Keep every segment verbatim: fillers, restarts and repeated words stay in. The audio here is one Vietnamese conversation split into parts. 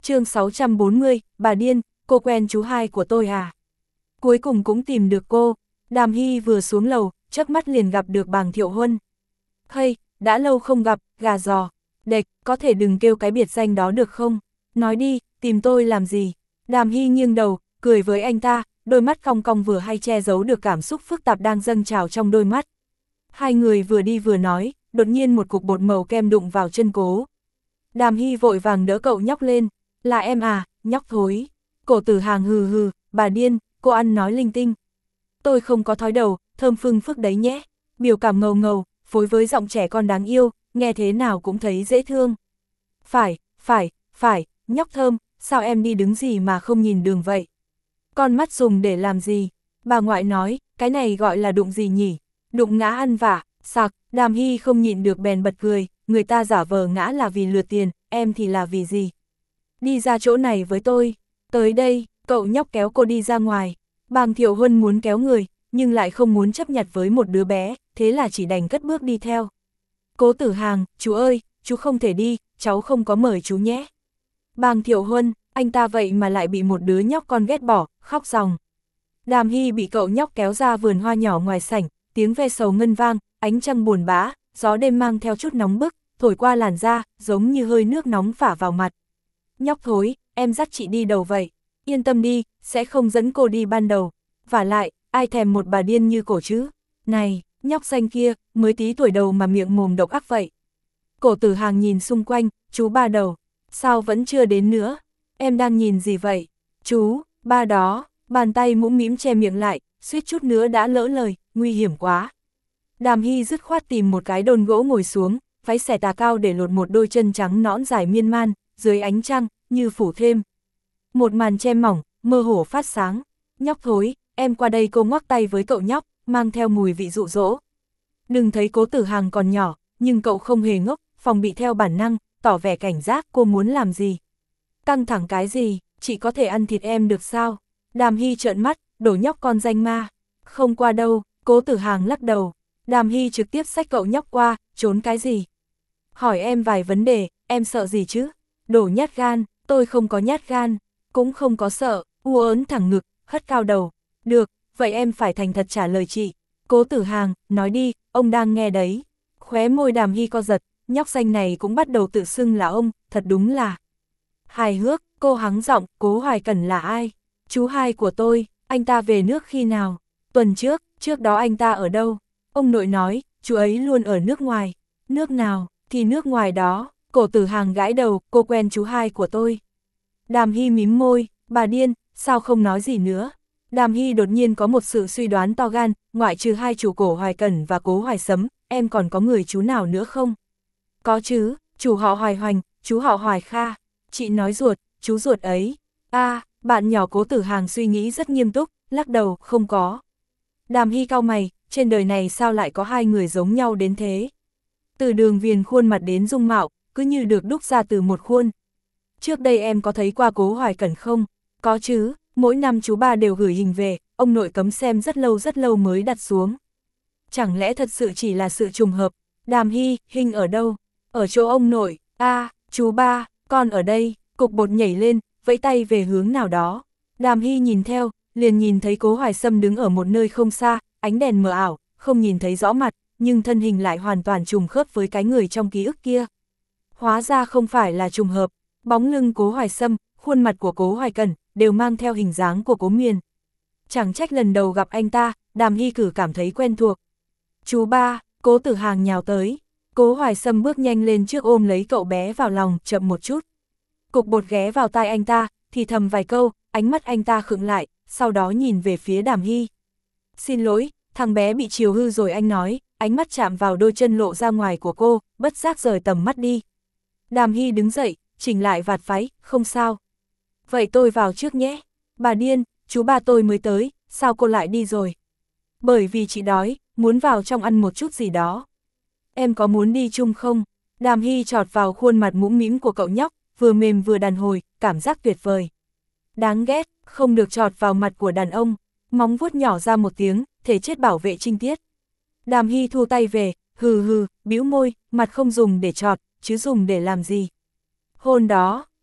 chương sáu trăm bốn mươi, bà điên, cô quen chú hai của tôi à? Cuối cùng cũng tìm được cô. Đàm Hy vừa xuống lầu, chớp mắt liền gặp được Bàng Thiệu Huân. Hey, đã lâu không gặp, gà giò. Đệch, có thể đừng kêu cái biệt danh đó được không? Nói đi, tìm tôi làm gì? Đàm Hy nghiêng đầu, cười với anh ta, đôi mắt cong cong vừa hay che giấu được cảm xúc phức tạp đang dâng trào trong đôi mắt. Hai người vừa đi vừa nói, đột nhiên một cục bột màu kem đụng vào chân Cố. Đàm Hy vội vàng đỡ cậu nhóc lên. Là em à, nhóc thối. Cổ Tử Hàng hừ hừ, bà điên, cô ăn nói linh tinh. Tôi không có thói đầu, thơm phưng phức đấy nhé. Biểu cảm ngầu ngầu, phối với giọng trẻ con đáng yêu, nghe thế nào cũng thấy dễ thương. Phải, phải, phải, nhóc thơm, sao em đi đứng gì mà không nhìn đường vậy? Con mắt dùng để làm gì? Bà ngoại nói, cái này gọi là đụng gì nhỉ? Đụng ngã ăn vạ, sặc. Đàm Hy không nhịn được bèn bật cười, người ta giả vờ ngã là vì lừa tiền, em thì là vì gì? Đi ra chỗ này với tôi. Tới đây, cậu nhóc kéo cô đi ra ngoài. Bàng Thiệu Huân muốn kéo người, nhưng lại không muốn chấp nhặt với một đứa bé, thế là chỉ đành cất bước đi theo. Cố Tử Hàng, chú ơi, chú không thể đi, cháu không có mời chú nhé. Bàng Thiệu Huân, anh ta vậy mà lại bị một đứa nhóc con ghét bỏ, khóc ròng. Đàm Hy bị cậu nhóc kéo ra vườn hoa nhỏ ngoài sảnh, tiếng ve sầu ngân vang, ánh trăng buồn bã, gió đêm mang theo chút nóng bức, thổi qua làn da, giống như hơi nước nóng phả vào mặt. Nhóc thối, em dắt chị đi đầu vậy. Yên tâm đi, sẽ không dẫn cô đi ban đầu. Vả lại, ai thèm một bà điên như cổ chứ? Này, nhóc xanh kia, mới tí tuổi đầu mà miệng mồm độc ác vậy. Cổ Tử Hàng nhìn xung quanh, chú ba đầu. Sao vẫn chưa đến nữa? Em đang nhìn gì vậy? Chú, ba đó, bàn tay mũm mĩm che miệng lại, suýt chút nữa đã lỡ lời, nguy hiểm quá. Đàm Hy dứt khoát tìm một cái đôn gỗ ngồi xuống, váy xẻ tà cao để lột một đôi chân trắng nõn dài miên man, dưới ánh trăng, như phủ thêm. Một màn che mỏng, mơ hồ phát sáng. Nhóc thối, em qua đây. Cô ngoắc tay với cậu nhóc, mang theo mùi vị dụ dỗ. Đừng thấy Cố Tử Hàng còn nhỏ, nhưng cậu không hề ngốc, phòng bị theo bản năng, tỏ vẻ cảnh giác. Cô muốn làm gì? Căng thẳng cái gì, chị có thể ăn thịt em được sao? Đàm Hy trợn mắt, đổ nhóc con danh ma. Không qua đâu. Cố Tử Hàng lắc đầu. Đàm Hy trực tiếp xách cậu nhóc qua, trốn cái gì? Hỏi em vài vấn đề, em sợ gì chứ? Đổ nhát gan, tôi không có nhát gan, cũng không có sợ, u ớn thẳng ngực, hất cao đầu. Được, vậy em phải thành thật trả lời chị. Cố Tử Hàng, nói đi, ông đang nghe đấy. Khóe môi Đàm Hy co giật, nhóc xanh này cũng bắt đầu tự xưng là ông, thật đúng là hài hước. Cô hắng giọng, Cố Hoài Cẩn là ai? Chú hai của tôi, anh ta về nước khi nào? Tuần trước, trước đó anh ta ở đâu? Ông nội nói, chú ấy luôn ở nước ngoài. Nước nào? Thì nước ngoài đó. Cổ Tử Hàng gãi đầu, cô quen chú hai của tôi. Đàm Hy mím môi, bà điên, sao không nói gì nữa? Đàm Hy đột nhiên có một sự suy đoán to gan, ngoại trừ hai chủ Cổ Hoài Cẩn và Cố Hoài Sấm, em còn có người chú nào nữa không? Có chứ, chủ họ Hoài Hoành, chú họ Hoài Kha. Chị nói ruột, chú ruột ấy. A, à, bạn nhỏ Cố Tử Hàng suy nghĩ rất nghiêm túc, lắc đầu, không có. Đàm Hy cau mày, trên đời này sao lại có hai người giống nhau đến thế? Từ đường viền khuôn mặt đến dung mạo, cứ như được đúc ra từ một khuôn. Trước đây em có thấy qua Cố Hoài Cẩn không? Có chứ, mỗi năm chú ba đều gửi hình về, ông nội cấm xem rất lâu rất lâu mới đặt xuống. Chẳng lẽ thật sự chỉ là sự trùng hợp? Đàm Hy, hình ở đâu? Ở chỗ ông nội. A, à, chú ba, con ở đây. Cục bột nhảy lên, vẫy tay về hướng nào đó. Đàm Hy nhìn theo, liền nhìn thấy Cố Hoài Sâm đứng ở một nơi không xa, ánh đèn mờ ảo, không nhìn thấy rõ mặt, nhưng thân hình lại hoàn toàn trùng khớp với cái người trong ký ức kia. Hóa ra không phải là trùng hợp, bóng lưng Cố Hoài Sâm, khuôn mặt của Cố Hoài Cẩn, đều mang theo hình dáng của Cố Miền. Chẳng trách lần đầu gặp anh ta, Đàm Hy cử cảm thấy quen thuộc. Chú ba, Cố Tử Hàng nhào tới. Cố Hoài Sâm bước nhanh lên trước ôm lấy cậu bé vào lòng, chậm một chút. Cục bột ghé vào tai anh ta, thì thầm vài câu, ánh mắt anh ta khựng lại, sau đó nhìn về phía Đàm Hy. Xin lỗi, thằng bé bị chiều hư rồi anh nói, ánh mắt chạm vào đôi chân lộ ra ngoài của cô, bất giác rời tầm mắt đi. Đàm Hy đứng dậy, chỉnh lại vạt váy, không sao. Vậy tôi vào trước nhé. Bà điên, chú ba tôi mới tới, sao cô lại đi rồi? Bởi vì chị đói, muốn vào trong ăn một chút gì đó. Em có muốn đi chung không? Đàm Hy chọt vào khuôn mặt mũm mĩm của cậu nhóc, vừa mềm vừa đàn hồi, cảm giác tuyệt vời. Đáng ghét, không được chọt vào mặt của đàn ông, móng vuốt nhỏ ra một tiếng, thể chất bảo vệ trinh tiết. Đàm Hy thu tay về, hừ hừ, bĩu môi, mặt không dùng để chọt, chứ dùng để làm gì. Hôn đó,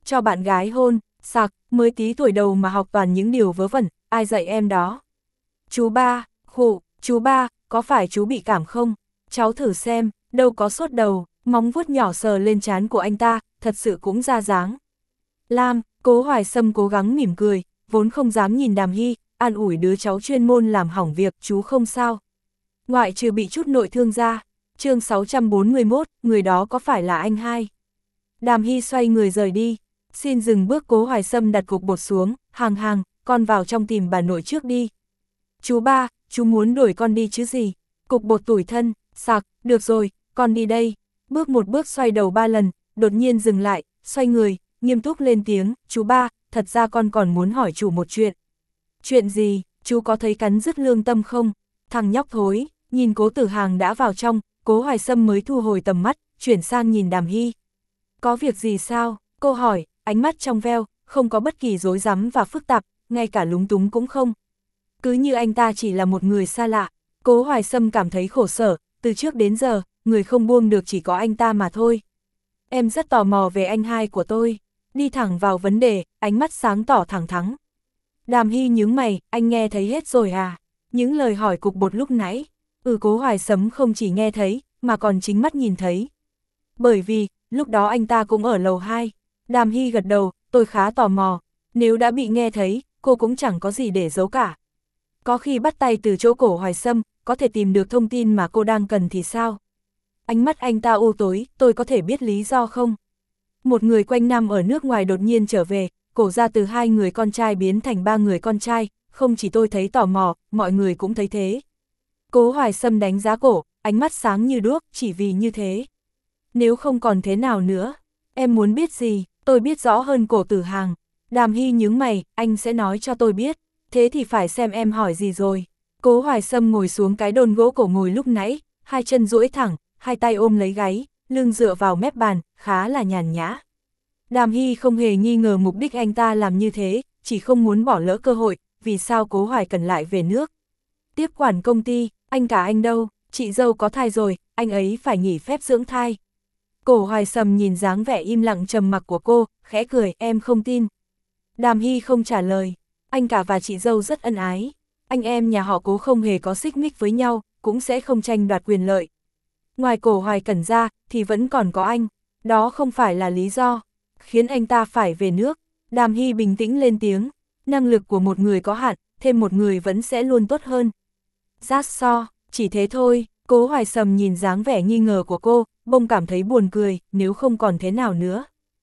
cho bạn gái hôn, sặc, mới tí tuổi đầu mà học toàn những điều vớ vẩn, ai dạy em đó. Chú ba, khụ, chú ba, có phải chú bị cảm không? Cháu thử xem, đâu có sốt đầu, móng vuốt nhỏ sờ lên trán của anh ta, thật sự cũng ra dáng. Lam, Cố Hoài Sâm cố gắng mỉm cười, vốn không dám nhìn Đàm Hy, an ủi đứa cháu chuyên môn làm hỏng việc, chú không sao. Ngoại trừ bị chút nội thương ra. Chương sáu trăm bốn mươi mốt, người đó có phải là anh hai? Đàm Hy xoay người rời đi, xin dừng bước. Cố Hoài Sâm đặt cục bột xuống, hàng hàng, con vào trong tìm bà nội trước đi. Chú ba, chú muốn đuổi con đi chứ gì? Cục bột tủi thân, sặc, được rồi, con đi đây. Bước một bước xoay đầu ba lần, đột nhiên dừng lại, xoay người, nghiêm túc lên tiếng, chú ba, thật ra con còn muốn hỏi chủ một chuyện. Chuyện gì, chú có thấy cắn rứt lương tâm không? Thằng nhóc thối, nhìn Cố Tử Hàng đã vào trong, Cố Hoài Sâm mới thu hồi tầm mắt, chuyển sang nhìn Đàm Hy. Có việc gì sao? Cô hỏi, ánh mắt trong veo, không có bất kỳ rối rắm và phức tạp, ngay cả lúng túng cũng không. Cứ như anh ta chỉ là một người xa lạ. Cố Hoài Sâm cảm thấy khổ sở, từ trước đến giờ, người không buông được chỉ có anh ta mà thôi. Em rất tò mò về anh hai của tôi. Đi thẳng vào vấn đề, ánh mắt sáng tỏ thẳng thắn. Đàm Hy nhướng mày, anh nghe thấy hết rồi à? Những lời hỏi cục bột lúc nãy, ừ Cố Hoài Sâm không chỉ nghe thấy, mà còn chính mắt nhìn thấy. Bởi vì, lúc đó anh ta cũng ở lầu hai. Đàm Hy gật đầu, tôi khá tò mò. Nếu đã bị nghe thấy, cô cũng chẳng có gì để giấu cả. Có khi bắt tay từ chỗ Cố Hoài Sâm, có thể tìm được thông tin mà cô đang cần thì sao? Ánh mắt anh ta u tối, tôi có thể biết lý do không? Một người quanh năm ở nước ngoài đột nhiên trở về, Cổ ra từ hai người con trai biến thành ba người con trai, không chỉ tôi thấy tò mò, mọi người cũng thấy thế. Cố Hoài Sâm đánh giá Cổ, ánh mắt sáng như đuốc, chỉ vì như thế. Nếu không còn thế nào nữa, em muốn biết gì, tôi biết rõ hơn Cổ Tử Hàng. Đàm Hy nhướng mày, anh sẽ nói cho tôi biết, thế thì phải xem em hỏi gì rồi. Cố Hoài Sâm ngồi xuống cái đôn gỗ cổ ngồi lúc nãy, hai chân duỗi thẳng, hai tay ôm lấy gáy, lưng dựa vào mép bàn, khá là nhàn nhã. Đàm Hy không hề nghi ngờ mục đích anh ta làm như thế, chỉ không muốn bỏ lỡ cơ hội, vì sao Cố Hoài cần lại về nước. Tiếp quản công ty, anh cả anh đâu, chị dâu có thai rồi, anh ấy phải nghỉ phép dưỡng thai. Cố Hoài Sâm nhìn dáng vẻ im lặng trầm mặc của cô, khẽ cười, em không tin. Đàm Hy không trả lời, anh cả và chị dâu rất ân ái. Anh em nhà họ Cố không hề có xích mích với nhau, cũng sẽ không tranh đoạt quyền lợi. Ngoài Cố Hoài Cẩn ra, thì vẫn còn có anh, đó không phải là lý do khiến anh ta phải về nước. Đàm Hy bình tĩnh lên tiếng, năng lực của một người có hạn, thêm một người vẫn sẽ luôn tốt hơn. Rát so, chỉ thế thôi. Cố Hoài Sâm nhìn dáng vẻ nghi ngờ của cô, bông cảm thấy buồn cười, nếu không còn thế nào nữa.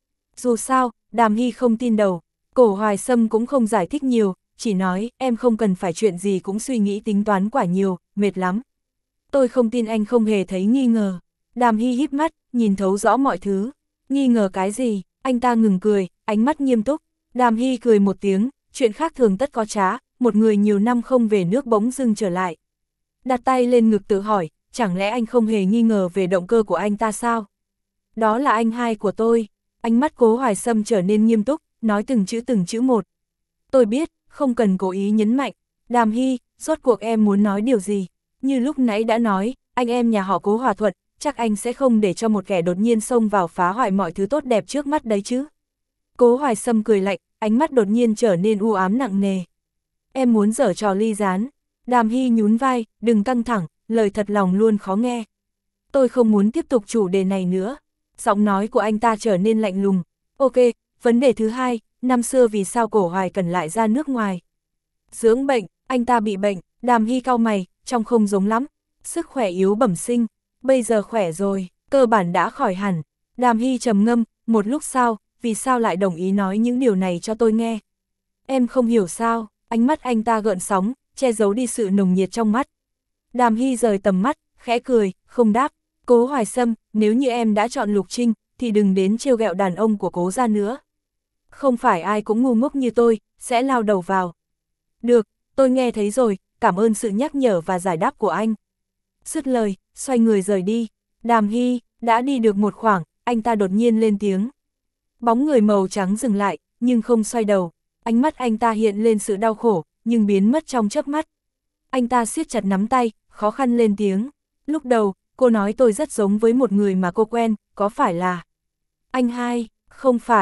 Dù sao, Đàm Hy không tin đầu, Cố Hoài Sâm cũng không giải thích nhiều, chỉ nói, em không cần phải chuyện gì cũng suy nghĩ tính toán quả nhiều, mệt lắm. Tôi không tin anh không hề thấy nghi ngờ. Đàm Hy híp mắt, nhìn thấu rõ mọi thứ. Nghi ngờ cái gì? Anh ta ngừng cười, ánh mắt nghiêm túc. Đàm Hy cười một tiếng, chuyện khác thường tất có trá, một người nhiều năm không về nước bỗng dưng trở lại. Đặt tay lên ngực tự hỏi, chẳng lẽ anh không hề nghi ngờ về động cơ của anh ta sao? Đó là anh hai của tôi. Ánh mắt Cố Hoài Sâm trở nên nghiêm túc, nói từng chữ từng chữ một. Tôi biết, không cần cố ý nhấn mạnh. Đàm Hy, rốt cuộc em muốn nói điều gì? Như lúc nãy đã nói, anh em nhà họ Cố hòa thuận, chắc anh sẽ không để cho một kẻ đột nhiên xông vào phá hoại mọi thứ tốt đẹp trước mắt đấy chứ. Cố Hoài Sâm cười lạnh, ánh mắt đột nhiên trở nên u ám nặng nề. Em muốn giở trò ly gián. Đàm Hy nhún vai, đừng căng thẳng, lời thật lòng luôn khó nghe. Tôi không muốn tiếp tục chủ đề này nữa. Giọng nói của anh ta trở nên lạnh lùng. Ok, vấn đề thứ hai, năm xưa vì sao Cố Hoài cần lại ra nước ngoài? Dưỡng bệnh, anh ta bị bệnh. Đàm Hy cau mày, trông không giống lắm. Sức khỏe yếu bẩm sinh, bây giờ khỏe rồi, cơ bản đã khỏi hẳn. Đàm Hy trầm ngâm, một lúc sau, vì sao lại đồng ý nói những điều này cho tôi nghe? Em không hiểu sao, ánh mắt anh ta gợn sóng, che giấu đi sự nồng nhiệt trong mắt. Đàm Hy rời tầm mắt, khẽ cười, không đáp. Cố Hoài Sâm, nếu như em đã chọn Lục Trinh, thì đừng đến trêu ghẹo đàn ông của Cố gia nữa. Không phải ai cũng ngu ngốc như tôi, sẽ lao đầu vào. Được, tôi nghe thấy rồi, cảm ơn sự nhắc nhở và giải đáp của anh. Dứt lời, xoay người rời đi. Đàm Hy, đã đi được một khoảng, anh ta đột nhiên lên tiếng. Bóng người màu trắng dừng lại, nhưng không xoay đầu. Ánh mắt anh ta hiện lên sự đau khổ, nhưng biến mất trong chớp mắt. Anh ta siết chặt nắm tay, khó khăn lên tiếng. Lúc đầu, cô nói tôi rất giống với một người mà cô quen, có phải là... Anh hai, không phải. Cố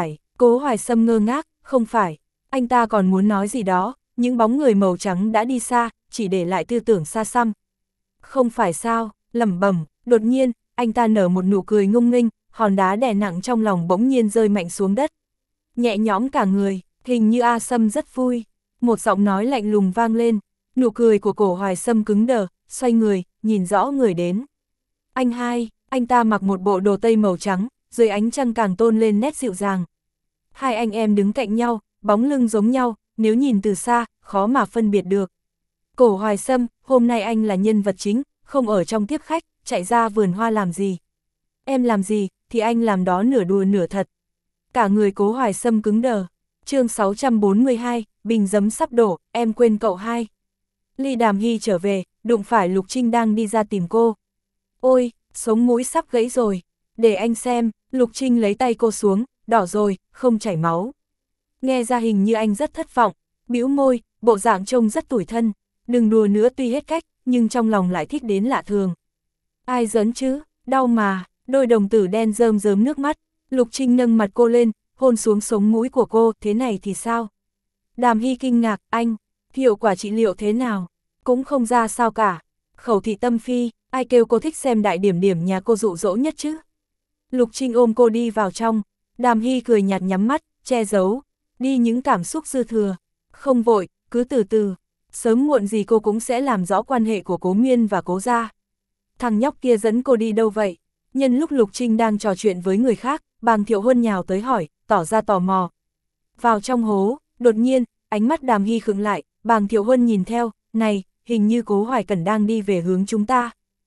Cố Hoài Sâm ngơ ngác, không phải, anh ta còn muốn nói gì đó, những bóng người màu trắng đã đi xa, chỉ để lại tư tưởng xa xăm. Không phải sao, lẩm bẩm, đột nhiên, anh ta nở một nụ cười ngông nghênh, hòn đá đè nặng trong lòng bỗng nhiên rơi mạnh xuống đất. Nhẹ nhõm cả người, hình như A Sâm rất vui. Một giọng nói lạnh lùng vang lên, nụ cười của Cổ Hoài Sâm cứng đờ, xoay người, nhìn rõ người đến. Anh hai, anh ta mặc một bộ đồ tây màu trắng, dưới ánh trăng càng tôn lên nét dịu dàng. Hai anh em đứng cạnh nhau, bóng lưng giống nhau, nếu nhìn từ xa, khó mà phân biệt được. Cổ Hoài Sâm, hôm nay anh là nhân vật chính, không ở trong tiếp khách, chạy ra vườn hoa làm gì. Em làm gì, thì anh làm đó nửa đùa nửa thật. Cả người Cố Hoài Sâm cứng đờ. Chương sáu trăm bốn mươi hai, bình giấm sắp đổ, em quên cậu hai. Ly Đàm Hy trở về, đụng phải Lục Trinh đang đi ra tìm cô. Ôi, sống mũi sắp gãy rồi. Để anh xem, Lục Trinh lấy tay cô xuống, đỏ rồi, không chảy máu. Nghe ra hình như anh rất thất vọng, bĩu môi, bộ dạng trông rất tủi thân. Đừng đùa nữa, tuy hết cách, nhưng trong lòng lại thích đến lạ thường. Ai giỡn chứ, đau mà, đôi đồng tử đen rơm rớm nước mắt. Lục Trinh nâng mặt cô lên, hôn xuống sống mũi của cô, thế này thì sao? Đàm Hy kinh ngạc, anh, hiệu quả trị liệu thế nào? Cũng không ra sao cả. Khẩu thị tâm phi, ai kêu cô thích xem đại điểm điểm nhà cô dụ dỗ nhất chứ? Lục Trinh ôm cô đi vào trong, Đàm Hy cười nhạt nhắm mắt, che giấu, đi những cảm xúc dư thừa. Không vội, cứ từ từ, sớm muộn gì cô cũng sẽ làm rõ quan hệ của Cố Miên và Cố gia. Thằng nhóc kia dẫn cô đi đâu vậy? Nhân lúc Lục Trinh đang trò chuyện với người khác, Bàng Thiệu Huân nhào tới hỏi, tỏ ra tò mò. Vào trong hố, đột nhiên, ánh mắt Đàm Hy khựng lại, Bàng Thiệu Huân nhìn theo, này, hình như Cố Hoài Cẩn đang đi về hướng chúng ta.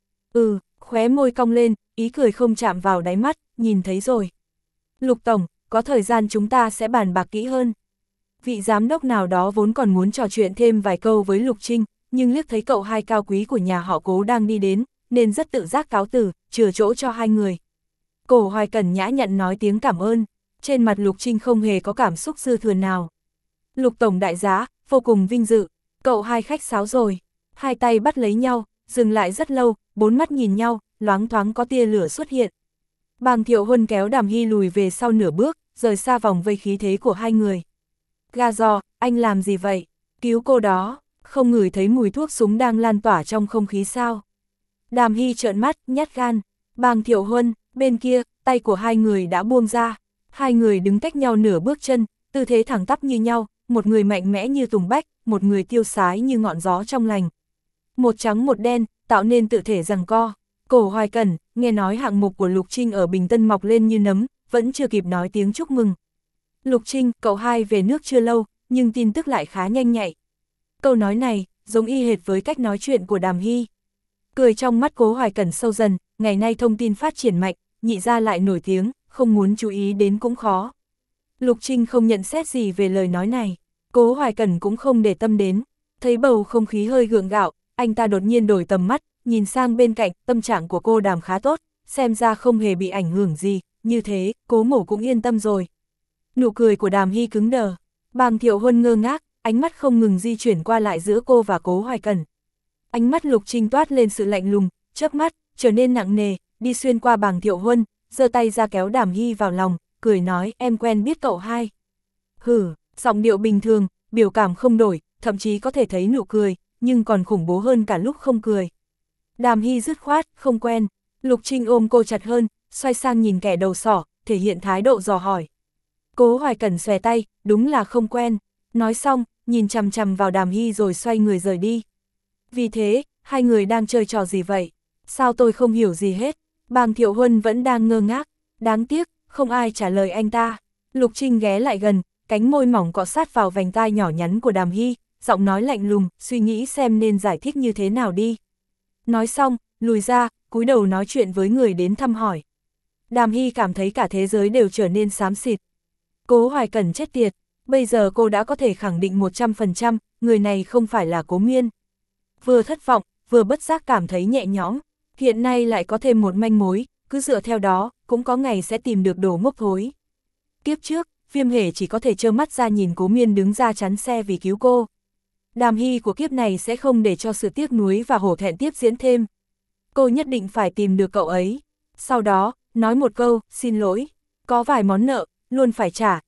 Ừ, khóe môi cong lên, ý cười không chạm vào đáy mắt, nhìn thấy rồi. Lục Tổng, có thời gian chúng ta sẽ bàn bạc kỹ hơn. Vị giám đốc nào đó vốn còn muốn trò chuyện thêm vài câu với Lục Trinh, nhưng liếc thấy cậu hai cao quý của nhà họ Cố đang đi đến, nên rất tự giác cáo từ, chừa chỗ cho hai người. Cổ Hoài Cẩn nhã nhặn nói tiếng cảm ơn, trên mặt Lục Trinh không hề có cảm xúc dư thừa nào. Lục Tổng đại giá, vô cùng vinh dự, cậu hai khách sáo rồi. Hai tay bắt lấy nhau, dừng lại rất lâu, bốn mắt nhìn nhau, loáng thoáng có tia lửa xuất hiện. Bàng Thiệu Huân kéo Đàm Hy lùi về sau nửa bước, rời xa vòng vây khí thế của hai người. Gà giò, anh làm gì vậy? Cứu cô đó, không ngửi thấy mùi thuốc súng đang lan tỏa trong không khí sao? Đàm Hy trợn mắt, nhát gan. Bàng Thiệu Huân, bên kia, tay của hai người đã buông ra. Hai người đứng cách nhau nửa bước chân, tư thế thẳng tắp như nhau, một người mạnh mẽ như tùng bách, một người tiêu sái như ngọn gió trong lành. Một trắng một đen, tạo nên tự thể giằng co. Cổ Hoài Cẩn, nghe nói hạng mục của Lục Trinh ở Bình Tân mọc lên như nấm, vẫn chưa kịp nói tiếng chúc mừng. Lục Trinh, cậu hai về nước chưa lâu, nhưng tin tức lại khá nhanh nhạy. Câu nói này, giống y hệt với cách nói chuyện của Đàm Hy. Cười trong mắt Cố Hoài Cẩn sâu dần, ngày nay thông tin phát triển mạnh, nhị gia lại nổi tiếng, không muốn chú ý đến cũng khó. Lục Trinh không nhận xét gì về lời nói này, Cố Hoài Cẩn cũng không để tâm đến. Thấy bầu không khí hơi gượng gạo, anh ta đột nhiên đổi tầm mắt, nhìn sang bên cạnh, tâm trạng của cô Đàm khá tốt, xem ra không hề bị ảnh hưởng gì, như thế, Cố mổ cũng yên tâm rồi. Nụ cười của Đàm Hy cứng đờ, Bàng Thiệu Huân ngơ ngác, ánh mắt không ngừng di chuyển qua lại giữa cô và Cố Hoài Cẩn. Ánh mắt Lục Trinh toát lên sự lạnh lùng, chớp mắt, trở nên nặng nề, đi xuyên qua Bàng Thiệu Huân, giơ tay ra kéo Đàm Hy vào lòng, cười nói, em quen biết cậu hai. Hử, giọng điệu bình thường, biểu cảm không đổi, thậm chí có thể thấy nụ cười, nhưng còn khủng bố hơn cả lúc không cười. Đàm Hy dứt khoát, không quen. Lục Trinh ôm cô chặt hơn, xoay sang nhìn kẻ đầu sỏ, thể hiện thái độ dò hỏi. Cố Hoài Cẩn xòe tay, đúng là không quen. Nói xong, nhìn chằm chằm vào Đàm Hy rồi xoay người rời đi. Vì thế, hai người đang chơi trò gì vậy? Sao tôi không hiểu gì hết? Bàng Thiệu Huân vẫn đang ngơ ngác. Đáng tiếc, không ai trả lời anh ta. Lục Trinh ghé lại gần, cánh môi mỏng cọ sát vào vành tai nhỏ nhắn của Đàm Hy, giọng nói lạnh lùng, suy nghĩ xem nên giải thích như thế nào đi. Nói xong, lùi ra, cúi đầu nói chuyện với người đến thăm hỏi. Đàm Hy cảm thấy cả thế giới đều trở nên xám xịt. Cố Hoài Cẩn chết tiệt, bây giờ cô đã có thể khẳng định một trăm phần trăm, người này không phải là Cố Miên. Vừa thất vọng, vừa bất giác cảm thấy nhẹ nhõm, hiện nay lại có thêm một manh mối, cứ dựa theo đó, cũng có ngày sẽ tìm được đồ ngốc thối. Kiếp trước, Viêm Hề chỉ có thể trơ mắt ra nhìn Cố Miên đứng ra chắn xe vì cứu cô. Đàm Hy của kiếp này sẽ không để cho sự tiếc nuối và hổ thẹn tiếp diễn thêm. Cô nhất định phải tìm được cậu ấy. Sau đó, nói một câu, xin lỗi. Có vài món nợ, luôn phải trả,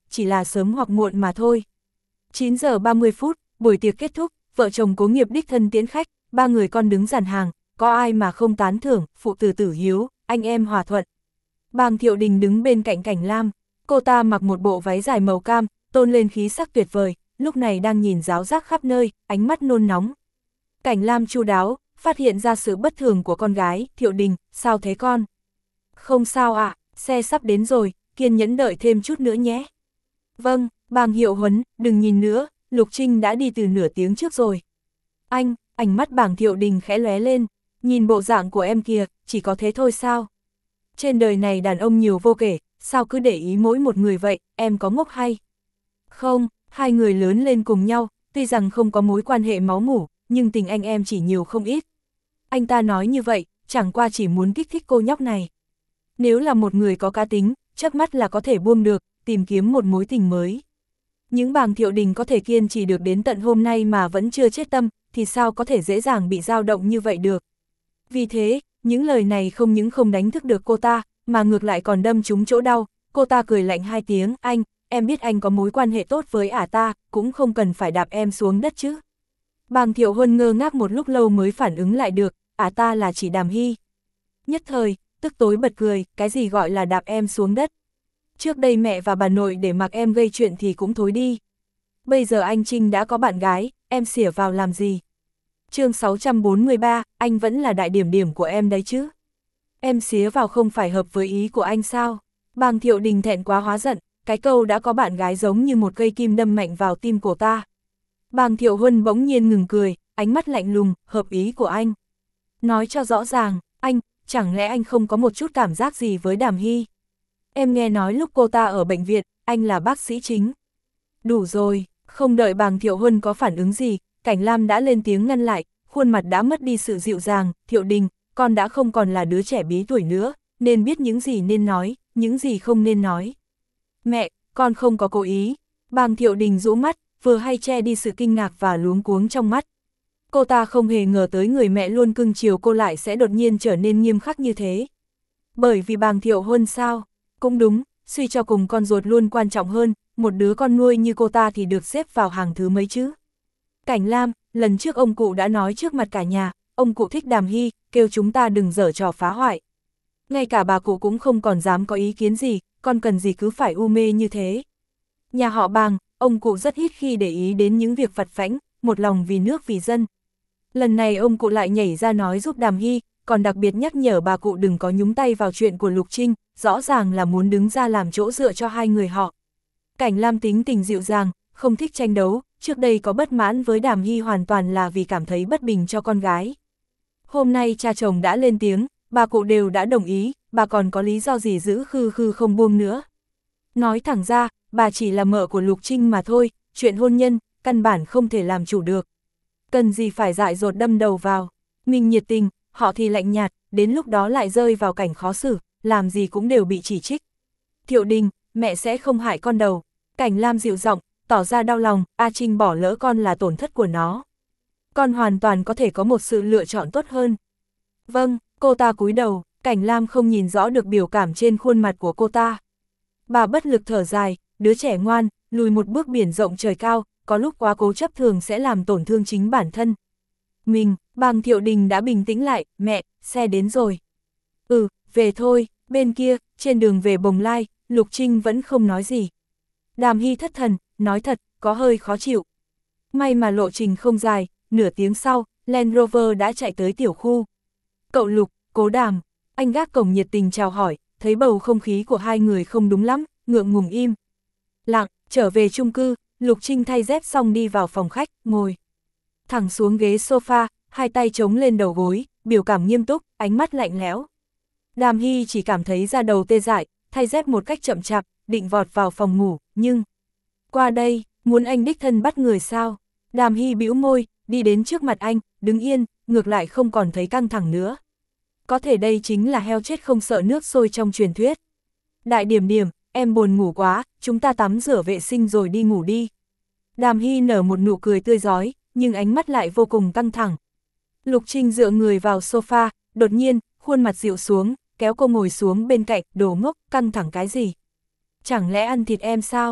chỉ là sớm hoặc muộn mà thôi. chín giờ ba mươi phút, buổi tiệc kết thúc, vợ chồng Cố Nghiệp đích thân tiễn khách, ba người con đứng dàn hàng, có ai mà không tán thưởng, phụ tử Tử Hiếu, anh em hòa thuận. Bàng Thiệu Đình đứng bên cạnh Cảnh Lam, cô ta mặc một bộ váy dài màu cam, tôn lên khí sắc tuyệt vời, lúc này đang nhìn ráo rác khắp nơi, ánh mắt nôn nóng. Cảnh Lam chu đáo, phát hiện ra sự bất thường của con gái, Thiệu Đình, sao thế con? Không sao ạ, à, xe sắp đến rồi, kiên nhẫn đợi thêm chút nữa nhé. Vâng, Bàng Hiệu Huấn, đừng nhìn nữa, Lục Trinh đã đi từ nửa tiếng trước rồi. Anh, ánh mắt Bàng Thiệu Đình khẽ lóe lên, nhìn bộ dạng của em kìa, chỉ có thế thôi sao? Trên đời này đàn ông nhiều vô kể, sao cứ để ý mỗi một người vậy, em có ngốc hay? Không, hai người lớn lên cùng nhau, tuy rằng không có mối quan hệ máu mủ, nhưng tình anh em chỉ nhiều không ít. Anh ta nói như vậy, chẳng qua chỉ muốn kích thích cô nhóc này. Nếu là một người có cá tính, chớp mắt là có thể buông được, tìm kiếm một mối tình mới. Những Bàng Thiệu Đình có thể kiên trì được đến tận hôm nay mà vẫn chưa chết tâm, thì sao có thể dễ dàng bị dao động như vậy được. Vì thế, những lời này không những không đánh thức được cô ta, mà ngược lại còn đâm trúng chỗ đau. Cô ta cười lạnh hai tiếng, anh, em biết anh có mối quan hệ tốt với ả ta, cũng không cần phải đạp em xuống đất chứ. Bàng Thiệu Huân ngơ ngác một lúc lâu mới phản ứng lại được, ả ta là chỉ Đàm Hy. Nhất thời, tức tối bật cười, cái gì gọi là đạp em xuống đất. Trước đây mẹ và bà nội để mặc em gây chuyện thì cũng thối đi. Bây giờ anh Trinh đã có bạn gái, em xỉa vào làm gì? Chương sáu trăm bốn mươi ba, anh vẫn là đại điểm điểm của em đấy chứ. Em xía vào không phải hợp với ý của anh sao? Bàng Thiệu Đình thẹn quá hóa giận, cái câu đã có bạn gái giống như một cây kim đâm mạnh vào tim cổ ta. Bàng Thiệu Huân bỗng nhiên ngừng cười, ánh mắt lạnh lùng, hợp ý của anh. Nói cho rõ ràng, anh, chẳng lẽ anh không có một chút cảm giác gì với Đàm Hy? Em nghe nói lúc cô ta ở bệnh viện, anh là bác sĩ chính. Đủ rồi, không đợi Bàng Thiệu Huân có phản ứng gì, Cảnh Lam đã lên tiếng ngăn lại, khuôn mặt đã mất đi sự dịu dàng, Thiệu Đình, con đã không còn là đứa trẻ bí tuổi nữa, nên biết những gì nên nói, những gì không nên nói. Mẹ, con không có cố ý. Bàng Thiệu Đình rũ mắt, vừa hay che đi sự kinh ngạc và luống cuống trong mắt. Cô ta không hề ngờ tới người mẹ luôn cưng chiều cô lại sẽ đột nhiên trở nên nghiêm khắc như thế. Bởi vì Bàng Thiệu Huân sao? Cũng đúng, suy cho cùng con ruột luôn quan trọng hơn, một đứa con nuôi như cô ta thì được xếp vào hàng thứ mấy chứ. Cảnh Lam, lần trước ông cụ đã nói trước mặt cả nhà, ông cụ thích Đàm Hy, kêu chúng ta đừng giở trò phá hoại. Ngay cả bà cụ cũng không còn dám có ý kiến gì, con cần gì cứ phải u mê như thế. Nhà họ Bàng, ông cụ rất ít khi để ý đến những việc vặt vãnh, một lòng vì nước vì dân. Lần này ông cụ lại nhảy ra nói giúp Đàm Hy, còn đặc biệt nhắc nhở bà cụ đừng có nhúng tay vào chuyện của Lục Trinh, rõ ràng là muốn đứng ra làm chỗ dựa cho hai người họ. Cảnh Lam tính tình dịu dàng, không thích tranh đấu, trước đây có bất mãn với Đàm Hy hoàn toàn là vì cảm thấy bất bình cho con gái. Hôm nay cha chồng đã lên tiếng, bà cụ đều đã đồng ý, bà còn có lý do gì giữ khư khư không buông nữa. Nói thẳng ra, bà chỉ là mợ của Lục Trinh mà thôi, chuyện hôn nhân, căn bản không thể làm chủ được. Cần gì phải dại dột đâm đầu vào, mình nhiệt tình, họ thì lạnh nhạt, đến lúc đó lại rơi vào cảnh khó xử, làm gì cũng đều bị chỉ trích. Thiệu Đình, mẹ sẽ không hại con đâu. Cảnh Lam dịu giọng, tỏ ra đau lòng, A Trinh bỏ lỡ con là tổn thất của nó. Con hoàn toàn có thể có một sự lựa chọn tốt hơn. Vâng, cô ta cúi đầu, Cảnh Lam không nhìn rõ được biểu cảm trên khuôn mặt của cô ta. Bà bất lực thở dài, đứa trẻ ngoan, lùi một bước biển rộng trời cao, có lúc quá cố chấp thường sẽ làm tổn thương chính bản thân. Mình, Bàng Thiệu Đình đã bình tĩnh lại, mẹ, xe đến rồi. Ừ, về thôi, bên kia, trên đường về Bồng Lai, Lục Trinh vẫn không nói gì. Đàm Hy thất thần, nói thật, có hơi khó chịu. May mà lộ trình không dài, nửa tiếng sau, Land Rover đã chạy tới tiểu khu. Cậu Lục, Cố Đàm, anh gác cổng nhiệt tình chào hỏi, thấy bầu không khí của hai người không đúng lắm, ngượng ngùng im. Lặng, trở về chung cư, Lục Trinh thay dép xong đi vào phòng khách, ngồi. Thẳng xuống ghế sofa, hai tay chống lên đầu gối, biểu cảm nghiêm túc, ánh mắt lạnh lẽo. Đàm Hy chỉ cảm thấy da đầu tê dại, thay dép một cách chậm chạp, định vọt vào phòng ngủ, nhưng... Qua đây, muốn anh đích thân bắt người sao? Đàm Hy bĩu môi, đi đến trước mặt anh, đứng yên, ngược lại không còn thấy căng thẳng nữa. Có thể đây chính là heo chết không sợ nước sôi trong truyền thuyết. Đại điểm điểm, em buồn ngủ quá, chúng ta tắm rửa vệ sinh rồi đi ngủ đi. Đàm Hy nở một nụ cười tươi rói, nhưng ánh mắt lại vô cùng căng thẳng. Lục Trinh dựa người vào sofa, đột nhiên, khuôn mặt dịu xuống, kéo cô ngồi xuống bên cạnh, đồ ngốc, căng thẳng cái gì? Chẳng lẽ ăn thịt em sao?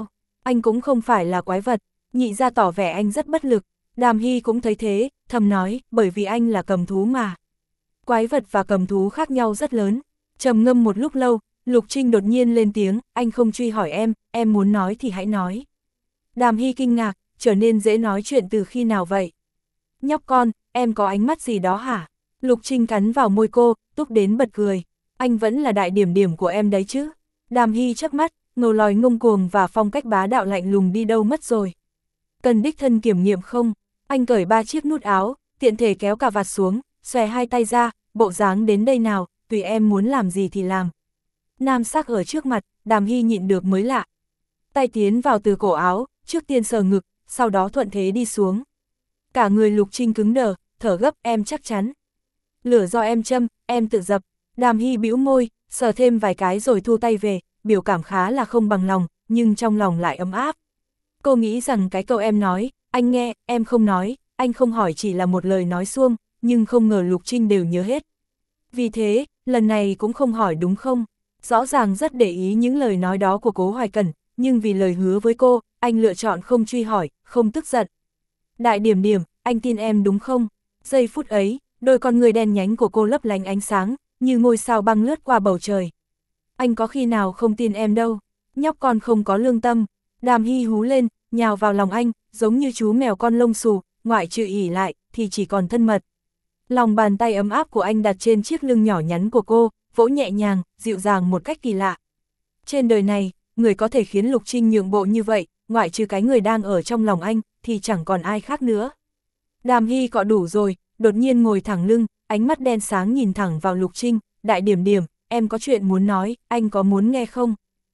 Anh cũng không phải là quái vật, nhị ra tỏ vẻ anh rất bất lực. Đàm Hy cũng thấy thế, thầm nói, bởi vì anh là cầm thú mà. Quái vật và cầm thú khác nhau rất lớn. Trầm ngâm một lúc lâu, Lục Trinh đột nhiên lên tiếng, anh không truy hỏi em, em muốn nói thì hãy nói. Đàm Hy kinh ngạc, trở nên dễ nói chuyện từ khi nào vậy? Nhóc con, em có ánh mắt gì đó hả? Lục Trinh cắn vào môi cô, túc đến bật cười. Anh vẫn là đại điểm điểm của em đấy chứ. Đàm Hy chớp mắt, ngầu lòi ngông cuồng và phong cách bá đạo lạnh lùng đi đâu mất rồi. Cần đích thân kiểm nghiệm không? Anh cởi ba chiếc nút áo, tiện thể kéo cà vạt xuống, xòe hai tay ra, bộ dáng đến đây nào, tùy em muốn làm gì thì làm. Nam sắc ở trước mặt, Đàm Hy nhịn được mới lạ. Tay tiến vào từ cổ áo, trước tiên sờ ngực, sau đó thuận thế đi xuống. Cả người Lục Trinh cứng đờ, thở gấp, em chắc chắn. Lửa do em châm, em tự dập. Đàm Hy bĩu môi, sờ thêm vài cái rồi thu tay về, biểu cảm khá là không bằng lòng, nhưng trong lòng lại ấm áp. Cô nghĩ rằng cái câu em nói, anh nghe, em không nói, anh không hỏi chỉ là một lời nói suông, nhưng không ngờ Lục Trinh đều nhớ hết. Vì thế, lần này cũng không hỏi đúng không? Rõ ràng rất để ý những lời nói đó của Cố Hoài Cẩn, nhưng vì lời hứa với cô, anh lựa chọn không truy hỏi, không tức giận. Đại điểm điểm, anh tin em đúng không? Giây phút ấy, đôi con người đen nhánh của cô lấp lánh ánh sáng, như ngôi sao băng lướt qua bầu trời. Anh có khi nào không tin em đâu, nhóc con không có lương tâm. Đàm Hy hú lên, nhào vào lòng anh, giống như chú mèo con lông xù, ngoại trừ ỉ lại, thì chỉ còn thân mật. Lòng bàn tay ấm áp của anh đặt trên chiếc lưng nhỏ nhắn của cô, vỗ nhẹ nhàng, dịu dàng một cách kỳ lạ. Trên đời này, người có thể khiến Lục Trinh nhượng bộ như vậy, ngoại trừ cái người đang ở trong lòng anh, thì chẳng còn ai khác nữa. Đàm Hy cọ đủ rồi, đột nhiên ngồi thẳng lưng, ánh mắt đen sáng nhìn thẳng vào Lục Trinh, đại điểm điểm, em có chuyện muốn nói, anh có muốn nghe không?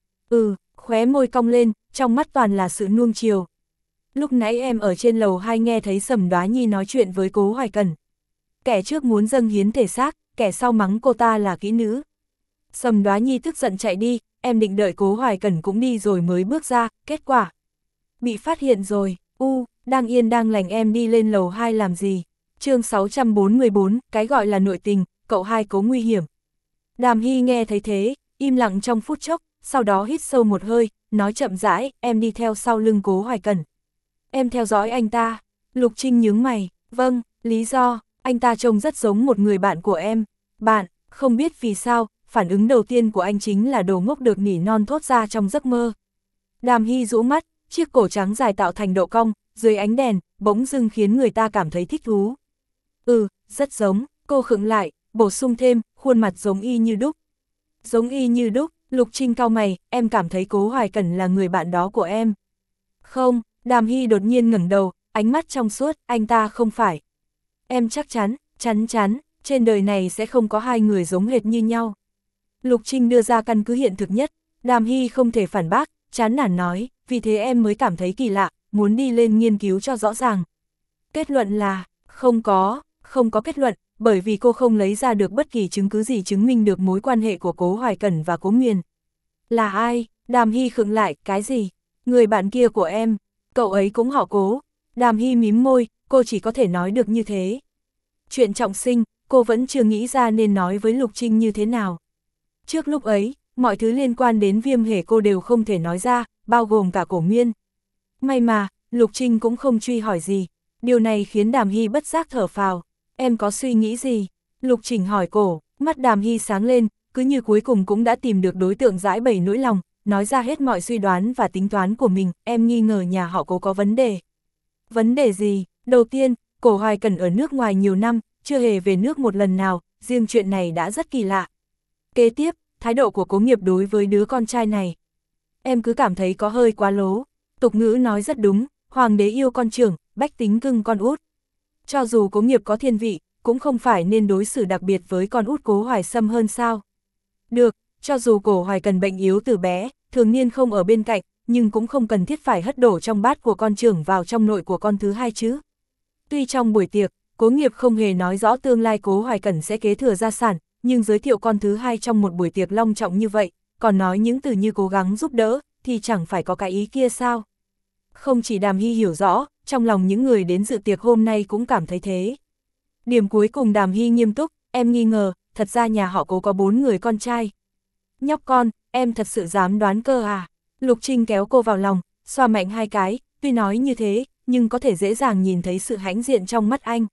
Ừ, khóe môi cong lên, trong mắt toàn là sự nuông chiều. Lúc nãy em ở trên lầu hai nghe thấy Sầm Đoá Nhi nói chuyện với Cố Hoài Cẩn. Kẻ trước muốn dâng hiến thể xác, kẻ sau mắng cô ta là kỹ nữ. Sầm Đoá Nhi tức giận chạy đi, em định đợi Cố Hoài Cẩn cũng đi rồi mới bước ra, kết quả bị phát hiện rồi. U, đang yên đang lành em đi lên lầu hai làm gì? Chương sáu trăm bốn mươi bốn, cái gọi là nội tình, cậu hai Cố nguy hiểm. Đàm Hy nghe thấy thế, im lặng trong phút chốc, sau đó hít sâu một hơi, nói chậm rãi, em đi theo sau lưng Cố Hoài Cẩn. Em theo dõi anh ta. Lục Trinh nhướng mày, vâng, lý do, anh ta trông rất giống một người bạn của em. Bạn, không biết vì sao, phản ứng đầu tiên của anh chính là đồ ngốc được nỉ non thốt ra trong giấc mơ. Đàm Hy rũ mắt, chiếc cổ trắng dài tạo thành độ cong, dưới ánh đèn, bỗng dưng khiến người ta cảm thấy thích thú. Ừ, rất giống, cô khựng lại, bổ sung thêm, khuôn mặt giống y như đúc. Giống y như đúc, Lục Trinh cau mày, em cảm thấy Cố Hoài Cẩn là người bạn đó của em. Không, Đàm Hy đột nhiên ngẩng đầu, ánh mắt trong suốt, anh ta không phải. Em chắc chắn, chắn chắn, trên đời này sẽ không có hai người giống hệt như nhau. Lục Trinh đưa ra căn cứ hiện thực nhất, Đàm Hy không thể phản bác, chán nản nói, vì thế em mới cảm thấy kỳ lạ, muốn đi lên nghiên cứu cho rõ ràng. Kết luận là, không có, không có kết luận, bởi vì cô không lấy ra được bất kỳ chứng cứ gì chứng minh được mối quan hệ của Cố Hoài Cẩn và Cố Miền. Là ai? Đàm Hy khựng lại, cái gì? Người bạn kia của em, cậu ấy cũng họ Cố. Đàm Hy mím môi, cô chỉ có thể nói được như thế. Chuyện trọng sinh, cô vẫn chưa nghĩ ra nên nói với Lục Trinh như thế nào. Trước lúc ấy, mọi thứ liên quan đến Viêm Hề cô đều không thể nói ra, bao gồm cả Cổ Miên. May mà, Lục Trinh cũng không truy hỏi gì. Điều này khiến Đàm Hy bất giác thở phào. Em có suy nghĩ gì? Lục Trình hỏi cổ, mắt Đàm Hy sáng lên, cứ như cuối cùng cũng đã tìm được đối tượng giải bày nỗi lòng, nói ra hết mọi suy đoán và tính toán của mình, em nghi ngờ nhà họ Cố có vấn đề. Vấn đề gì? Đầu tiên, Cố Hoài Cẩn ở nước ngoài nhiều năm, chưa hề về nước một lần nào, riêng chuyện này đã rất kỳ lạ. Kế tiếp, thái độ của Cố Nghiệp đối với đứa con trai này. Em cứ cảm thấy có hơi quá lố. Tục ngữ nói rất đúng, hoàng đế yêu con trưởng, bách tính cưng con út. Cho dù Cố Nghiệp có thiên vị, cũng không phải nên đối xử đặc biệt với con út Cố Hoài Sâm hơn sao. Được, cho dù Cố Hoài Cần bệnh yếu từ bé, thường niên không ở bên cạnh, nhưng cũng không cần thiết phải hất đổ trong bát của con trưởng vào trong nội của con thứ hai chứ. Tuy trong buổi tiệc, Cố Nghiệp không hề nói rõ tương lai Cố Hoài Cẩn sẽ kế thừa gia sản, nhưng giới thiệu con thứ hai trong một buổi tiệc long trọng như vậy, còn nói những từ như cố gắng giúp đỡ, thì chẳng phải có cái ý kia sao. Không chỉ Đàm Hy hiểu rõ, trong lòng những người đến dự tiệc hôm nay cũng cảm thấy thế. Điểm cuối cùng Đàm Hy nghiêm túc, em nghi ngờ, thật ra nhà họ Cố có bốn người con trai. Nhóc con, em thật sự dám đoán cơ à? Lục Trinh kéo cô vào lòng, xoa mạnh hai cái, tuy nói như thế, nhưng có thể dễ dàng nhìn thấy sự hãnh diện trong mắt anh.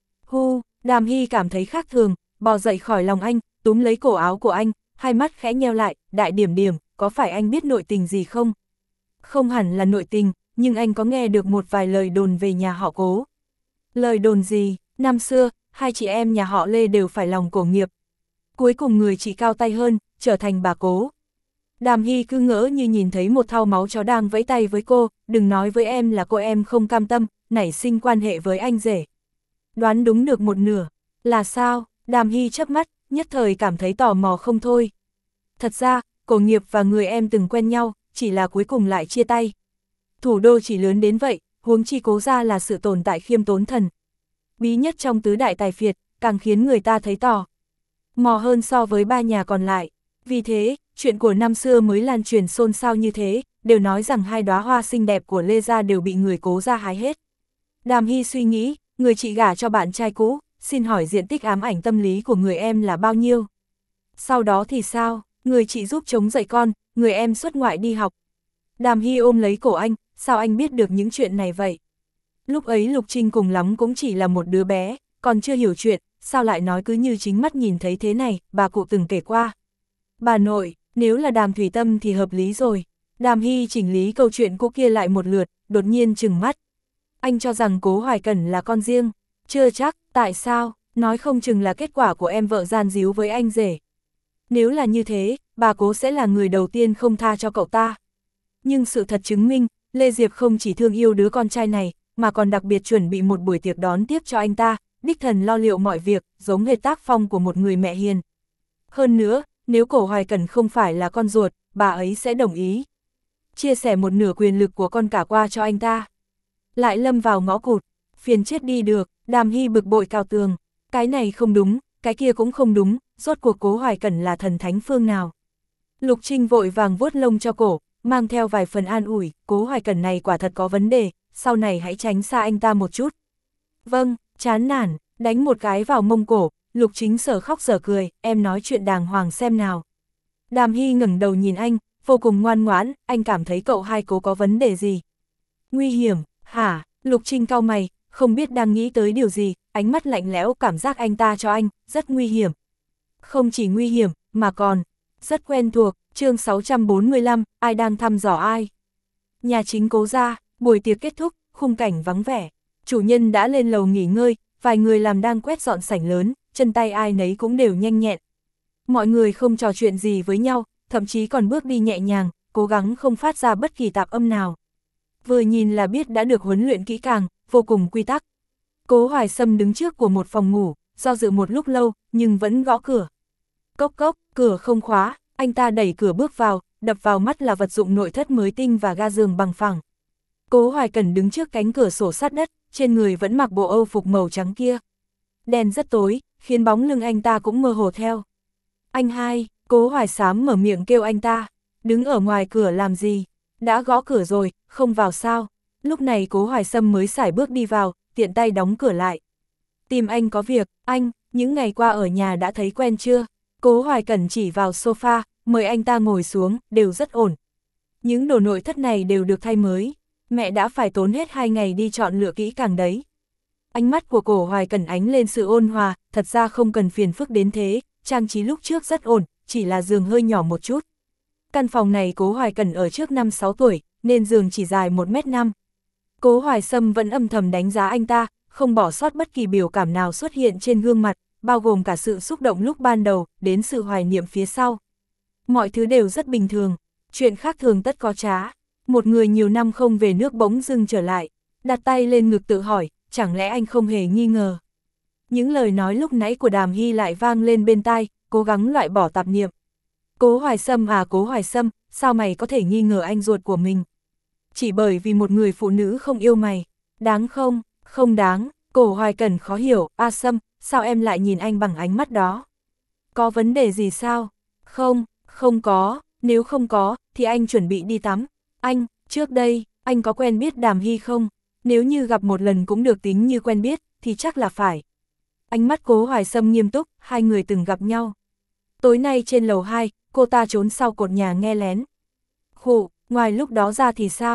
Hu, Đàm Hy cảm thấy khác thường, bò dậy khỏi lòng anh, túm lấy cổ áo của anh, hai mắt khẽ nheo lại, đại điểm điểm, có phải anh biết nội tình gì không? Không hẳn là nội tình, nhưng anh có nghe được một vài lời đồn về nhà họ Cố. Lời đồn gì? Năm xưa, hai chị em nhà họ Lê đều phải lòng cổ nghiệp. Cuối cùng người chị cao tay hơn, trở thành bà Cố. Đàm Hy cứ ngỡ như nhìn thấy một thau máu chó đang vẫy tay với cô, đừng nói với em là cô em không cam tâm, nảy sinh quan hệ với anh rể. Đoán đúng được một nửa, là sao? Đàm Hy chớp mắt, nhất thời cảm thấy tò mò không thôi. Thật ra, cổ nghiệp và người em từng quen nhau, chỉ là cuối cùng lại chia tay. Thủ đô chỉ lớn đến vậy, huống chi Cố gia là sự tồn tại khiêm tốn thần. Bí nhất trong tứ đại tài phiệt, càng khiến người ta thấy tò mò hơn so với ba nhà còn lại. Vì thế, chuyện của năm xưa mới lan truyền xôn xao như thế, đều nói rằng hai đóa hoa xinh đẹp của Lê gia đều bị người Cố gia hái hết. Đàm Hy suy nghĩ, người chị gả cho bạn trai cũ, xin hỏi diện tích ám ảnh tâm lý của người em là bao nhiêu? Sau đó thì sao? Người chị giúp chống dậy con, người em xuất ngoại đi học. Đàm Hy ôm lấy cổ anh, sao anh biết được những chuyện này vậy? Lúc ấy Lục Trinh cùng lắm cũng chỉ là một đứa bé, còn chưa hiểu chuyện, sao lại nói cứ như chính mắt nhìn thấy thế này, bà cụ từng kể qua. Bà nội, nếu là Đàm Thủy Tâm thì hợp lý rồi. Đàm Hy chỉnh lý câu chuyện cũ kia lại một lượt, đột nhiên trừng mắt. Anh cho rằng Cố Hoài Cẩn là con riêng, chưa chắc, tại sao, nói không chừng là kết quả của em vợ gian díu với anh rể. Nếu là như thế, bà Cố sẽ là người đầu tiên không tha cho cậu ta. Nhưng sự thật chứng minh, Lê Diệp không chỉ thương yêu đứa con trai này, mà còn đặc biệt chuẩn bị một buổi tiệc đón tiếp cho anh ta, đích thần lo liệu mọi việc, giống hệt tác phong của một người mẹ hiền. Hơn nữa, nếu Cổ Hoài Cẩn không phải là con ruột, bà ấy sẽ đồng ý chia sẻ một nửa quyền lực của con cả qua cho anh ta. Lại lâm vào ngõ cụt, phiền chết đi được. Đàm Hy bực bội cào tường, cái này không đúng, cái kia cũng không đúng, rốt cuộc Cố Hoài Cẩn là thần thánh phương nào. Lục Trinh vội vàng vuốt lông cho cổ, mang theo vài phần an ủi, Cố Hoài Cẩn này quả thật có vấn đề, sau này hãy tránh xa anh ta một chút. Vâng, chán nản, đánh một cái vào mông cổ, Lục Chính sở khóc sở cười, em nói chuyện đàng hoàng xem nào. Đàm Hy ngẩng đầu nhìn anh, vô cùng ngoan ngoãn, anh cảm thấy cậu hai Cố có vấn đề gì? Nguy hiểm, hả? Lục Trinh cau mày, không biết đang nghĩ tới điều gì, ánh mắt lạnh lẽo, cảm giác anh ta cho anh, rất nguy hiểm. Không chỉ nguy hiểm, mà còn rất quen thuộc. Chương sáu trăm bốn mươi lăm, ai đang thăm dò ai? Nhà chính Cố gia, buổi tiệc kết thúc, khung cảnh vắng vẻ. Chủ nhân đã lên lầu nghỉ ngơi, vài người làm đang quét dọn sảnh lớn, chân tay ai nấy cũng đều nhanh nhẹn. Mọi người không trò chuyện gì với nhau, thậm chí còn bước đi nhẹ nhàng, cố gắng không phát ra bất kỳ tạp âm nào. Vừa nhìn là biết đã được huấn luyện kỹ càng, vô cùng quy tắc. Cố Hoài Sâm đứng trước của một phòng ngủ, do dự một lúc lâu, nhưng vẫn gõ cửa. Cốc cốc, cửa không khóa, anh ta đẩy cửa bước vào, đập vào mắt là vật dụng nội thất mới tinh và ga giường bằng phẳng. Cố Hoài Cẩn đứng trước cánh cửa sổ sát đất, trên người vẫn mặc bộ âu phục màu trắng kia. Đèn rất tối, khiến bóng lưng anh ta cũng mơ hồ theo. Anh hai, Cố Hoài Sám mở miệng kêu anh ta, đứng ở ngoài cửa làm gì? Đã gõ cửa rồi, không vào sao? Lúc này Cố Hoài Sâm mới sải bước đi vào, tiện tay đóng cửa lại. Tìm anh có việc, anh, những ngày qua ở nhà đã thấy quen chưa? Cố Hoài Cẩn chỉ vào sofa, mời anh ta ngồi xuống, đều rất ổn. Những đồ nội thất này đều được thay mới, mẹ đã phải tốn hết hai ngày đi chọn lựa kỹ càng đấy. Ánh mắt của Cố Hoài Cẩn ánh lên sự ôn hòa, thật ra không cần phiền phức đến thế, trang trí lúc trước rất ổn, chỉ là giường hơi nhỏ một chút. Căn phòng này Cố Hoài Cẩn ở trước năm sáu tuổi, nên giường chỉ dài một mét năm. Cố Hoài Sâm vẫn âm thầm đánh giá anh ta, không bỏ sót bất kỳ biểu cảm nào xuất hiện trên gương mặt, bao gồm cả sự xúc động lúc ban đầu, đến sự hoài niệm phía sau. Mọi thứ đều rất bình thường, chuyện khác thường tất có trá. Một người nhiều năm không về nước bỗng dưng trở lại, đặt tay lên ngực tự hỏi, chẳng lẽ anh không hề nghi ngờ. Những lời nói lúc nãy của Đàm Hy lại vang lên bên tai, cố gắng loại bỏ tạp niệm. Cố Hoài Sâm à Cố Hoài Sâm, sao mày có thể nghi ngờ anh ruột của mình? Chỉ bởi vì một người phụ nữ không yêu mày, đáng không? Không đáng. Cố Hoài Cẩn khó hiểu, A Sâm, sao em lại nhìn anh bằng ánh mắt đó? Có vấn đề gì sao? Không, không có, nếu không có, thì anh chuẩn bị đi tắm. Anh, trước đây, anh có quen biết Đàm Hy không? Nếu như gặp một lần cũng được tính như quen biết, thì chắc là phải. Ánh mắt Cố Hoài Sâm nghiêm túc, hai người từng gặp nhau. Tối nay trên lầu hai, cô ta trốn sau cột nhà nghe lén. Khụ, ngoài lúc đó ra thì sao?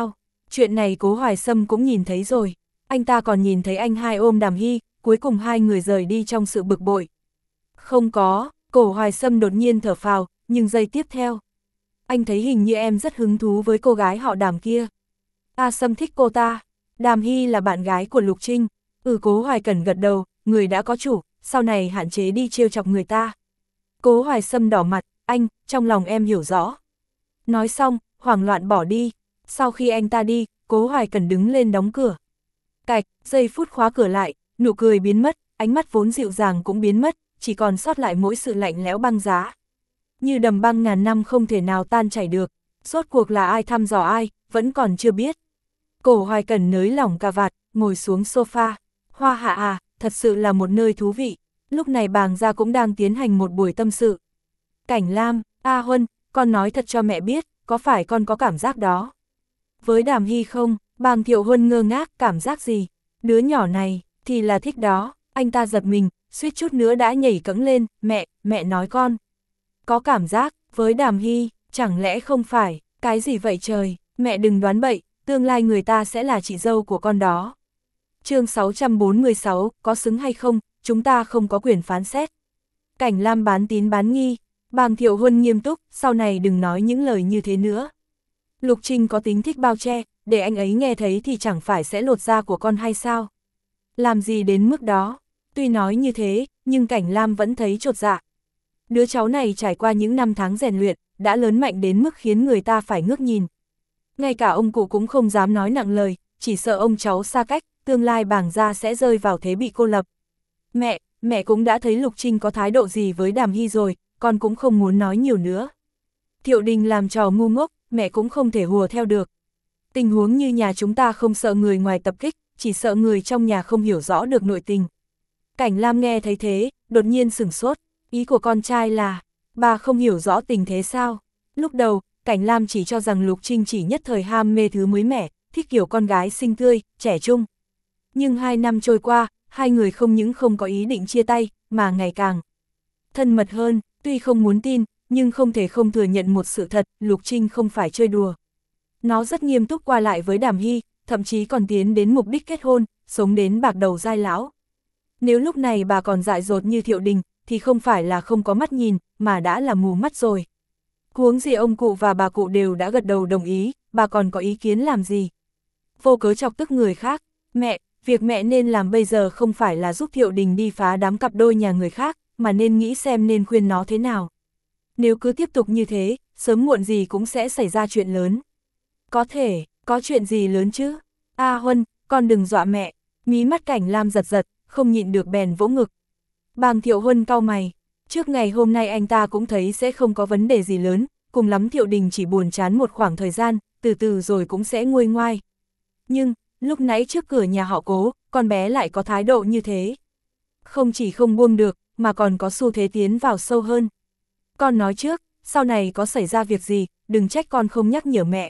Chuyện này Cố Hoài Sâm cũng nhìn thấy rồi, anh ta còn nhìn thấy anh hai ôm Đàm Hy, cuối cùng hai người rời đi trong sự bực bội. Không có, Cố Hoài Sâm đột nhiên thở phào, nhưng giây tiếp theo. Anh thấy hình như em rất hứng thú với cô gái họ Đàm kia. A Sâm thích cô ta, Đàm Hy là bạn gái của Lục Trinh. Ừ, Cố Hoài Cẩn gật đầu, người đã có chủ, sau này hạn chế đi trêu chọc người ta. Cố Hoài Sâm đỏ mặt, anh, trong lòng em hiểu rõ. Nói xong, hoảng loạn bỏ đi. Sau khi anh ta đi, Cố Hoài Cẩn đứng lên đóng cửa. Cạch, giây phút khóa cửa lại, nụ cười biến mất, ánh mắt vốn dịu dàng cũng biến mất, chỉ còn sót lại mỗi sự lạnh lẽo băng giá. Như đầm băng ngàn năm không thể nào tan chảy được, rốt cuộc là ai thăm dò ai, vẫn còn chưa biết. Cố Hoài Cẩn nới lỏng cà vạt, ngồi xuống sofa. Hoa Hạ à, thật sự là một nơi thú vị. Lúc này Bàng gia cũng đang tiến hành một buổi tâm sự. Cảnh Lam, A Huân, con nói thật cho mẹ biết, có phải con có cảm giác đó? Với Đàm Hy không? Bàng Thiệu Huân ngơ ngác, cảm giác gì? Đứa nhỏ này, thì là thích đó. Anh ta giật mình, suýt chút nữa đã nhảy cẫng lên, mẹ, mẹ nói con. Có cảm giác, với Đàm Hy, chẳng lẽ không phải, cái gì vậy trời, mẹ đừng đoán bậy, tương lai người ta sẽ là chị dâu của con đó. Chương sáu trăm bốn mươi sáu, có xứng hay không, chúng ta không có quyền phán xét. Cảnh Lam bán tín bán nghi, Bàng Thiệu Huân nghiêm túc, sau này đừng nói những lời như thế nữa. Lục Trinh có tính thích bao che, để anh ấy nghe thấy thì chẳng phải sẽ lột da của con hay sao? Làm gì đến mức đó? Tuy nói như thế, nhưng Cảnh Lam vẫn thấy chột dạ. Đứa cháu này trải qua những năm tháng rèn luyện, đã lớn mạnh đến mức khiến người ta phải ngước nhìn. Ngay cả ông cụ cũng không dám nói nặng lời, chỉ sợ ông cháu xa cách, tương lai Bàng gia sẽ rơi vào thế bị cô lập. Mẹ, mẹ cũng đã thấy Lục Trinh có thái độ gì với Đàm Hy rồi, con cũng không muốn nói nhiều nữa. Thiệu Đình làm trò ngu ngốc, mẹ cũng không thể hùa theo được. Tình huống như nhà chúng ta không sợ người ngoài tập kích, chỉ sợ người trong nhà không hiểu rõ được nội tình. Cảnh Lam nghe thấy thế, đột nhiên sửng sốt, ý của con trai là, bà không hiểu rõ tình thế sao? Lúc đầu, Cảnh Lam chỉ cho rằng Lục Trinh chỉ nhất thời ham mê thứ mới mẻ, thích kiểu con gái xinh tươi, trẻ trung. Nhưng hai năm trôi qua, hai người không những không có ý định chia tay, mà ngày càng thân mật hơn, tuy không muốn tin, nhưng không thể không thừa nhận một sự thật, Lục Trinh không phải chơi đùa. Nó rất nghiêm túc qua lại với Đàm Hy, thậm chí còn tiến đến mục đích kết hôn, sống đến bạc đầu giai lão. Nếu lúc này bà còn dại dột như Thiệu Đình, thì không phải là không có mắt nhìn, mà đã là mù mắt rồi. Huống gì ông cụ và bà cụ đều đã gật đầu đồng ý, bà còn có ý kiến làm gì? Vô cớ chọc tức người khác, mẹ, việc mẹ nên làm bây giờ không phải là giúp Thiệu Đình đi phá đám cặp đôi nhà người khác, mà nên nghĩ xem nên khuyên nó thế nào. Nếu cứ tiếp tục như thế, sớm muộn gì cũng sẽ xảy ra chuyện lớn. Có thể, có chuyện gì lớn chứ? A Huân, con đừng dọa mẹ. Mí mắt Cảnh Lam giật giật, không nhịn được bèn vỗ ngực. Bàng Thiệu Huân cau mày. Trước ngày hôm nay anh ta cũng thấy sẽ không có vấn đề gì lớn, cùng lắm Thiệu Đình chỉ buồn chán một khoảng thời gian, từ từ rồi cũng sẽ nguôi ngoai. Nhưng, lúc nãy trước cửa nhà họ Cố, con bé lại có thái độ như thế. Không chỉ không buông được, mà còn có xu thế tiến vào sâu hơn. Con nói trước, sau này có xảy ra việc gì, đừng trách con không nhắc nhở mẹ.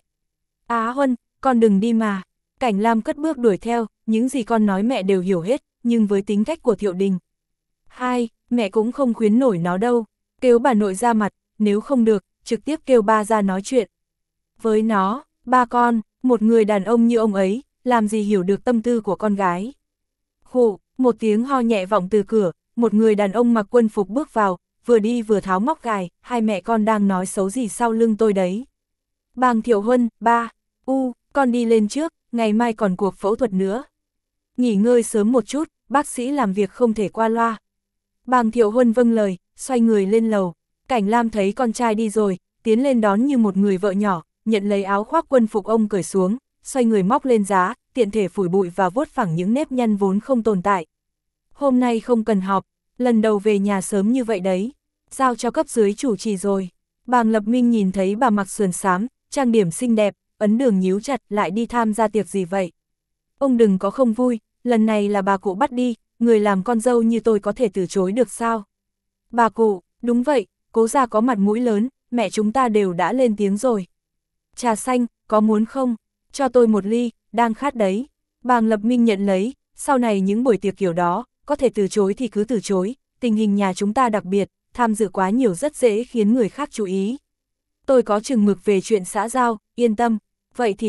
Á Huân, con đừng đi mà. Cảnh Lam cất bước đuổi theo, những gì con nói mẹ đều hiểu hết, nhưng với tính cách của Thiệu Đình. Hai, mẹ cũng không khuyến nổi nó đâu, kêu bà nội ra mặt, nếu không được, trực tiếp kêu ba ra nói chuyện. Với nó, ba con, một người đàn ông như ông ấy, làm gì hiểu được tâm tư của con gái. Khụ, một tiếng ho nhẹ vọng từ cửa, một người đàn ông mặc quân phục bước vào, vừa đi vừa tháo móc gài, hai mẹ con đang nói xấu gì sau lưng tôi đấy. Bàng Thiệu Huân, ba, u, con đi lên trước, ngày mai còn cuộc phẫu thuật nữa. Nghỉ ngơi sớm một chút, bác sĩ làm việc không thể qua loa. Bàng Thiệu Huân vâng lời, xoay người lên lầu. Cảnh Lam thấy con trai đi rồi, tiến lên đón như một người vợ nhỏ, nhận lấy áo khoác quân phục ông cởi xuống, xoay người móc lên giá, tiện thể phủi bụi và vuốt phẳng những nếp nhăn vốn không tồn tại. Hôm nay không cần họp, lần đầu về nhà sớm như vậy đấy, giao cho cấp dưới chủ trì rồi. Bàng Lập Minh nhìn thấy bà mặc sườn xám, trang điểm xinh đẹp, ấn đường nhíu chặt, lại đi tham gia tiệc gì vậy? Ông đừng có không vui, lần này là bà cụ bắt đi, người làm con dâu như tôi có thể từ chối được sao? Bà cụ, đúng vậy, Cố gia có mặt mũi lớn, mẹ chúng ta đều đã lên tiếng rồi. Trà xanh, có muốn không? Cho tôi một ly, đang khát đấy. Bàng Lập Minh nhận lấy, sau này những buổi tiệc kiểu đó, có thể từ chối thì cứ từ chối, tình hình nhà chúng ta đặc biệt, tham dự quá nhiều rất dễ khiến người khác chú ý. Tôi có chừng mực về chuyện xã giao, yên tâm. Vậy thì tốt,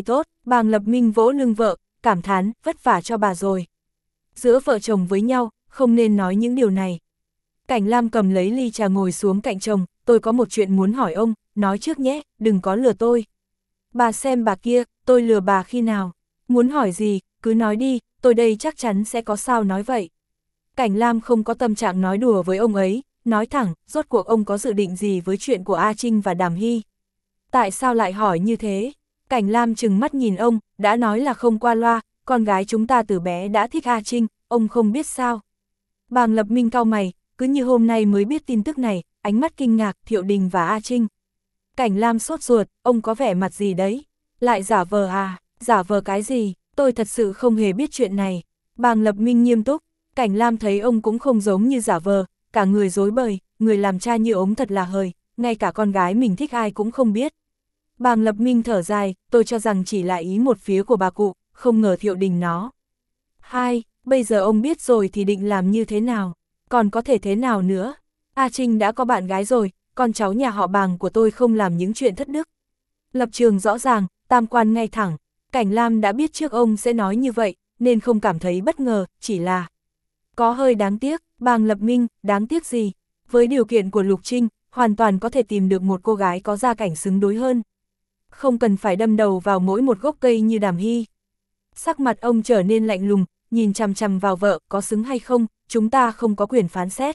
Bàng Lập Minh vỗ lưng vợ, cảm thán, vất vả cho bà rồi. Giữa vợ chồng với nhau, không nên nói những điều này. Cảnh Lam cầm lấy ly trà ngồi xuống cạnh chồng, tôi có một chuyện muốn hỏi ông, nói trước nhé, đừng có lừa tôi. Bà xem bà kia, tôi lừa bà khi nào? Muốn hỏi gì, cứ nói đi, tôi đây chắc chắn sẽ có sao nói vậy. Cảnh Lam không có tâm trạng nói đùa với ông ấy, nói thẳng, rốt cuộc ông có dự định gì với chuyện của A Trinh và Đàm Hy? Tại sao lại hỏi như thế? Cảnh Lam trừng mắt nhìn ông, đã nói là không qua loa, con gái chúng ta từ bé đã thích A Trinh, ông không biết sao. Bàng Lập Minh cau mày, cứ như hôm nay mới biết tin tức này, ánh mắt kinh ngạc, Thiệu Đình và A Trinh. Cảnh Lam sốt ruột, ông có vẻ mặt gì đấy? Lại giả vờ à? Giả vờ cái gì? Tôi thật sự không hề biết chuyện này. Bàng Lập Minh nghiêm túc, Cảnh Lam thấy ông cũng không giống như giả vờ, cả người dối bời, người làm cha như ống thật là hời, ngay cả con gái mình thích ai cũng không biết. Bàng Lập Minh thở dài, tôi cho rằng chỉ là ý một phía của bà cụ, không ngờ Thiệu Đình nó. Hai, bây giờ ông biết rồi thì định làm như thế nào? Còn có thể thế nào nữa? A Trinh đã có bạn gái rồi, con cháu nhà họ Bàng của tôi không làm những chuyện thất đức. Lập trường rõ ràng, tam quan ngay thẳng, Cảnh Lam đã biết trước ông sẽ nói như vậy, nên không cảm thấy bất ngờ, chỉ là có hơi đáng tiếc. Bàng Lập Minh, đáng tiếc gì? Với điều kiện của Lục Trinh, hoàn toàn có thể tìm được một cô gái có gia cảnh xứng đối hơn. Không cần phải đâm đầu vào mỗi một gốc cây như Đàm Hy. Sắc mặt ông trở nên lạnh lùng, nhìn chằm chằm vào vợ, có xứng hay không, chúng ta không có quyền phán xét.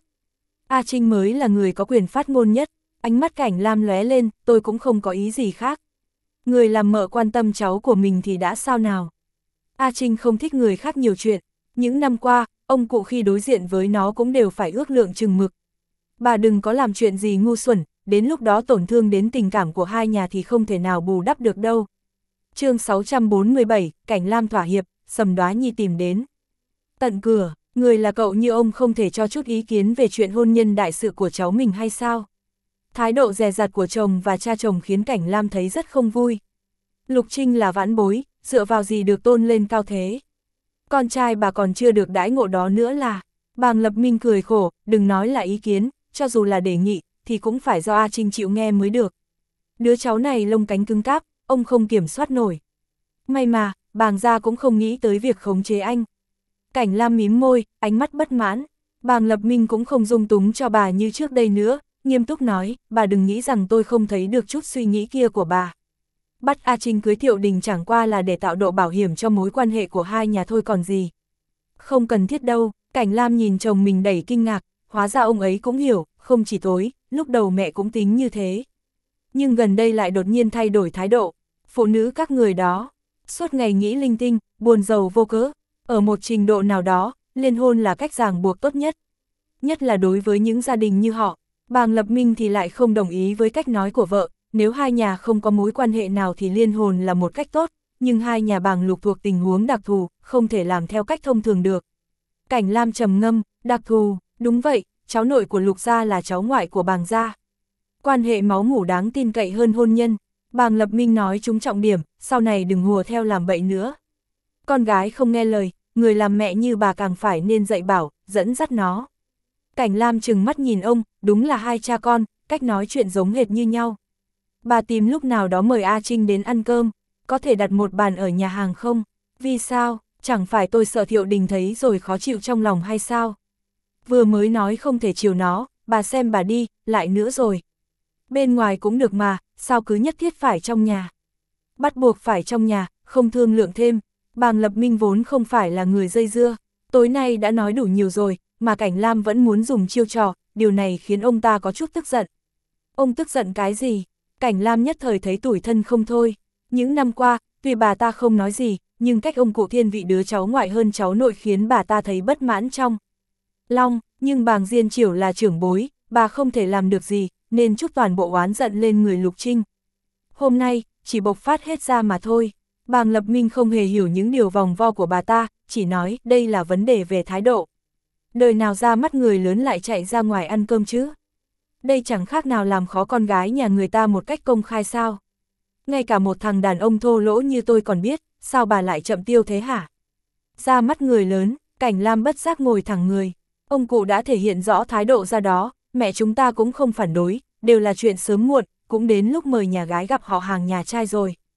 A Trinh mới là người có quyền phát ngôn nhất, ánh mắt Cảnh Lam lóe lên, tôi cũng không có ý gì khác. Người làm mợ quan tâm cháu của mình thì đã sao nào. A Trinh không thích người khác nhiều chuyện, những năm qua, ông cụ khi đối diện với nó cũng đều phải ước lượng chừng mực. Bà đừng có làm chuyện gì ngu xuẩn, đến lúc đó tổn thương đến tình cảm của hai nhà thì không thể nào bù đắp được đâu. Chương sáu trăm bốn mươi bảy, Cảnh Lam thỏa hiệp, Sầm Đoá Nhi tìm đến. Tận cửa, người là cậu như ông không thể cho chút ý kiến về chuyện hôn nhân đại sự của cháu mình hay sao? Thái độ dè dặt của chồng và cha chồng khiến Cảnh Lam thấy rất không vui. Lục Trinh là vãn bối, dựa vào gì được tôn lên cao thế? Con trai bà còn chưa được đãi ngộ đó nữa là. Bàng Lập Minh cười khổ, đừng nói là ý kiến, cho dù là đề nghị, thì cũng phải do A Trinh chịu nghe mới được. Đứa cháu này lông cánh cứng cáp, ông không kiểm soát nổi. May mà, Bàng gia cũng không nghĩ tới việc khống chế anh. Cảnh Lam mím môi, ánh mắt bất mãn. Bàng Lập Minh cũng không dung túng cho bà như trước đây nữa, nghiêm túc nói, bà đừng nghĩ rằng tôi không thấy được chút suy nghĩ kia của bà. Bắt A Trinh cưới Thiệu Đình chẳng qua là để tạo độ bảo hiểm cho mối quan hệ của hai nhà thôi còn gì. Không cần thiết đâu. Cảnh Lam nhìn chồng mình đầy kinh ngạc, hóa ra ông ấy cũng hiểu, không chỉ tối, lúc đầu mẹ cũng tính như thế. Nhưng gần đây lại đột nhiên thay đổi thái độ, phụ nữ các người đó, suốt ngày nghĩ linh tinh, buồn rầu vô cớ, ở một trình độ nào đó, liên hôn là cách ràng buộc tốt nhất. Nhất là đối với những gia đình như họ, Bàng Lập Minh thì lại không đồng ý với cách nói của vợ, nếu hai nhà không có mối quan hệ nào thì liên hôn là một cách tốt, nhưng hai nhà Bàng Lục thuộc tình huống đặc thù, không thể làm theo cách thông thường được. Cảnh Lam trầm ngâm, đặc thù, đúng vậy, cháu nội của Lục gia là cháu ngoại của Bàng gia. Quan hệ máu mủ đáng tin cậy hơn hôn nhân. Bàng Lập Minh nói trúng trọng điểm, sau này đừng hùa theo làm bậy nữa. Con gái không nghe lời, người làm mẹ như bà càng phải nên dạy bảo, dẫn dắt nó. Cảnh Lam trừng mắt nhìn ông, đúng là hai cha con, cách nói chuyện giống hệt như nhau. Bà tìm lúc nào đó mời A Trinh đến ăn cơm, có thể đặt một bàn ở nhà hàng không? Vì sao? Chẳng phải tôi sợ Thiệu Đình thấy rồi khó chịu trong lòng hay sao? Vừa mới nói không thể chiều nó, bà xem bà đi, lại nữa rồi. Bên ngoài cũng được mà, sao cứ nhất thiết phải trong nhà? Bắt buộc phải trong nhà, không thương lượng thêm. Bàng Lập Minh vốn không phải là người dây dưa, tối nay đã nói đủ nhiều rồi, mà Cảnh Lam vẫn muốn dùng chiêu trò, điều này khiến ông ta có chút tức giận. Ông tức giận cái gì? Cảnh Lam nhất thời thấy tủi thân không thôi. Những năm qua, tuy bà ta không nói gì, nhưng cách ông cụ thiên vị đứa cháu ngoại hơn cháu nội khiến bà ta thấy bất mãn trong lòng, nhưng Bàng Diên Chiểu là trưởng bối, bà không thể làm được gì, nên trút toàn bộ oán giận lên người Lục Trinh. Hôm nay, chỉ bộc phát hết ra mà thôi. Bàng Lập Minh không hề hiểu những điều vòng vo của bà ta, chỉ nói đây là vấn đề về thái độ. Đời nào ra mắt người lớn lại chạy ra ngoài ăn cơm chứ? Đây chẳng khác nào làm khó con gái nhà người ta một cách công khai sao? Ngay cả một thằng đàn ông thô lỗ như tôi còn biết, sao bà lại chậm tiêu thế hả? Ra mắt người lớn, Cảnh Lam bất giác ngồi thẳng người. Ông cụ đã thể hiện rõ thái độ ra đó, mẹ chúng ta cũng không phản đối, đều là chuyện sớm muộn, cũng đến lúc mời nhà gái gặp họ hàng nhà trai rồi.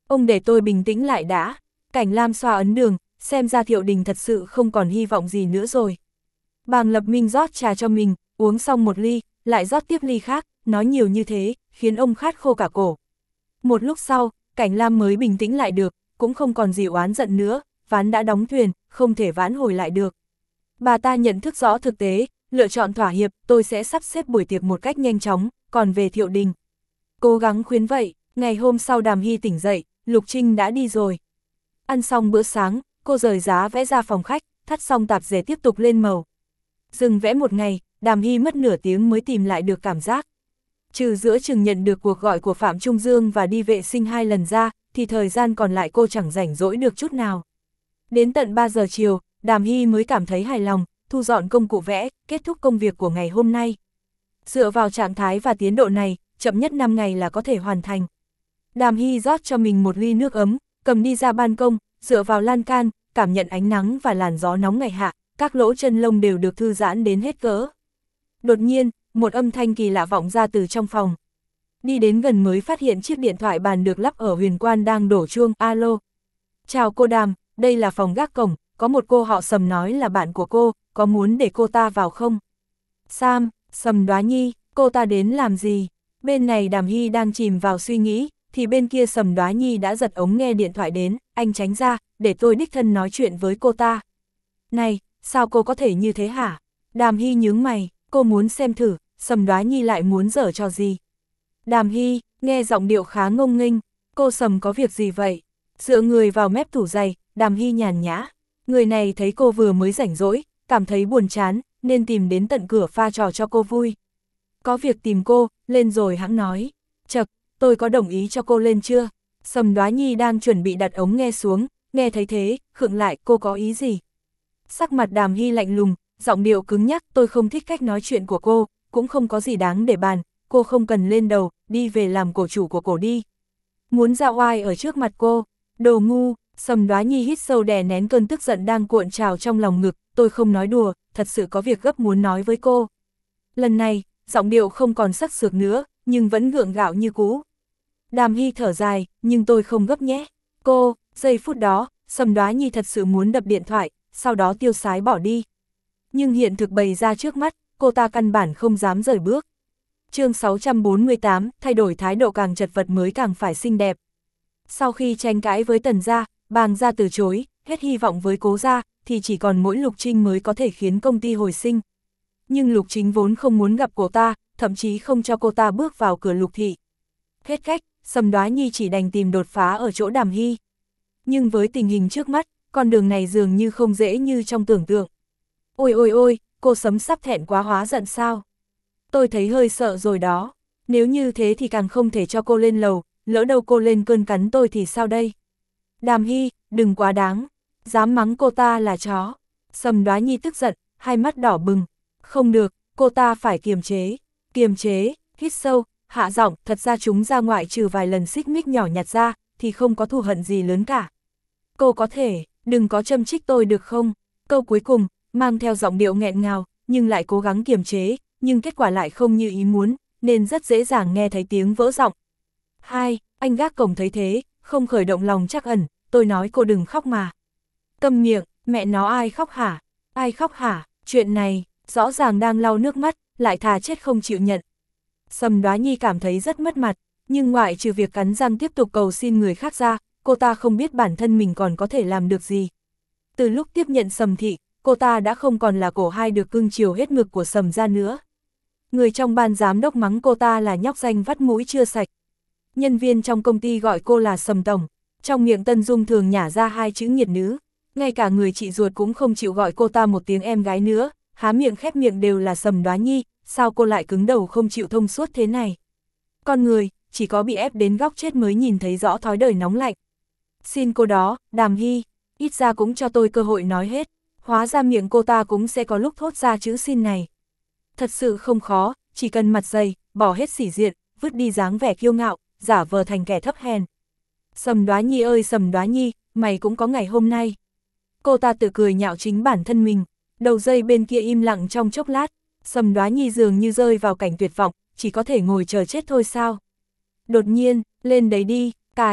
Ông để tôi bình tĩnh lại đã. Cảnh Lam xoa ấn đường, xem ra Thiệu Đình thật sự không còn hy vọng gì nữa rồi. Bàng Lập Minh rót trà cho mình, uống xong một ly, lại rót tiếp ly khác, nói nhiều như thế, khiến ông khát khô cả cổ. Một lúc sau, Cảnh Lam mới bình tĩnh lại được, cũng không còn gì oán giận nữa, ván đã đóng thuyền, không thể vãn hồi lại được. Bà ta nhận thức rõ thực tế, lựa chọn thỏa hiệp, tôi sẽ sắp xếp buổi tiệc một cách nhanh chóng, còn về Thiệu Đình. Cố gắng khuyến vậy, ngày hôm sau Đàm Hy tỉnh dậy, Lục Trinh đã đi rồi. Ăn xong bữa sáng, cô rời giá vẽ ra phòng khách, thắt xong tạp dề tiếp tục lên màu. Dừng vẽ một ngày, Đàm Hy mất nửa tiếng mới tìm lại được cảm giác. Trừ giữa chừng nhận được cuộc gọi của Phạm Trung Dương và đi vệ sinh hai lần ra, thì thời gian còn lại cô chẳng rảnh rỗi được chút nào. Đến tận ba giờ chiều, Đàm Hy mới cảm thấy hài lòng, thu dọn công cụ vẽ, kết thúc công việc của ngày hôm nay. Dựa vào trạng thái và tiến độ này, chậm nhất năm ngày là có thể hoàn thành. Đàm Hy rót cho mình một ly nước ấm, cầm đi ra ban công, dựa vào lan can, cảm nhận ánh nắng và làn gió nóng ngày hạ, các lỗ chân lông đều được thư giãn đến hết cỡ. Đột nhiên, một âm thanh kỳ lạ vọng ra từ trong phòng. Đi đến gần mới phát hiện chiếc điện thoại bàn được lắp ở huyền quan đang đổ chuông. Alo. Chào cô Đàm, đây là phòng gác cổng, có một cô họ Sầm nói là bạn của cô, có muốn để cô ta vào không? Sam, Sầm Đoá Nhi, cô ta đến làm gì? Bên này Đàm Hy đang chìm vào suy nghĩ, thì bên kia Sầm Đoá Nhi đã giật ống nghe điện thoại đến, anh tránh ra, để tôi đích thân nói chuyện với cô ta. Này, sao cô có thể như thế hả? Đàm Hy nhướng mày, cô muốn xem thử, Sầm Đoá Nhi lại muốn giở trò gì? Đàm Hy, nghe giọng điệu khá ngông nghênh, cô Sầm có việc gì vậy? Dựa người vào mép tủ giày, Đàm Hy nhàn nhã. Người này thấy cô vừa mới rảnh rỗi, cảm thấy buồn chán, nên tìm đến tận cửa pha trò cho cô vui. Có việc tìm cô, lên rồi hãng nói. Chậc, tôi có đồng ý cho cô lên chưa? Sầm Đoá Nhi đang chuẩn bị đặt ống nghe xuống, nghe thấy thế, khựng lại, cô có ý gì? Sắc mặt Đàm Hy lạnh lùng, giọng điệu cứng nhắc, tôi không thích cách nói chuyện của cô, cũng không có gì đáng để bàn, cô không cần lên đầu, đi về làm cổ chủ của cổ đi. Muốn ra oai ở trước mặt cô, đồ ngu. Sầm Đoá Nhi hít sâu đè nén cơn tức giận đang cuộn trào trong lòng ngực, tôi không nói đùa, thật sự có việc gấp muốn nói với cô. Lần này, giọng điệu không còn sắc sược nữa, nhưng vẫn gượng gạo như cũ. Đàm Hy thở dài, nhưng tôi không gấp nhé. Cô, giây phút đó, Sầm Đoá Nhi thật sự muốn đập điện thoại, sau đó tiêu sái bỏ đi. Nhưng hiện thực bày ra trước mắt, cô ta căn bản không dám rời bước. Chương sáu trăm bốn mươi tám, thay đổi thái độ càng chật vật mới càng phải xinh đẹp. Sau khi tranh cãi với Tần gia, Bàng gia từ chối, hết hy vọng với Cố gia, thì chỉ còn mỗi Lục Trinh mới có thể khiến công ty hồi sinh. Nhưng Lục Chính vốn không muốn gặp cô ta, thậm chí không cho cô ta bước vào cửa Lục thị. Hết cách, Sầm Đoá Nhi chỉ đành tìm đột phá ở chỗ Đàm Hy. Nhưng với tình hình trước mắt, con đường này dường như không dễ như trong tưởng tượng. Ôi ôi ôi, cô Sấm sắp thẹn quá hóa giận sao? Tôi thấy hơi sợ rồi đó. Nếu như thế thì càng không thể cho cô lên lầu, lỡ đâu cô lên cơn cắn tôi thì sao đây? Đàm Hy, đừng quá đáng, dám mắng cô ta là chó. Sầm Đoá Nhi tức giận, hai mắt đỏ bừng. Không được, cô ta phải kiềm chế. Kiềm chế, hít sâu, hạ giọng, thật ra chúng ra ngoại trừ vài lần xích mích nhỏ nhặt ra, thì không có thù hận gì lớn cả. Cô có thể, đừng có châm chích tôi được không? Câu cuối cùng, mang theo giọng điệu nghẹn ngào, nhưng lại cố gắng kiềm chế, nhưng kết quả lại không như ý muốn, nên rất dễ dàng nghe thấy tiếng vỡ giọng. Hai, anh gác cổng thấy thế, không khởi động lòng trắc ẩn, tôi nói cô đừng khóc mà. Câm miệng, mẹ nó ai khóc hả? Ai khóc hả? Chuyện này, rõ ràng đang lau nước mắt, lại thà chết không chịu nhận. Sầm Đoá Nhi cảm thấy rất mất mặt, nhưng ngoại trừ việc cắn răng tiếp tục cầu xin người khác ra, cô ta không biết bản thân mình còn có thể làm được gì. Từ lúc tiếp nhận Sầm thị, cô ta đã không còn là cổ hai được cưng chiều hết mực của Sầm gia nữa. Người trong ban giám đốc mắng cô ta là nhóc danh vắt mũi chưa sạch. Nhân viên trong công ty gọi cô là Sầm tổng, trong miệng Tân Dung thường nhả ra hai chữ nghiệt nữ, ngay cả người chị ruột cũng không chịu gọi cô ta một tiếng em gái nữa, há miệng khép miệng đều là Sầm Đoá Nhi, sao cô lại cứng đầu không chịu thông suốt thế này? Con người, chỉ có bị ép đến góc chết mới nhìn thấy rõ thói đời nóng lạnh. Xin cô đó, Đàm Hy, ít ra cũng cho tôi cơ hội nói hết, hóa ra miệng cô ta cũng sẽ có lúc thốt ra chữ xin này. Thật sự không khó, chỉ cần mặt dày, bỏ hết sỉ diện, vứt đi dáng vẻ kiêu ngạo, giả vờ thành kẻ thấp hèn. Sầm Đoá Nhi ơi Sầm Đoá Nhi, mày cũng có ngày hôm nay. Cô ta tự cười nhạo chính bản thân mình, đầu dây bên kia im lặng trong chốc lát, Sầm Đoá Nhi dường như rơi vào cảnh tuyệt vọng, chỉ có thể ngồi chờ chết thôi sao. Đột nhiên, lên đấy đi, cái,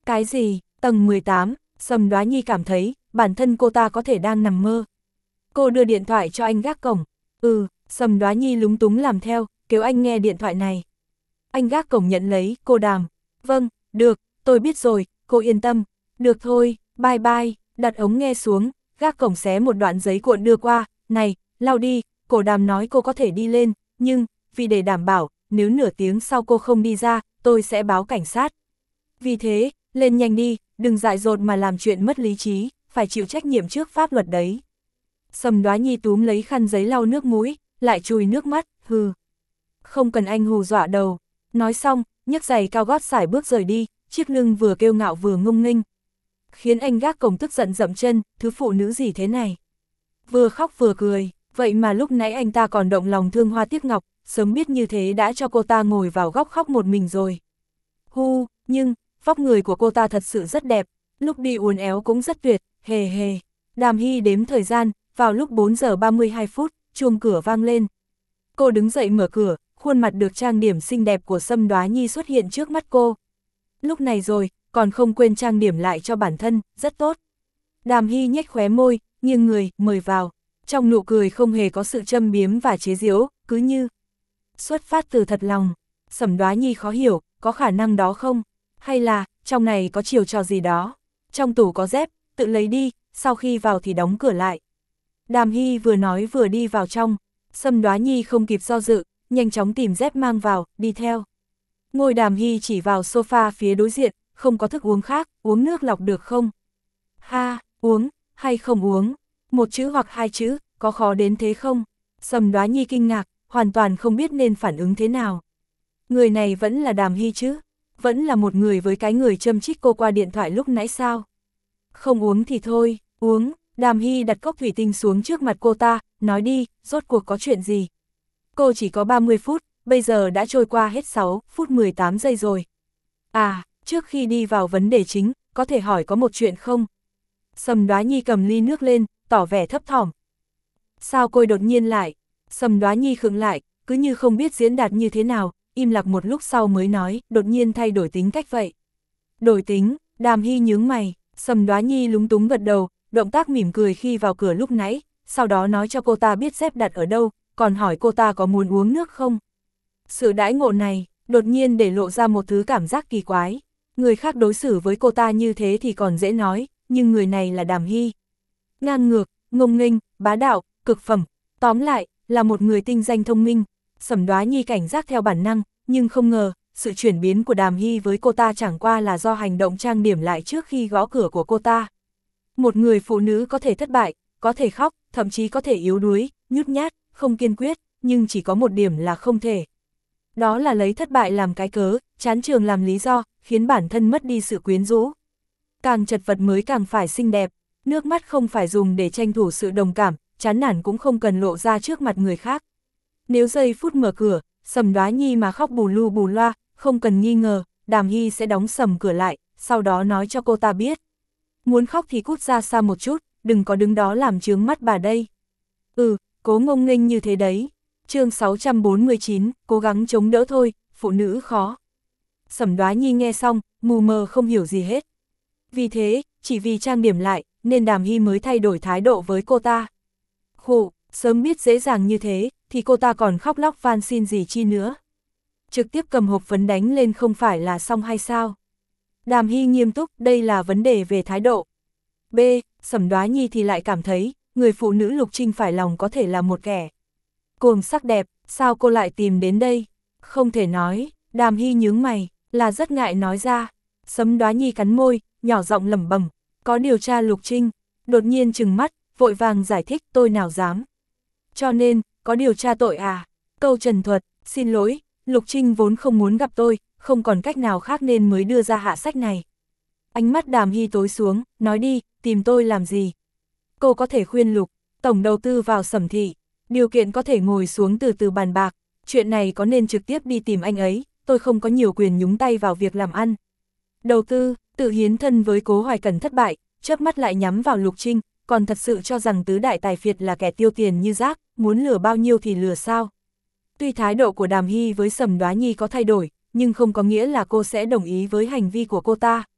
Cái gì? Tầng mười tám, Sầm Đoá Nhi cảm thấy, bản thân cô ta có thể đang nằm mơ. Cô đưa điện thoại cho anh gác cổng. Ừ, Sầm Đoá Nhi lúng túng làm theo, kêu anh nghe điện thoại này. Anh gác cổng nhận lấy, cô Đàm. Vâng, được, tôi biết rồi, cô yên tâm. Được thôi, bye bye, đặt ống nghe xuống, gác cổng xé một đoạn giấy cuộn đưa qua. Này, lau đi, cô Đàm nói cô có thể đi lên, nhưng, vì để đảm bảo, nếu nửa tiếng sau cô không đi ra, tôi sẽ báo cảnh sát. Vì thế, lên nhanh đi, đừng dại dột mà làm chuyện mất lý trí, phải chịu trách nhiệm trước pháp luật đấy. Sầm Đoá Nhi túm lấy khăn giấy lau nước mũi, lại chùi nước mắt, hừ. Không cần anh hù dọa đầu. Nói xong, nhấc giày cao gót sải bước rời đi, chiếc lưng vừa kiêu ngạo vừa ngông nghênh. Khiến anh gác cổng tức giận dậm chân, thứ phụ nữ gì thế này. Vừa khóc vừa cười, vậy mà lúc nãy anh ta còn động lòng thương Hoa Tiếc Ngọc, sớm biết như thế đã cho cô ta ngồi vào góc khóc một mình rồi. Hu, nhưng, vóc người của cô ta thật sự rất đẹp, lúc đi uốn éo cũng rất tuyệt, hề hề. Đàm Hy đếm thời gian, vào lúc bốn giờ ba mươi hai phút, chuông cửa vang lên. Cô đứng dậy mở cửa, khuôn mặt được trang điểm xinh đẹp của Sâm Đoá Nhi xuất hiện trước mắt cô. Lúc này rồi, còn không quên trang điểm lại cho bản thân, rất tốt. Đàm Hy nhếch khóe môi, nghiêng người, mời vào. Trong nụ cười không hề có sự châm biếm và chế giễu, cứ như xuất phát từ thật lòng. Sâm Đoá Nhi khó hiểu, có khả năng đó không? Hay là, trong này có chiều trò gì đó? Trong tủ có dép, tự lấy đi, sau khi vào thì đóng cửa lại. Đàm Hy vừa nói vừa đi vào trong. Sâm Đoá Nhi không kịp do dự, nhanh chóng tìm dép mang vào, đi theo. Ngồi Đàm Hy chỉ vào sofa phía đối diện, không có thức uống khác, uống nước lọc được không? Ha, uống, hay không uống? Một chữ hoặc hai chữ, có khó đến thế không? Sâm Đoá Nhi kinh ngạc, hoàn toàn không biết nên phản ứng thế nào. Người này vẫn là Đàm Hy chứ? Vẫn là một người với cái người châm chích cô qua điện thoại lúc nãy sao? Không uống thì thôi, uống. Đàm Hy đặt cốc thủy tinh xuống trước mặt cô ta, nói đi, rốt cuộc có chuyện gì? Cô chỉ có ba mươi phút, bây giờ đã trôi qua hết sáu phút mười tám giây rồi. À, trước khi đi vào vấn đề chính, có thể hỏi có một chuyện không? Sâm Đoá Nhi cầm ly nước lên, tỏ vẻ thấp thỏm. Sao cô đột nhiên lại? Sâm Đoá Nhi khựng lại, cứ như không biết diễn đạt như thế nào, im lặng một lúc sau mới nói, đột nhiên thay đổi tính cách vậy. Đổi tính, Đàm Hy nhướng mày, Sâm Đoá Nhi lúng túng gật đầu, động tác mỉm cười khi vào cửa lúc nãy, sau đó nói cho cô ta biết dép đặt ở đâu, còn hỏi cô ta có muốn uống nước không. Sự đãi ngộ này, đột nhiên để lộ ra một thứ cảm giác kỳ quái. Người khác đối xử với cô ta như thế thì còn dễ nói, nhưng người này là Đàm Hy. Ngang ngược, ngông nghênh, bá đạo, cực phẩm, tóm lại, là một người tinh danh thông minh. Sâm Đoá Nhi cảnh giác theo bản năng, nhưng không ngờ, sự chuyển biến của Đàm Hy với cô ta chẳng qua là do hành động trang điểm lại trước khi gõ cửa của cô ta. Một người phụ nữ có thể thất bại, có thể khóc, thậm chí có thể yếu đuối, nhút nhát, không kiên quyết, nhưng chỉ có một điểm là không thể. Đó là lấy thất bại làm cái cớ, chán trường làm lý do, khiến bản thân mất đi sự quyến rũ. Càng chật vật mới càng phải xinh đẹp, nước mắt không phải dùng để tranh thủ sự đồng cảm, chán nản cũng không cần lộ ra trước mặt người khác. Nếu giây phút mở cửa, Sâm Đoá Nhi mà khóc bù lu bù loa, không cần nghi ngờ, Đàm Hy sẽ đóng sầm cửa lại, sau đó nói cho cô ta biết. Muốn khóc thì cút ra xa một chút, đừng có đứng đó làm chướng mắt bà đây. Ừ, cố ngông nghênh như thế đấy. Chương sáu trăm bốn mươi chín, cố gắng chống đỡ thôi, phụ nữ khó. Sâm Đoá Nhi nghe xong, mù mờ không hiểu gì hết. Vì thế, chỉ vì trang điểm lại, nên Đàm Hy mới thay đổi thái độ với cô ta. Khổ, sớm biết dễ dàng như thế, thì cô ta còn khóc lóc van xin gì chi nữa. Trực tiếp cầm hộp phấn đánh lên không phải là xong hay sao? Đàm Hy nghiêm túc, đây là vấn đề về thái độ. B. Sâm Đoá Nhi thì lại cảm thấy, người phụ nữ Lục Trinh phải lòng có thể là một kẻ cuồng sắc đẹp, sao cô lại tìm đến đây? Không thể nói, Đàm Hy nhướng mày, là rất ngại nói ra. Sâm Đoá Nhi cắn môi, nhỏ giọng lẩm bẩm, có điều tra Lục Trinh, đột nhiên trừng mắt, vội vàng giải thích, tôi nào dám. Cho nên, có điều tra tội à? Câu trần thuật, xin lỗi, Lục Trinh vốn không muốn gặp tôi, không còn cách nào khác nên mới đưa ra hạ sách này. Ánh mắt Đàm Hy tối xuống, nói đi, tìm tôi làm gì? Cô có thể khuyên Lục tổng đầu tư vào Sẩm thị, điều kiện có thể ngồi xuống từ từ bàn bạc, chuyện này có nên trực tiếp đi tìm anh ấy, tôi không có nhiều quyền nhúng tay vào việc làm ăn. Đầu tư, tự hiến thân với Cố Hoài Cẩn thất bại, chớp mắt lại nhắm vào Lục Trinh, còn thật sự cho rằng tứ đại tài phiệt là kẻ tiêu tiền như rác, muốn lừa bao nhiêu thì lừa sao. Tuy thái độ của Đàm Hy với Sâm Đoá Nhi có thay đổi, nhưng không có nghĩa là cô sẽ đồng ý với hành vi của cô ta.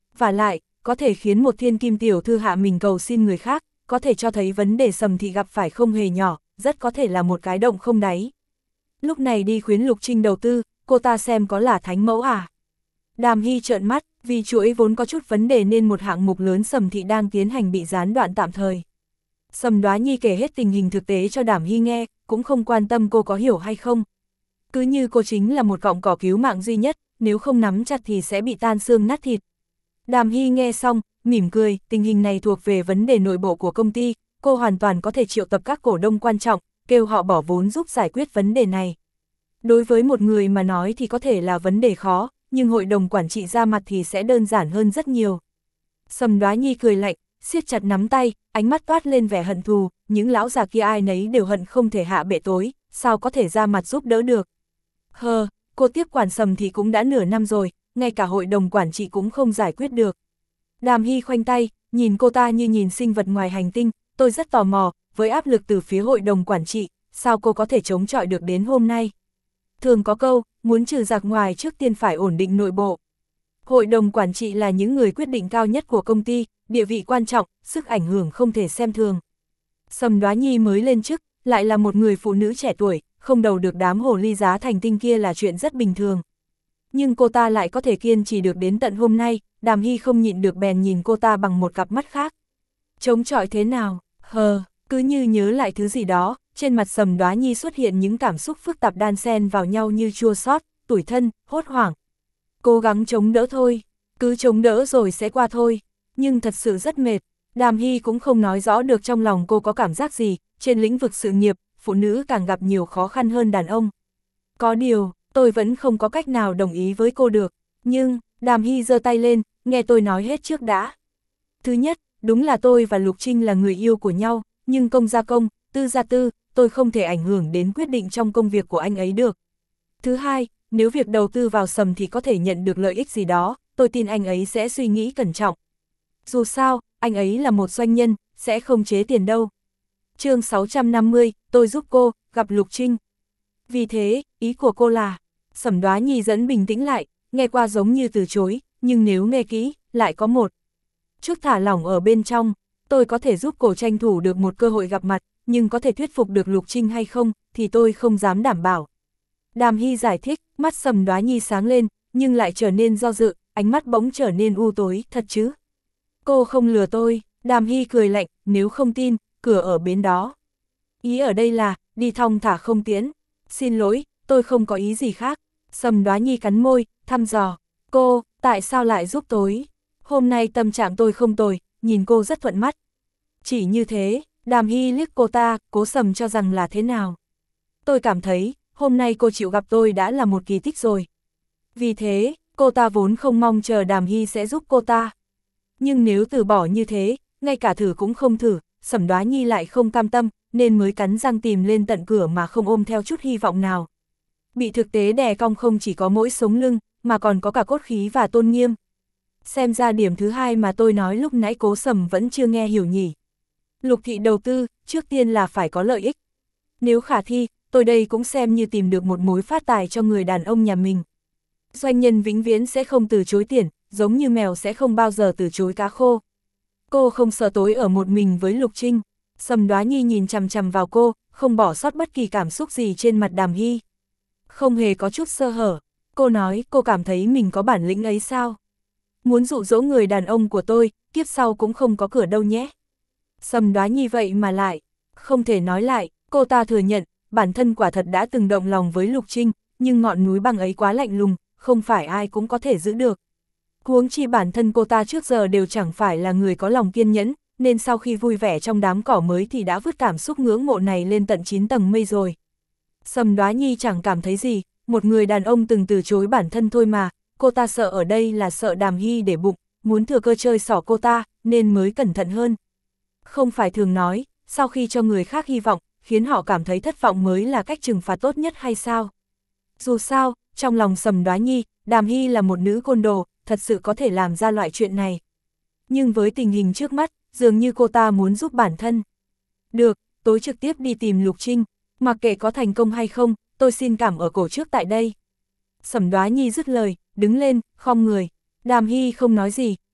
Và lại, có thể khiến một thiên kim tiểu thư hạ mình cầu xin người khác, có thể cho thấy vấn đề Sầm Thị gặp phải không hề nhỏ, rất có thể là một cái động không đáy. Lúc này đi khuyến Lục Trinh đầu tư, cô ta xem có là thánh mẫu à? Đàm Hy trợn mắt, vì chuỗi vốn có chút vấn đề nên một hạng mục lớn Sầm Thị đang tiến hành bị gián đoạn tạm thời. Sầm Đoá Nhi kể hết tình hình thực tế cho Đàm Hy nghe, cũng không quan tâm cô có hiểu hay không. Cứ như cô chính là một cọng cỏ cứu mạng duy nhất, nếu không nắm chặt thì sẽ bị tan xương nát thịt. Đàm Hy nghe xong, mỉm cười, tình hình này thuộc về vấn đề nội bộ của công ty, cô hoàn toàn có thể triệu tập các cổ đông quan trọng, kêu họ bỏ vốn giúp giải quyết vấn đề này. Đối với một người mà nói thì có thể là vấn đề khó, nhưng hội đồng quản trị ra mặt thì sẽ đơn giản hơn rất nhiều. Sầm Đoá Nhi cười lạnh, siết chặt nắm tay, ánh mắt toát lên vẻ hận thù, những lão già kia ai nấy đều hận không thể hạ bệ tối, sao có thể ra mặt giúp đỡ được. Hờ, cô tiếp quản Sầm thì cũng đã nửa năm rồi, ngay cả hội đồng quản trị cũng không giải quyết được. Đàm Hy khoanh tay, nhìn cô ta như nhìn sinh vật ngoài hành tinh, tôi rất tò mò, với áp lực từ phía hội đồng quản trị, sao cô có thể chống chọi được đến hôm nay. Thường có câu, muốn trừ giặc ngoài trước tiên phải ổn định nội bộ. Hội đồng quản trị là những người quyết định cao nhất của công ty, địa vị quan trọng, sức ảnh hưởng không thể xem thường. Sầm Đoá Nhi mới lên chức, lại là một người phụ nữ trẻ tuổi, không đầu được đám hồ ly giá thành tinh kia là chuyện rất bình thường. Nhưng cô ta lại có thể kiên trì được đến tận hôm nay, Đàm Hy không nhịn được bèn nhìn cô ta bằng một cặp mắt khác. Chống chọi thế nào? Hờ, cứ như nhớ lại thứ gì đó, trên mặt Sầm Đoá Nhi xuất hiện những cảm xúc phức tạp đan xen vào nhau như chua xót, tủi thân, hốt hoảng. Cố gắng chống đỡ thôi, cứ chống đỡ rồi sẽ qua thôi, nhưng thật sự rất mệt. Đàm Hy cũng không nói rõ được trong lòng cô có cảm giác gì, trên lĩnh vực sự nghiệp, phụ nữ càng gặp nhiều khó khăn hơn đàn ông. Có điều, tôi vẫn không có cách nào đồng ý với cô được, nhưng, Đàm Hy giơ tay lên, nghe tôi nói hết trước đã. Thứ nhất, đúng là tôi và Lục Trinh là người yêu của nhau, nhưng công gia công, tư gia tư, tôi không thể ảnh hưởng đến quyết định trong công việc của anh ấy được. Thứ hai, nếu việc đầu tư vào Sầm thì có thể nhận được lợi ích gì đó, tôi tin anh ấy sẽ suy nghĩ cẩn trọng. Dù sao, anh ấy là một doanh nhân, sẽ không chế tiền đâu. Chương sáu trăm năm mươi, tôi giúp cô, gặp Lục Trinh. Vì thế, ý của cô là, Sầm Đoá Nhi dẫn bình tĩnh lại, nghe qua giống như từ chối, nhưng nếu nghe kỹ, lại có một chút thả lỏng ở bên trong. Tôi có thể giúp cô tranh thủ được một cơ hội gặp mặt, nhưng có thể thuyết phục được Lục Trinh hay không, thì tôi không dám đảm bảo. Đàm Hy giải thích, mắt Sầm Đoá Nhi sáng lên, nhưng lại trở nên do dự, ánh mắt bỗng trở nên u tối, thật chứ? Cô không lừa tôi, Đàm Hy cười lạnh, nếu không tin, cửa ở bên đó. Ý ở đây là, đi thong thả không tiến. Xin lỗi, tôi không có ý gì khác. Sầm Đoá Nhi cắn môi, thăm dò. Cô, tại sao lại giúp tôi? Hôm nay tâm trạng tôi không tồi, nhìn cô rất thuận mắt. Chỉ như thế, Đàm Hy liếc cô ta, cố Sầm cho rằng là thế nào. Tôi cảm thấy, hôm nay cô chịu gặp tôi đã là một kỳ tích rồi. Vì thế, cô ta vốn không mong chờ Đàm Hy sẽ giúp cô ta. Nhưng nếu từ bỏ như thế, ngay cả thử cũng không thử, Sầm Đoá Nhi lại không cam tâm, nên mới cắn răng tìm lên tận cửa mà không ôm theo chút hy vọng nào. Bị thực tế đè cong không chỉ có mỗi sống lưng, mà còn có cả cốt khí và tôn nghiêm. Xem ra điểm thứ hai mà tôi nói lúc nãy Cố Sầm vẫn chưa nghe hiểu nhỉ. Lục thị đầu tư, trước tiên là phải có lợi ích. Nếu khả thi, tôi đây cũng xem như tìm được một mối phát tài cho người đàn ông nhà mình. Doanh nhân vĩnh viễn sẽ không từ chối tiền, giống như mèo sẽ không bao giờ từ chối cá khô. Cô không sợ tối ở một mình với Lục Trinh. Sầm Đoá Nhi nhìn chằm chằm vào cô, không bỏ sót bất kỳ cảm xúc gì trên mặt Đàm Hy. Không hề có chút sơ hở. Cô nói cô cảm thấy mình có bản lĩnh ấy sao? Muốn dụ dỗ người đàn ông của tôi, kiếp sau cũng không có cửa đâu nhé. Sầm Đoá Nhi vậy mà lại, không thể nói lại, cô ta thừa nhận, bản thân quả thật đã từng động lòng với Lục Trinh, nhưng ngọn núi băng ấy quá lạnh lùng, không phải ai cũng có thể giữ được. Huống chi bản thân cô ta trước giờ đều chẳng phải là người có lòng kiên nhẫn, nên sau khi vui vẻ trong đám cỏ mới thì đã vứt cảm xúc ngưỡng mộ này lên tận chín tầng mây rồi. Sầm Đoá Nhi chẳng cảm thấy gì, một người đàn ông từng từ chối bản thân thôi mà, cô ta sợ ở đây là sợ Đàm Hy để bụng, muốn thừa cơ chơi xỏ cô ta, nên mới cẩn thận hơn. Không phải thường nói, sau khi cho người khác hy vọng, khiến họ cảm thấy thất vọng mới là cách trừng phạt tốt nhất hay sao? Dù sao, trong lòng Sầm Đoá Nhi, Đàm Hy là một nữ côn đồ, thật sự có thể làm ra loại chuyện này. Nhưng với tình hình trước mắt, dường như cô ta muốn giúp bản thân. Được, tối trực tiếp đi tìm Lục Trinh, mặc kệ có thành công hay không, tôi xin cảm ở cổ trước tại đây. Sầm Đoá Nhi dứt lời, đứng lên, khom người. Đàm Hy không nói gì,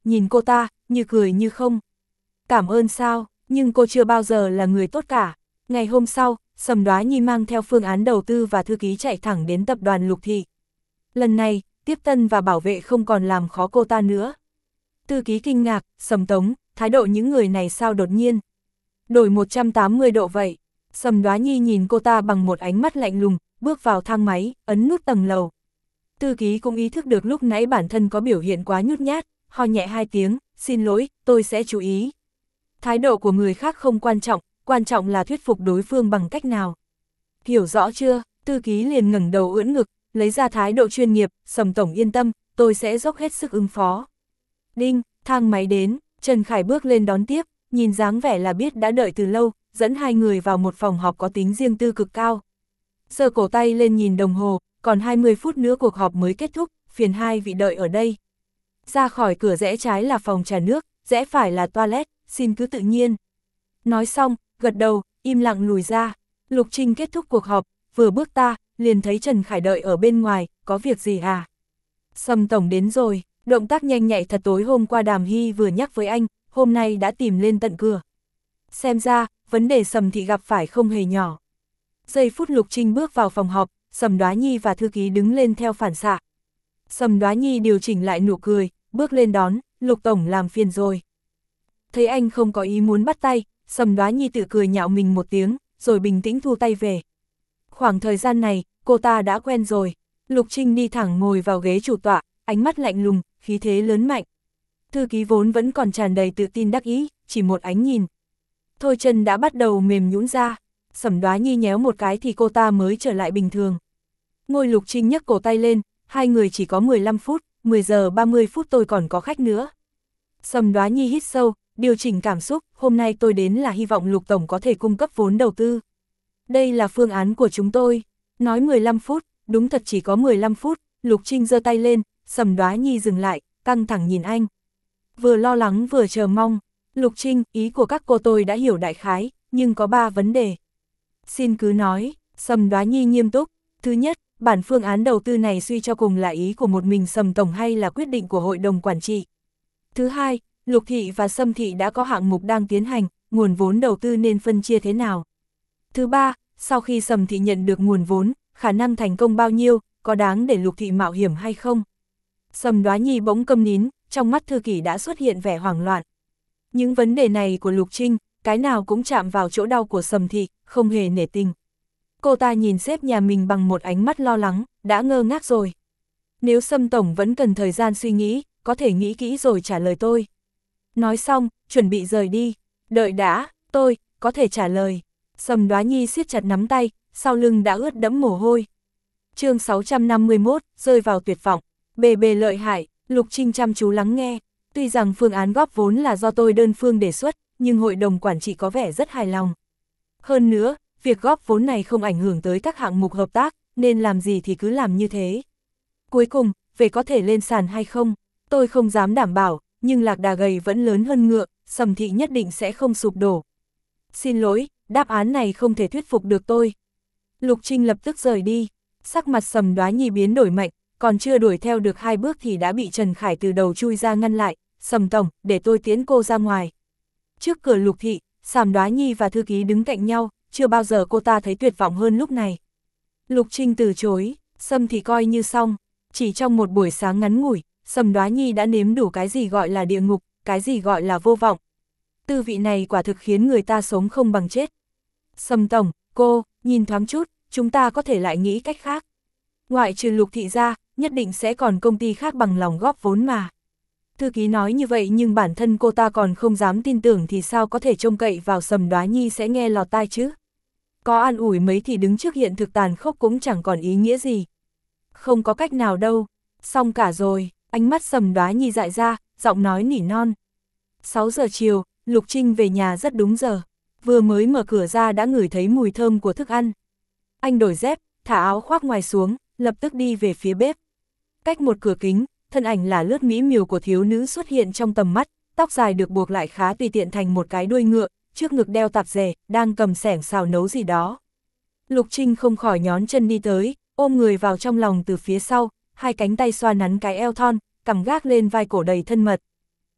nhìn cô ta, như cười như không. Cảm ơn sao, nhưng cô chưa bao giờ là người tốt cả. Ngày hôm sau, Sầm Đoá Nhi mang theo phương án đầu tư và thư ký chạy thẳng đến tập đoàn Lục Thị. Lần này, tiếp tân và bảo vệ không còn làm khó cô ta nữa. Thư ký kinh ngạc, Sầm Tống, thái độ những người này sao đột nhiên đổi một trăm tám mươi độ vậy. Sầm Đoá Nhi nhìn cô ta bằng một ánh mắt lạnh lùng, bước vào thang máy, ấn nút tầng lầu. Thư ký cũng ý thức được lúc nãy bản thân có biểu hiện quá nhút nhát, ho nhẹ hai tiếng, xin lỗi, tôi sẽ chú ý. Thái độ của người khác không quan trọng, quan trọng là thuyết phục đối phương bằng cách nào. Hiểu rõ chưa? Thư ký liền ngẩng đầu ưỡn ngực, lấy ra thái độ chuyên nghiệp, Sầm tổng yên tâm, tôi sẽ dốc hết sức ứng phó. Đinh, thang máy đến, Trần Khải bước lên đón tiếp, nhìn dáng vẻ là biết đã đợi từ lâu, dẫn hai người vào một phòng họp có tính riêng tư cực cao. Giơ cổ tay lên nhìn đồng hồ, còn hai mươi phút nữa cuộc họp mới kết thúc, phiền hai vị đợi ở đây. Ra khỏi cửa rẽ trái là phòng trà nước, rẽ phải là toilet, xin cứ tự nhiên. Nói xong, gật đầu, im lặng lùi ra. Lục Trinh kết thúc cuộc họp, vừa bước ta, liền thấy Trần Khải đợi ở bên ngoài, có việc gì à? Sầm tổng đến rồi, động tác nhanh nhạy thật, tối hôm qua Đàm Hy vừa nhắc với anh, hôm nay đã tìm lên tận cửa. Xem ra, vấn đề Sầm thị gặp phải không hề nhỏ. Giây phút Lục Trinh bước vào phòng họp, Sầm Đoá Nhi và thư ký đứng lên theo phản xạ. Sầm Đoá Nhi điều chỉnh lại nụ cười, bước lên đón, Lục tổng làm phiền rồi. Thấy anh không có ý muốn bắt tay, Sầm Đoá Nhi tự cười nhạo mình một tiếng, rồi bình tĩnh thu tay về. Khoảng thời gian này, cô ta đã quen rồi. Lục Trinh đi thẳng ngồi vào ghế chủ tọa, ánh mắt lạnh lùng, khí thế lớn mạnh. Thư ký vốn vẫn còn tràn đầy tự tin đắc ý, chỉ một ánh nhìn thôi chân đã bắt đầu mềm nhũn ra. Sầm Đoá Nhi nhéo một cái thì cô ta mới trở lại bình thường. Ngôi Lục Trinh nhấc cổ tay lên, hai người chỉ có mười lăm phút, mười giờ ba mươi phút tôi còn có khách nữa. Sầm Đoá Nhi hít sâu, điều chỉnh cảm xúc, hôm nay tôi đến là hy vọng Lục tổng có thể cung cấp vốn đầu tư. Đây là phương án của chúng tôi. Nói mười lăm phút, đúng thật chỉ có mười lăm phút, Lục Trinh giơ tay lên, Sầm Đoá Nhi dừng lại, căng thẳng nhìn anh. Vừa lo lắng vừa chờ mong. Lục Trinh, ý của các cô tôi đã hiểu đại khái, nhưng có ba vấn đề. Xin cứ nói. Sầm Đoá Nhi nghiêm túc. Thứ nhất, bản phương án đầu tư này suy cho cùng là ý của một mình Sầm tổng hay là quyết định của hội đồng quản trị. Thứ hai, Lục thị và Sâm thị đã có hạng mục đang tiến hành, nguồn vốn đầu tư nên phân chia thế nào. Thứ ba, sau khi Sầm thị nhận được nguồn vốn, khả năng thành công bao nhiêu, có đáng để Lục thị mạo hiểm hay không. Sầm Đoá Nhi bỗng câm nín, trong mắt thư ký đã xuất hiện vẻ hoảng loạn. Những vấn đề này của Lục Trinh, cái nào cũng chạm vào chỗ đau của Sầm thị, không hề nể tình. Cô ta nhìn sếp nhà mình bằng một ánh mắt lo lắng, đã ngơ ngác rồi. Nếu Sâm tổng vẫn cần thời gian suy nghĩ, có thể nghĩ kỹ rồi trả lời tôi. Nói xong, chuẩn bị rời đi. Đợi đã, tôi, có thể trả lời. Sầm Đoá Nhi siết chặt nắm tay, sau lưng đã ướt đẫm mồ hôi. Chương sáu trăm năm mươi mốt, rơi vào tuyệt vọng. Bề bề lợi hại, Lục Trinh chăm chú lắng nghe. Tuy rằng phương án góp vốn là do tôi đơn phương đề xuất, nhưng hội đồng quản trị có vẻ rất hài lòng. Hơn nữa, việc góp vốn này không ảnh hưởng tới các hạng mục hợp tác, nên làm gì thì cứ làm như thế. Cuối cùng, về có thể lên sàn hay không, tôi không dám đảm bảo, nhưng lạc đà gầy vẫn lớn hơn ngựa, Sầm thị nhất định sẽ không sụp đổ. Xin lỗi, đáp án này không thể thuyết phục được tôi. Lục Trinh lập tức rời đi, sắc mặt Sầm Đoá Nhi biến đổi mạnh, còn chưa đuổi theo được hai bước thì đã bị Trần Khải từ đầu chui ra ngăn lại. Sầm tổng, để tôi tiễn cô ra ngoài. Trước cửa Lục thị, Sầm Đoá Nhi và thư ký đứng cạnh nhau, chưa bao giờ cô ta thấy tuyệt vọng hơn lúc này. Lục Trinh từ chối, Sầm thị coi như xong. Chỉ trong một buổi sáng ngắn ngủi, Sầm Đoá Nhi đã nếm đủ cái gì gọi là địa ngục, cái gì gọi là vô vọng. Tư vị này quả thực khiến người ta sống không bằng chết. Sầm tổng, cô, nhìn thoáng chút, chúng ta có thể lại nghĩ cách khác. Ngoại trừ Lục thị ra, nhất định sẽ còn công ty khác bằng lòng góp vốn mà. Thư ký nói như vậy nhưng bản thân cô ta còn không dám tin tưởng thì sao có thể trông cậy vào Sầm Đoá Nhi sẽ nghe lọt tai chứ. Có an ủi mấy thì đứng trước hiện thực tàn khốc cũng chẳng còn ý nghĩa gì. Không có cách nào đâu, xong cả rồi, ánh mắt Sầm Đoá Nhi dại ra, giọng nói nỉ non. sáu giờ chiều, Lục Trinh về nhà rất đúng giờ, vừa mới mở cửa ra đã ngửi thấy mùi thơm của thức ăn. Anh đổi dép, thả áo khoác ngoài xuống, lập tức đi về phía bếp. Cách một cửa kính, thân ảnh là lướt mỹ miều của thiếu nữ xuất hiện trong tầm mắt, tóc dài được buộc lại khá tùy tiện thành một cái đuôi ngựa, trước ngực đeo tạp dề, đang cầm xẻng xào nấu gì đó. Lục Trinh không khỏi nhón chân đi tới, ôm người vào trong lòng từ phía sau, hai cánh tay xoa nắn cái eo thon, cằm gác lên vai cổ đầy thân mật.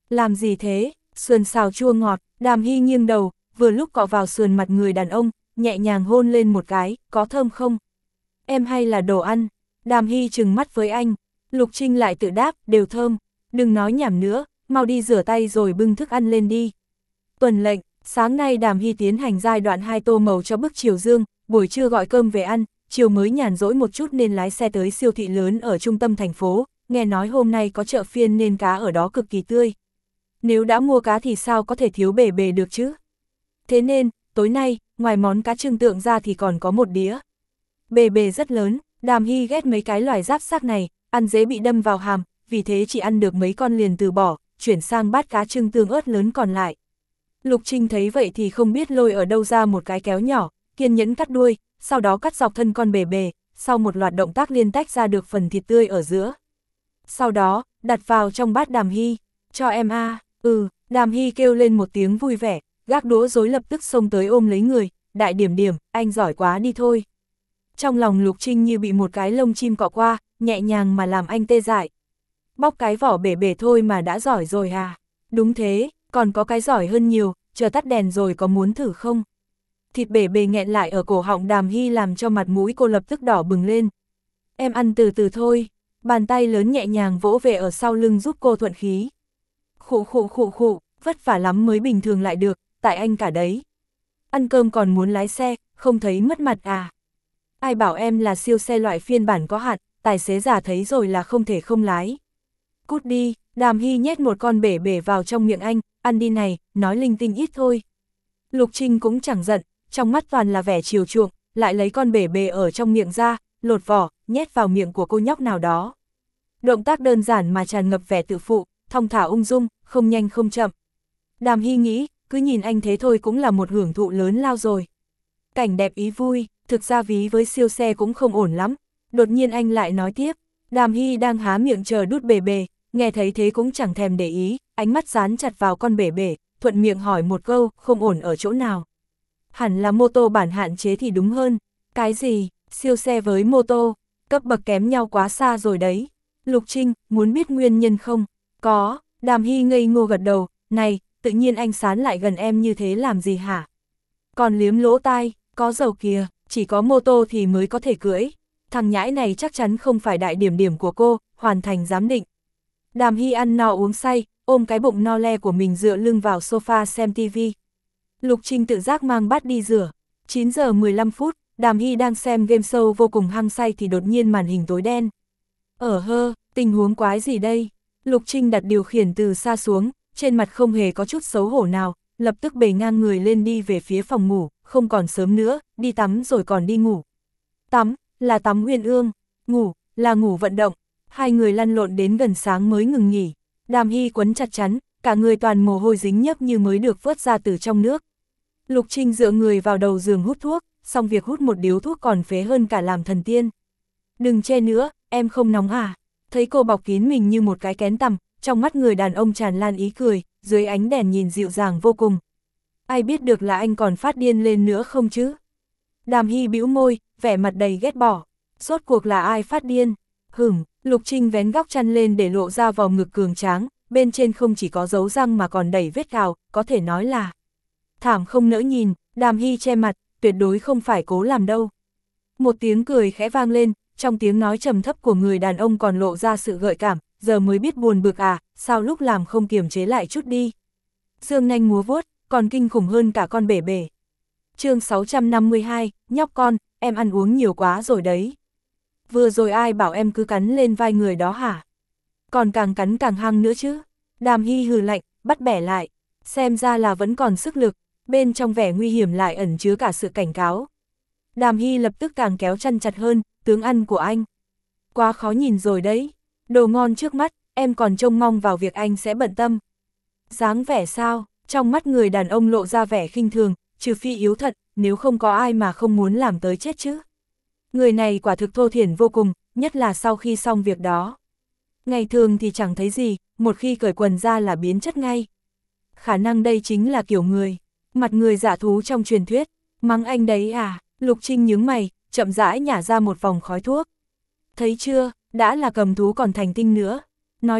Làm gì thế, sườn xào chua ngọt, Đàm Hy nghiêng đầu, vừa lúc cọ vào sườn mặt người đàn ông, nhẹ nhàng hôn lên một cái, có thơm không? Em hay là đồ ăn? Đàm Hy trừng mắt với anh, Lục Trinh lại tự đáp, đều thơm, đừng nói nhảm nữa, mau đi rửa tay rồi bưng thức ăn lên đi. Tuần lệnh, sáng nay Đàm Hy tiến hành giai đoạn hai tô màu cho bức chiều dương, buổi trưa gọi cơm về ăn, chiều mới nhàn rỗi một chút nên lái xe tới siêu thị lớn ở trung tâm thành phố, nghe nói hôm nay có chợ phiên nên cá ở đó cực kỳ tươi. Nếu đã mua cá thì sao có thể thiếu bể bề được chứ? Thế nên, tối nay, ngoài món cá trưng tượng ra thì còn có một đĩa. Bề bề rất lớn, Đàm Hy ghét mấy cái loài giáp xác này, ăn dễ bị đâm vào hàm, vì thế chỉ ăn được mấy con liền từ bỏ, chuyển sang bát cá trưng tương ớt lớn còn lại. Lục Trinh thấy vậy thì không biết lôi ở đâu ra một cái kéo nhỏ, kiên nhẫn cắt đuôi, sau đó cắt dọc thân con bề bề, sau một loạt động tác liên tách ra được phần thịt tươi ở giữa. Sau đó, đặt vào trong bát Đàm Hy, cho em a, à. ừ, Đàm Hy kêu lên một tiếng vui vẻ, gác đũa rối lập tức xông tới ôm lấy người, đại điểm điểm, anh giỏi quá đi thôi. Trong lòng Lục Trinh như bị một cái lông chim cọ qua, nhẹ nhàng mà làm anh tê dại. Bóc cái vỏ bể bể thôi mà đã giỏi rồi à? Đúng thế, còn có cái giỏi hơn nhiều, chờ tắt đèn rồi có muốn thử không? Thịt bể bề nghẹn lại ở cổ họng Đàm Hy làm cho mặt mũi cô lập tức đỏ bừng lên. Em ăn từ từ thôi, bàn tay lớn nhẹ nhàng vỗ về ở sau lưng giúp cô thuận khí. Khụ khụ khụ khụ, vất vả lắm mới bình thường lại được, tại anh cả đấy. Ăn cơm còn muốn lái xe, không thấy mất mặt à? Ai bảo em là siêu xe loại phiên bản có hạn, tài xế già thấy rồi là không thể không lái. Cút đi, Đàm Hy nhét một con bể bể vào trong miệng anh, ăn đi này, nói linh tinh ít thôi. Lục Trinh cũng chẳng giận, trong mắt toàn là vẻ chiều chuộng, lại lấy con bể bể ở trong miệng ra, lột vỏ, nhét vào miệng của cô nhóc nào đó. Động tác đơn giản mà tràn ngập vẻ tự phụ, thong thả ung dung, không nhanh không chậm. Đàm Hy nghĩ, cứ nhìn anh thế thôi cũng là một hưởng thụ lớn lao rồi. Cảnh đẹp ý vui, thực ra ví với siêu xe cũng không ổn lắm. Đột nhiên anh lại nói tiếp, Đàm Hy đang há miệng chờ đút bể bể, nghe thấy thế cũng chẳng thèm để ý, ánh mắt dán chặt vào con bể bể, thuận miệng hỏi một câu, không ổn ở chỗ nào. Hẳn là mô tô bản hạn chế thì đúng hơn. Cái gì, siêu xe với mô tô, cấp bậc kém nhau quá xa rồi đấy. Lục Trinh, muốn biết nguyên nhân không? Có, Đàm Hy ngây ngô gật đầu, này, tự nhiên anh sán lại gần em như thế làm gì hả? Còn liếm lỗ tai, có dầu kìa, chỉ có mô tô thì mới có thể cưỡi. Thằng nhãi này chắc chắn không phải đại điểm điểm của cô, hoàn thành giám định. Đàm Hy ăn no uống say, ôm cái bụng no le của mình dựa lưng vào sofa xem tivi. Lục Trinh tự giác mang bát đi rửa. chín giờ mười lăm phút, Đàm Hy đang xem game show vô cùng hăng say thì đột nhiên màn hình tối đen. Ở hơ, tình huống quái gì đây? Lục Trinh đặt điều khiển từ xa xuống, trên mặt không hề có chút xấu hổ nào, lập tức bày ngang người lên đi về phía phòng ngủ, không còn sớm nữa, đi tắm rồi còn đi ngủ. Tắm, là tắm uyên ương, ngủ, là ngủ vận động. Hai người lăn lộn đến gần sáng mới ngừng nghỉ. Đàm Hy quấn chặt chắn, cả người toàn mồ hôi dính nhấp như mới được vớt ra từ trong nước. Lục Trinh dựa người vào đầu giường hút thuốc, xong việc hút một điếu thuốc còn phế hơn cả làm thần tiên. Đừng che nữa, em không nóng à? Thấy cô bọc kín mình như một cái kén tằm, trong mắt người đàn ông tràn lan ý cười, dưới ánh đèn nhìn dịu dàng vô cùng. Ai biết được là anh còn phát điên lên nữa không chứ? Đàm Hy bĩu môi, vẻ mặt đầy ghét bỏ. Rốt cuộc là ai phát điên? Hửng, Lục Trinh vén góc chăn lên để lộ ra vòng ngực cường tráng, bên trên không chỉ có dấu răng mà còn đầy vết cào, có thể nói là thảm không nỡ nhìn. Đàm Hy che mặt, tuyệt đối không phải cố làm đâu. Một tiếng cười khẽ vang lên, trong tiếng nói trầm thấp của người đàn ông còn lộ ra sự gợi cảm, giờ mới biết buồn bực à, sao lúc làm không kiềm chế lại chút đi. Dương nanh múa vuốt, còn kinh khủng hơn cả con bể bể. Chương sáu trăm năm mươi hai, nhóc con, em ăn uống nhiều quá rồi đấy. Vừa rồi ai bảo em cứ cắn lên vai người đó hả? Còn càng cắn càng hăng nữa chứ. Đàm Hy hừ lạnh, bắt bẻ lại. Xem ra là vẫn còn sức lực, bên trong vẻ nguy hiểm lại ẩn chứa cả sự cảnh cáo. Đàm Hy lập tức càng kéo chăn chặt hơn, tướng ăn của anh. Quá khó nhìn rồi đấy. Đồ ngon trước mắt, em còn trông mong vào việc anh sẽ bận tâm. Dáng vẻ sao? Trong mắt người đàn ông lộ ra vẻ khinh thường, trừ phi yếu thật, nếu không có ai mà không muốn làm tới chết chứ. Người này quả thực thô thiển vô cùng, nhất là sau khi xong việc đó. Ngày thường thì chẳng thấy gì, một khi cởi quần ra là biến chất ngay. Khả năng đây chính là kiểu người, mặt người giả thú trong truyền thuyết. Mắng anh đấy à? Lục Trinh nhướng mày, chậm rãi nhả ra một vòng khói thuốc. Thấy chưa, đã là cầm thú còn thành tinh nữa. Nói đi,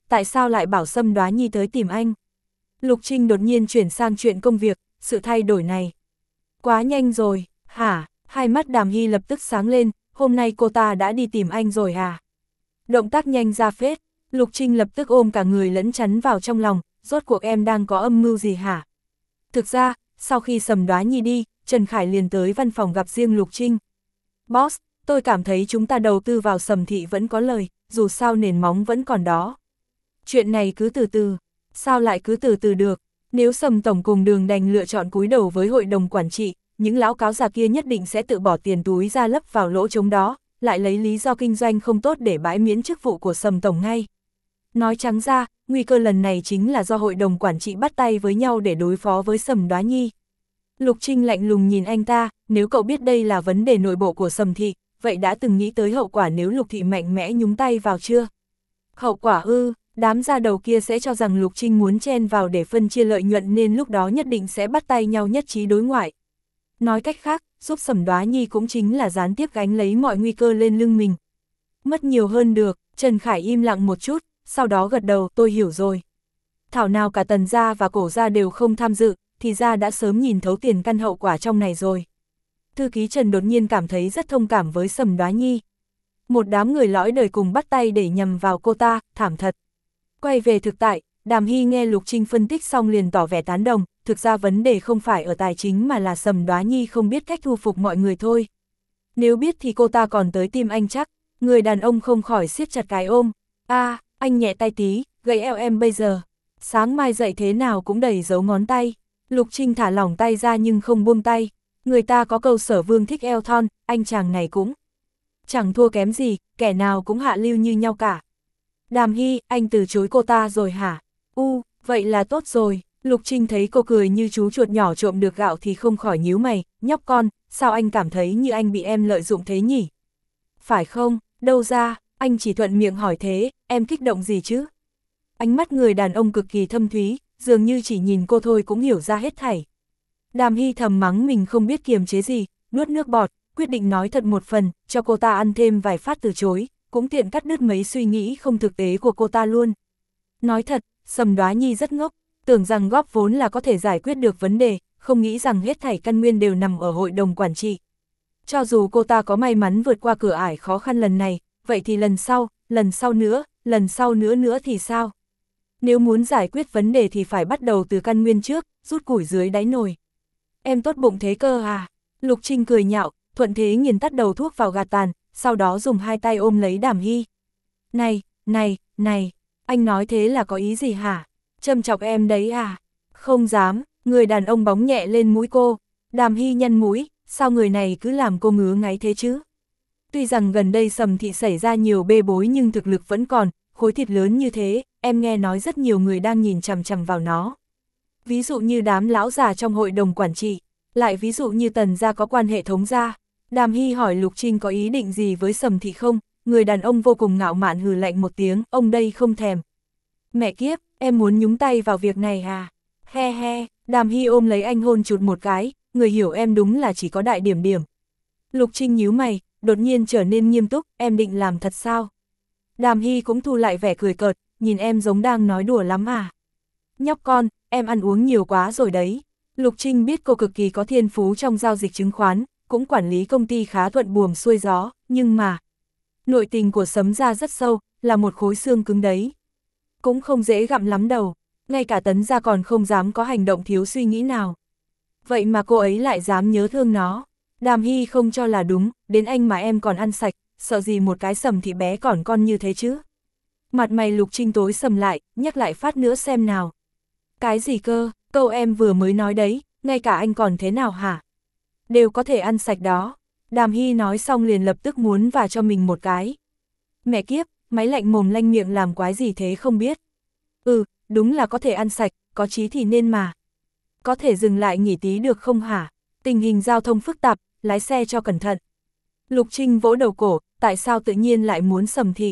tại sao lại bảo Sâm Đoá Nhi tới tìm anh? Lục Trinh đột nhiên chuyển sang chuyện công việc, sự thay đổi này. Quá nhanh rồi, hả? Hai mắt Đàm Hy lập tức sáng lên, hôm nay cô ta đã đi tìm anh rồi hả? Động tác nhanh ra phết, Lục Trinh lập tức ôm cả người lẫn chắn vào trong lòng, rốt cuộc em đang có âm mưu gì hả? Thực ra, sau khi Sâm Đoá Nhi đi, Trần Khải liền tới văn phòng gặp riêng Lục Trinh. Boss, tôi cảm thấy chúng ta đầu tư vào Sầm thị vẫn có lời, dù sao nền móng vẫn còn đó. Chuyện này cứ từ từ, sao lại cứ từ từ được? Nếu Sầm tổng cùng Đường đành lựa chọn cúi đầu với hội đồng quản trị, những lão cáo già kia nhất định sẽ tự bỏ tiền túi ra lấp vào lỗ trống đó, lại lấy lý do kinh doanh không tốt để bãi miễn chức vụ của Sầm tổng ngay. Nói trắng ra, nguy cơ lần này chính là do hội đồng quản trị bắt tay với nhau để đối phó với Sâm Đoá Nhi. Lục Trinh lạnh lùng nhìn anh ta, nếu cậu biết đây là vấn đề nội bộ của Sầm thị, vậy đã từng nghĩ tới hậu quả nếu Lục thị mạnh mẽ nhúng tay vào chưa? Hậu quả ư, đám gia đầu kia sẽ cho rằng Lục Trinh muốn chen vào để phân chia lợi nhuận nên lúc đó nhất định sẽ bắt tay nhau nhất trí đối ngoại. Nói cách khác, giúp Sâm Đoá Nhi cũng chính là gián tiếp gánh lấy mọi nguy cơ lên lưng mình. Mất nhiều hơn được, Trần Khải im lặng một chút, sau đó gật đầu, tôi hiểu rồi. Thảo nào cả Tần gia và Cổ gia đều không tham dự, thì ra đã sớm nhìn thấu tiền căn hậu quả trong này rồi. Thư ký Trần đột nhiên cảm thấy rất thông cảm với Sâm Đoá Nhi. Một đám người lõi đời cùng bắt tay để nhằm vào cô ta, thảm thật. Quay về thực tại, Đàm Hy nghe Lục Trinh phân tích xong liền tỏ vẻ tán đồng, thực ra vấn đề không phải ở tài chính mà là Sâm Đoá Nhi không biết cách thu phục mọi người thôi. Nếu biết thì cô ta còn tới tim anh chắc, người đàn ông không khỏi siết chặt cái ôm. A, à, anh nhẹ tay tí, gầy eo em bây giờ. Sáng mai dậy thế nào cũng đầy dấu ngón tay. Lục Trinh thả lỏng tay ra nhưng không buông tay. Người ta có câu Sở Vương thích eo thon, anh chàng này cũng chẳng thua kém gì, kẻ nào cũng hạ lưu như nhau cả. Đàm Hy, anh từ chối cô ta rồi hả? U, vậy là tốt rồi. Lục Trinh thấy cô cười như chú chuột nhỏ trộm được gạo thì không khỏi nhíu mày, nhóc con, sao anh cảm thấy như anh bị em lợi dụng thế nhỉ? Phải không, đâu ra, anh chỉ thuận miệng hỏi thế, em kích động gì chứ? Ánh mắt người đàn ông cực kỳ thâm thúy, dường như chỉ nhìn cô thôi cũng hiểu ra hết thảy. Đàm Hy thầm mắng mình không biết kiềm chế gì, nuốt nước bọt, quyết định nói thật một phần, cho cô ta ăn thêm vài phát từ chối, cũng tiện cắt đứt mấy suy nghĩ không thực tế của cô ta luôn. Nói thật, Sâm Đoá Nhi rất ngốc, tưởng rằng góp vốn là có thể giải quyết được vấn đề, không nghĩ rằng hết thảy căn nguyên đều nằm ở hội đồng quản trị. Cho dù cô ta có may mắn vượt qua cửa ải khó khăn lần này, vậy thì lần sau, lần sau nữa, lần sau nữa nữa thì sao? Nếu muốn giải quyết vấn đề thì phải bắt đầu từ căn nguyên trước, rút củi dưới đáy nồi. Em tốt bụng thế cơ à? Lục Trinh cười nhạo, thuận thế nghiền tắt đầu thuốc vào gạt tàn, sau đó dùng hai tay ôm lấy Đàm Hy. Này, này, này, anh nói thế là có ý gì hả? Châm chọc em đấy à? Không dám, người đàn ông bóng nhẹ lên mũi cô. Đàm Hy nhăn mũi, sao người này cứ làm cô ngứa ngáy thế chứ? Tuy rằng gần đây Sầm thị xảy ra nhiều bê bối nhưng thực lực vẫn còn, khối thịt lớn như thế, em nghe nói rất nhiều người đang nhìn chằm chằm vào nó. Ví dụ như đám lão già trong hội đồng quản trị, lại ví dụ như Tần gia có quan hệ thống gia. Đàm Hy hỏi Lục Trinh có ý định gì với Sầm thị không, người đàn ông vô cùng ngạo mạn hừ lạnh một tiếng, ông đây không thèm. Mẹ kiếp, em muốn nhúng tay vào việc này à? He he, Đàm Hy ôm lấy anh hôn chụt một cái, người hiểu em đúng là chỉ có đại điểm điểm. Lục Trinh nhíu mày, đột nhiên trở nên nghiêm túc, em định làm thật sao? Đàm Hy cũng thu lại vẻ cười cợt, nhìn em giống đang nói đùa lắm à? Nhóc con, em ăn uống nhiều quá rồi đấy. Lục Trinh biết cô cực kỳ có thiên phú trong giao dịch chứng khoán, cũng quản lý công ty khá thuận buồm xuôi gió, nhưng mà nội tình của Sấm gia rất sâu, là một khối xương cứng đấy. Cũng không dễ gặm lắm đâu, ngay cả Tấn gia còn không dám có hành động thiếu suy nghĩ nào. Vậy mà cô ấy lại dám nhớ thương nó. Đàm Hy không cho là đúng, đến anh mà em còn ăn sạch, sợ gì một cái Sầm thị bé còn con như thế chứ. Mặt mày Lục Trinh tối sầm lại, nhắc lại phát nữa xem nào. Cái gì cơ, câu em vừa mới nói đấy, ngay cả anh còn thế nào hả? Đều có thể ăn sạch đó. Đàm Hy nói xong liền lập tức muốn và cho mình một cái. Mẹ kiếp, máy lạnh mồm lanh miệng làm quái gì thế không biết. Ừ, đúng là có thể ăn sạch, có chí thì nên mà. Có thể dừng lại nghỉ tí được không hả? Tình hình giao thông phức tạp, lái xe cho cẩn thận. Lục Trinh vỗ đầu cổ, tại sao tự nhiên lại muốn Sầm thị?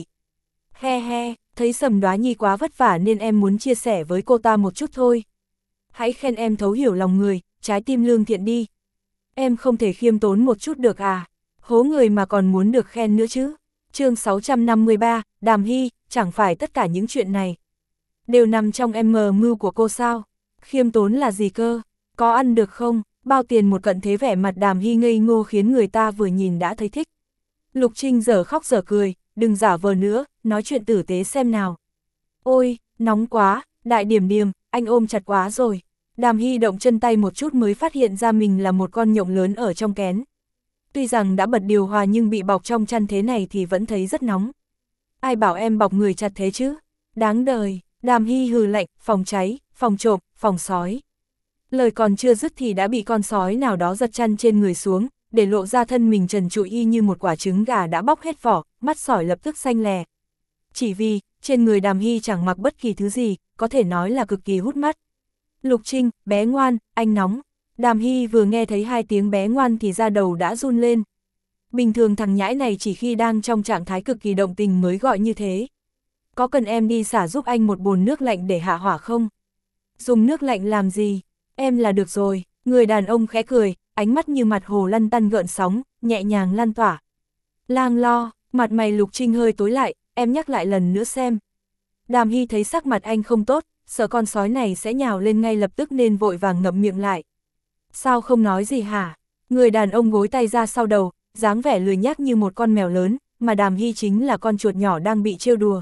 He he, thấy Sâm Đoá Nhi quá vất vả nên em muốn chia sẻ với cô ta một chút thôi. Hãy khen em thấu hiểu lòng người, trái tim lương thiện đi. Em không thể khiêm tốn một chút được à? Hố người mà còn muốn được khen nữa chứ. Chương sáu trăm năm mươi ba, Đàm Hy, chẳng phải tất cả những chuyện này đều nằm trong em mờ mưu của cô sao? Khiêm tốn là gì cơ? Có ăn được không? Bao tiền một cận thế vẻ mặt Đàm Hy ngây ngô khiến người ta vừa nhìn đã thấy thích. Lục Trinh dở khóc dở cười, đừng giả vờ nữa, nói chuyện tử tế xem nào. Ôi, nóng quá, đại điểm điểm, anh ôm chặt quá rồi. Đàm Hy động chân tay một chút mới phát hiện ra mình là một con nhộng lớn ở trong kén. Tuy rằng đã bật điều hòa nhưng bị bọc trong chăn thế này thì vẫn thấy rất nóng. Ai bảo em bọc người chặt thế chứ? Đáng đời, Đàm Hy hừ lạnh, phòng cháy, phòng trộm, phòng sói. Lời còn chưa dứt thì đã bị con sói nào đó giật chăn trên người xuống, để lộ ra thân mình trần trụi y như một quả trứng gà đã bóc hết vỏ, mắt sỏi lập tức xanh lè. Chỉ vì, trên người Đàm Hy chẳng mặc bất kỳ thứ gì, có thể nói là cực kỳ hút mắt. Lục Trinh, bé ngoan, anh nóng. Đàm Hy vừa nghe thấy hai tiếng bé ngoan thì da đầu đã run lên. Bình thường thằng nhãi này chỉ khi đang trong trạng thái cực kỳ động tình mới gọi như thế. Có cần em đi xả giúp anh một bồn nước lạnh để hạ hỏa không? Dùng nước lạnh làm gì? Em là được rồi. Người đàn ông khẽ cười, ánh mắt như mặt hồ lăn tăn gợn sóng, nhẹ nhàng lan tỏa. Lang lo, mặt mày Lục Trinh hơi tối lại, em nhắc lại lần nữa xem. Đàm Hy thấy sắc mặt anh không tốt, sợ con sói này sẽ nhào lên ngay lập tức nên vội vàng ngậm miệng lại. Sao không nói gì hả? Người đàn ông gối tay ra sau đầu, dáng vẻ lười nhác như một con mèo lớn, mà Đàm Hy chính là con chuột nhỏ đang bị trêu đùa.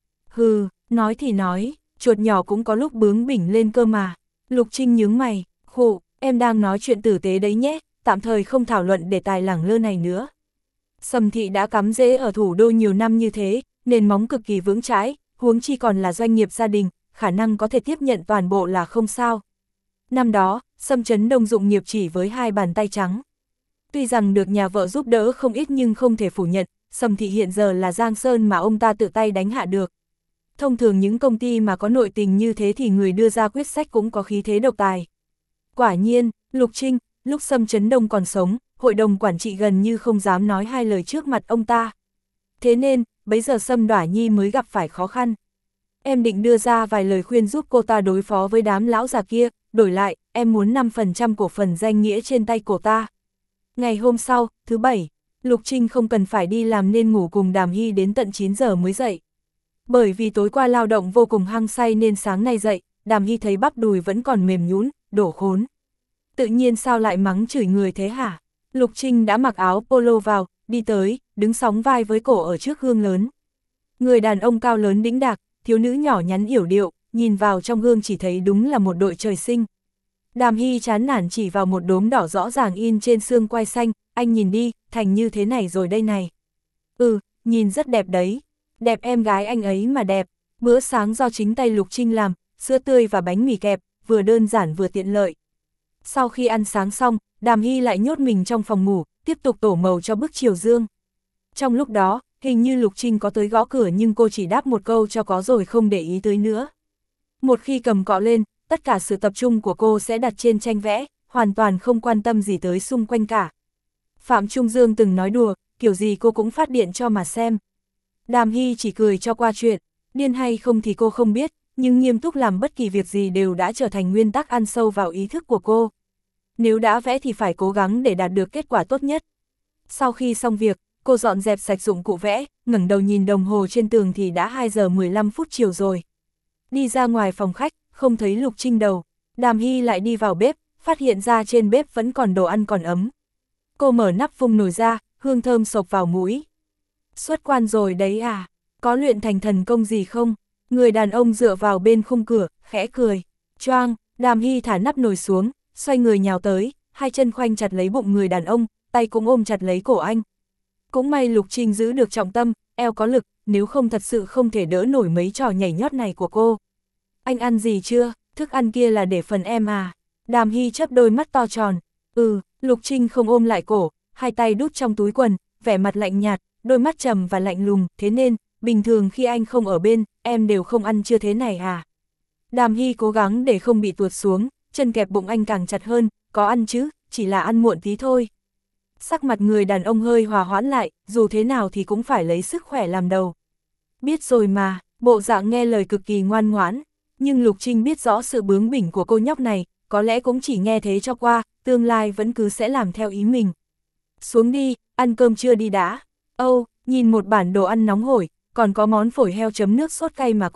Hừ, nói thì nói, chuột nhỏ cũng có lúc bướng bỉnh lên cơ mà. Lục Trinh nhướng mày, khụ, em đang nói chuyện tử tế đấy nhé, tạm thời không thảo luận đề tài lẳng lơ này nữa. Sầm Thị đã cắm rễ ở thủ đô nhiều năm như thế, nền móng cực kỳ vững chãi, huống chi còn là doanh nghiệp gia đình, khả năng có thể tiếp nhận toàn bộ là không sao. Năm đó, Sâm Trấn Đông dụng nghiệp chỉ với hai bàn tay trắng. Tuy rằng được nhà vợ giúp đỡ không ít nhưng không thể phủ nhận, Sầm Thị hiện giờ là Giang Sơn mà ông ta tự tay đánh hạ được. Thông thường những công ty mà có nội tình như thế thì người đưa ra quyết sách cũng có khí thế độc tài. Quả nhiên, Lục Trinh, lúc Sâm Trấn Đông còn sống, hội đồng quản trị gần như không dám nói hai lời trước mặt ông ta. Thế nên, bấy giờ Sâm Đoả Nhi mới gặp phải khó khăn. Em định đưa ra vài lời khuyên giúp cô ta đối phó với đám lão già kia, đổi lại, em muốn năm phần trăm cổ phần danh nghĩa trên tay cô ta. Ngày hôm sau, thứ bảy, Lục Trinh không cần phải đi làm nên ngủ cùng Đàm Hy đến tận chín giờ mới dậy. Bởi vì tối qua lao động vô cùng hăng say nên sáng nay dậy, Đàm Hy thấy bắp đùi vẫn còn mềm nhũn, đổ khốn. Tự nhiên sao lại mắng chửi người thế hả? Lục Trinh đã mặc áo polo vào, đi tới, đứng sóng vai với cổ ở trước gương lớn. Người đàn ông cao lớn đĩnh đạc, thiếu nữ nhỏ nhắn yểu điệu, nhìn vào trong gương chỉ thấy đúng là một đội trời sinh. Đàm Hy chán nản chỉ vào một đốm đỏ rõ ràng in trên xương quai xanh, anh nhìn đi, thành như thế này rồi đây này. Ừ, nhìn rất đẹp đấy. Đẹp em gái anh ấy mà đẹp. Bữa sáng do chính tay Lục Trinh làm, sữa tươi và bánh mì kẹp, vừa đơn giản vừa tiện lợi. Sau khi ăn sáng xong, Đàm Hy lại nhốt mình trong phòng ngủ, tiếp tục tổ màu cho bức chiều dương. Trong lúc đó, hình như Lục Trinh có tới gõ cửa nhưng cô chỉ đáp một câu cho có rồi không để ý tới nữa. Một khi cầm cọ lên, tất cả sự tập trung của cô sẽ đặt trên tranh vẽ, hoàn toàn không quan tâm gì tới xung quanh cả. Phạm Trung Dương từng nói đùa, kiểu gì cô cũng phát điện cho mà xem. Đàm Hy chỉ cười cho qua chuyện, điên hay không thì cô không biết, nhưng nghiêm túc làm bất kỳ việc gì đều đã trở thành nguyên tắc ăn sâu vào ý thức của cô. Nếu đã vẽ thì phải cố gắng để đạt được kết quả tốt nhất. Sau khi xong việc, cô dọn dẹp sạch dụng cụ vẽ, ngẩng đầu nhìn đồng hồ trên tường thì đã hai giờ mười lăm phút chiều rồi. Đi ra ngoài phòng khách, không thấy Lục Trinh đâu. Đàm Hy lại đi vào bếp, phát hiện ra trên bếp vẫn còn đồ ăn còn ấm. Cô mở nắp vung nồi ra, hương thơm sộc vào mũi. Xuất quan rồi đấy à, có luyện thành thần công gì không? Người đàn ông dựa vào bên khung cửa, khẽ cười. Choang, Đàm Hy thả nắp nồi xuống, xoay người nhào tới, hai chân khoanh chặt lấy bụng người đàn ông, tay cũng ôm chặt lấy cổ anh. Cũng may Lục Trinh giữ được trọng tâm, eo có lực, nếu không thật sự không thể đỡ nổi mấy trò nhảy nhót này của cô. Anh ăn gì chưa? Thức ăn kia là để phần em à? Đàm Hy chớp đôi mắt to tròn. Ừ, Lục Trinh không ôm lại cổ, hai tay đút trong túi quần, vẻ mặt lạnh nhạt, đôi mắt trầm và lạnh lùng, thế nên, bình thường khi anh không ở bên, em đều không ăn chưa thế này à? Đàm Hy cố gắng để không bị tuột xuống, chân kẹp bụng anh càng chặt hơn, có ăn chứ, chỉ là ăn muộn tí thôi. Sắc mặt người đàn ông hơi hòa hoãn lại, dù thế nào thì cũng phải lấy sức khỏe làm đầu. Biết rồi mà, bộ dạng nghe lời cực kỳ ngoan ngoãn, nhưng Lục Trinh biết rõ sự bướng bỉnh của cô nhóc này, có lẽ cũng chỉ nghe thế cho qua, tương lai vẫn cứ sẽ làm theo ý mình. Xuống đi, ăn cơm trưa đi đã. Âu, nhìn một bản đồ ăn nóng hổi, còn có món phổi heo chấm nước sốt cay mà cô thích,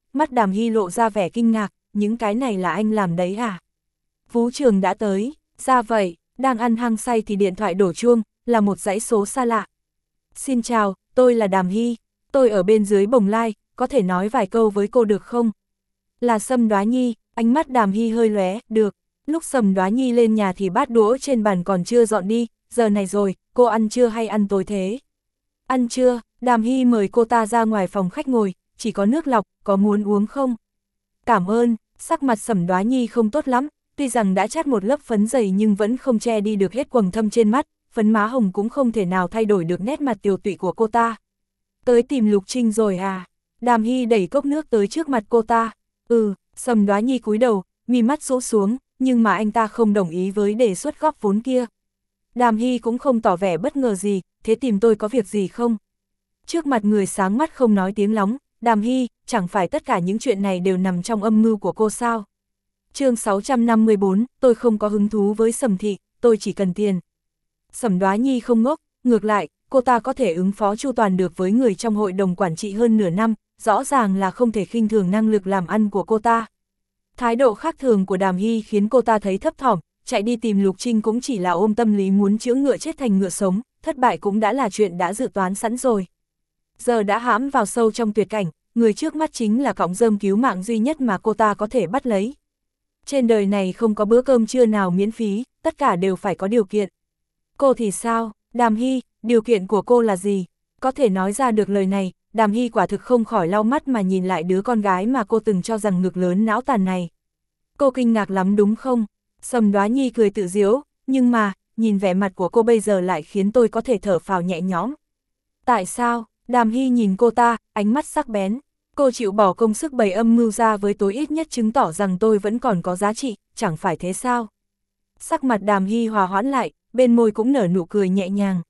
mắt Đàm Hy lộ ra vẻ kinh ngạc, những cái này là anh làm đấy à? Vũ Trường đã tới, ra vậy, đang ăn hăng say thì điện thoại đổ chuông, là một dãy số xa lạ. Xin chào, tôi là Đàm Hy, tôi ở bên dưới bồng lai, có thể nói vài câu với cô được không? Là Sâm Đoá Nhi, ánh mắt Đàm Hy hơi lóe, được. Lúc Sâm Đoá Nhi lên nhà thì bát đũa trên bàn còn chưa dọn đi, giờ này rồi, cô ăn trưa hay ăn tối thế? Ăn trưa, Đàm Hy mời cô ta ra ngoài phòng khách ngồi, chỉ có nước lọc, có muốn uống không? Cảm ơn, sắc mặt Sâm Đoá Nhi không tốt lắm, tuy rằng đã chát một lớp phấn dày nhưng vẫn không che đi được hết quầng thâm trên mắt, phấn má hồng cũng không thể nào thay đổi được nét mặt tiều tụy của cô ta. Tới tìm Lục Trinh rồi à? Đàm Hy đẩy cốc nước tới trước mặt cô ta. Ừ, Sâm Đoá Nhi cúi đầu, mi mắt rũ xuống, nhưng mà anh ta không đồng ý với đề xuất góp vốn kia. Đàm Hy cũng không tỏ vẻ bất ngờ gì, thế tìm tôi có việc gì không? Trước mặt người sáng mắt không nói tiếng lóng, Đàm Hy, chẳng phải tất cả những chuyện này đều nằm trong âm mưu của cô sao? Chương sáu trăm năm mươi bốn, tôi không có hứng thú với Sầm thị, tôi chỉ cần tiền. Sâm Đoá Nhi không ngốc, ngược lại, cô ta có thể ứng phó chu toàn được với người trong hội đồng quản trị hơn nửa năm, rõ ràng là không thể khinh thường năng lực làm ăn của cô ta. Thái độ khác thường của Đàm Hy khiến cô ta thấy thấp thỏm, chạy đi tìm Lục Trinh cũng chỉ là ôm tâm lý muốn chữa ngựa chết thành ngựa sống, thất bại cũng đã là chuyện đã dự toán sẵn rồi. Giờ đã hãm vào sâu trong tuyệt cảnh, người trước mắt chính là cọng rơm cứu mạng duy nhất mà cô ta có thể bắt lấy. Trên đời này không có bữa cơm trưa nào miễn phí, tất cả đều phải có điều kiện. Cô thì sao, Đàm Hy, điều kiện của cô là gì? Có thể nói ra được lời này, Đàm Hy quả thực không khỏi lau mắt mà nhìn lại đứa con gái mà cô từng cho rằng ngực lớn não tàn này. Cô kinh ngạc lắm đúng không? Sâm Đoá Nhi cười tự giễu, nhưng mà, nhìn vẻ mặt của cô bây giờ lại khiến tôi có thể thở phào nhẹ nhõm. Tại sao? Đàm Hy nhìn cô ta, ánh mắt sắc bén. Cô chịu bỏ công sức bày âm mưu ra với tối ít nhất chứng tỏ rằng tôi vẫn còn có giá trị, chẳng phải thế sao? Sắc mặt Đàm Hy hòa hoãn lại, bên môi cũng nở nụ cười nhẹ nhàng.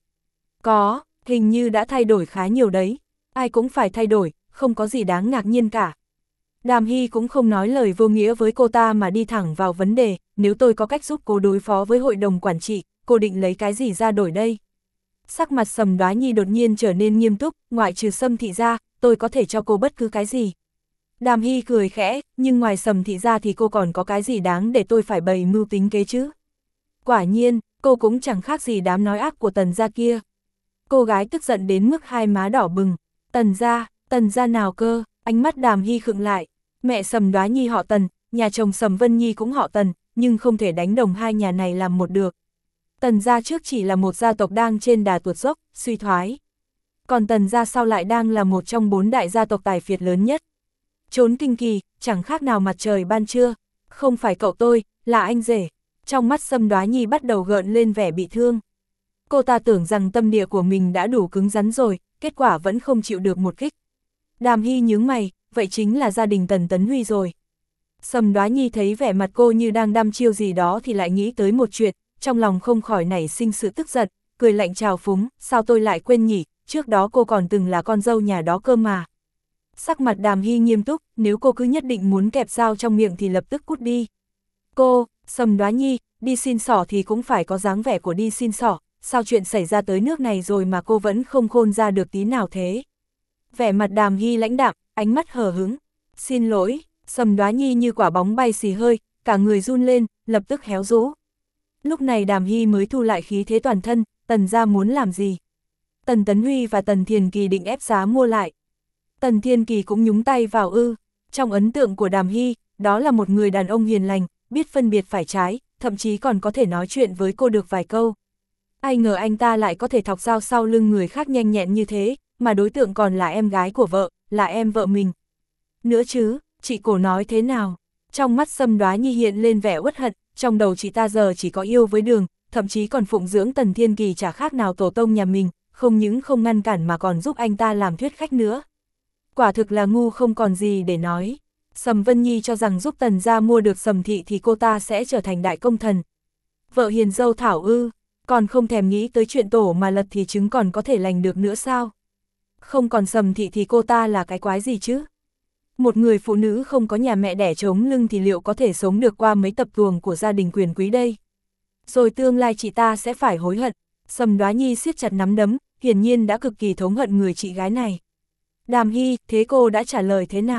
Có, hình như đã thay đổi khá nhiều đấy. Ai cũng phải thay đổi, không có gì đáng ngạc nhiên cả. Đàm Hy cũng không nói lời vô nghĩa với cô ta mà đi thẳng vào vấn đề, nếu tôi có cách giúp cô đối phó với hội đồng quản trị, cô định lấy cái gì ra đổi đây? Sắc mặt Sâm Đoá Nhi đột nhiên trở nên nghiêm túc, ngoại trừ Sâm thị ra, tôi có thể cho cô bất cứ cái gì. Đàm Hy cười khẽ, nhưng ngoài Sâm thị ra thì cô còn có cái gì đáng để tôi phải bày mưu tính kế chứ? Quả nhiên, cô cũng chẳng khác gì đám nói ác của Tần gia kia. Cô gái tức giận đến mức hai má đỏ bừng. Tần gia, Tần gia nào cơ? Ánh mắt Đàm Hy khựng lại. Mẹ Sâm Đoá Nhi họ Tần, nhà chồng Sâm Vân Nhi cũng họ Tần, nhưng không thể đánh đồng hai nhà này làm một được. Tần gia trước chỉ là một gia tộc đang trên đà tuột dốc, suy thoái. Còn Tần gia sau lại đang là một trong bốn đại gia tộc tài phiệt lớn nhất. Trốn kinh kỳ, chẳng khác nào mặt trời ban trưa. Không phải cậu tôi, là anh rể. Trong mắt Sâm Đoá Nhi bắt đầu gợn lên vẻ bị thương. Cô ta tưởng rằng tâm địa của mình đã đủ cứng rắn rồi, kết quả vẫn không chịu được một kích. Đàm Hy nhướng mày, vậy chính là gia đình Tần Tấn Huy rồi. Sâm Đoá Nhi thấy vẻ mặt cô như đang đăm chiêu gì đó thì lại nghĩ tới một chuyện, trong lòng không khỏi nảy sinh sự tức giận, cười lạnh trào phúng, sao tôi lại quên nhỉ, trước đó cô còn từng là con dâu nhà đó cơ mà. Sắc mặt Đàm Hy nghiêm túc, nếu cô cứ nhất định muốn kẹp dao trong miệng thì lập tức cút đi. Cô, Sâm Đoá Nhi, đi xin xỏ thì cũng phải có dáng vẻ của đi xin xỏ, sao chuyện xảy ra tới nước này rồi mà cô vẫn không khôn ra được tí nào thế? Vẻ mặt Đàm Hy lãnh đạm, ánh mắt hờ hững. Xin lỗi, Sâm Đoá Nhi như quả bóng bay xì hơi, cả người run lên, lập tức héo rũ. Lúc này Đàm Hy mới thu lại khí thế toàn thân, Tần gia muốn làm gì? Tần Tấn Huy và Tần Thiền Kỳ định ép giá mua lại. Tần Thiên Kỳ cũng nhúng tay vào ư. Trong ấn tượng của Đàm Hy, đó là một người đàn ông hiền lành, biết phân biệt phải trái, thậm chí còn có thể nói chuyện với cô được vài câu. Ai ngờ anh ta lại có thể thọc dao sau lưng người khác nhanh nhẹn như thế, mà đối tượng còn là em gái của vợ, là em vợ mình. Nữa chứ, chị cổ nói thế nào? Trong mắt Sâm Đoá Nhi hiện lên vẻ uất hận, trong đầu chị ta giờ chỉ có yêu với Đường, thậm chí còn phụng dưỡng Tần Thiên Kỳ chả khác nào tổ tông nhà mình, không những không ngăn cản mà còn giúp anh ta làm thuyết khách nữa. Quả thực là ngu không còn gì để nói. Sâm Vân Nhi cho rằng giúp Tần gia mua được Sâm thị thì cô ta sẽ trở thành đại công thần. Vợ hiền dâu Thảo ư, còn không thèm nghĩ tới chuyện tổ mà lật thì trứng còn có thể lành được nữa sao? Không còn Sâm thị thì cô ta là cái quái gì chứ? Một người phụ nữ không có nhà mẹ đẻ chống lưng thì liệu có thể sống được qua mấy tập tuồng của gia đình quyền quý đây? Rồi tương lai chị ta sẽ phải hối hận. Sâm Đoá Nhi siết chặt nắm đấm, hiển nhiên đã cực kỳ thống hận người chị gái này. Đàm Hy, thế cô đã trả lời thế nào?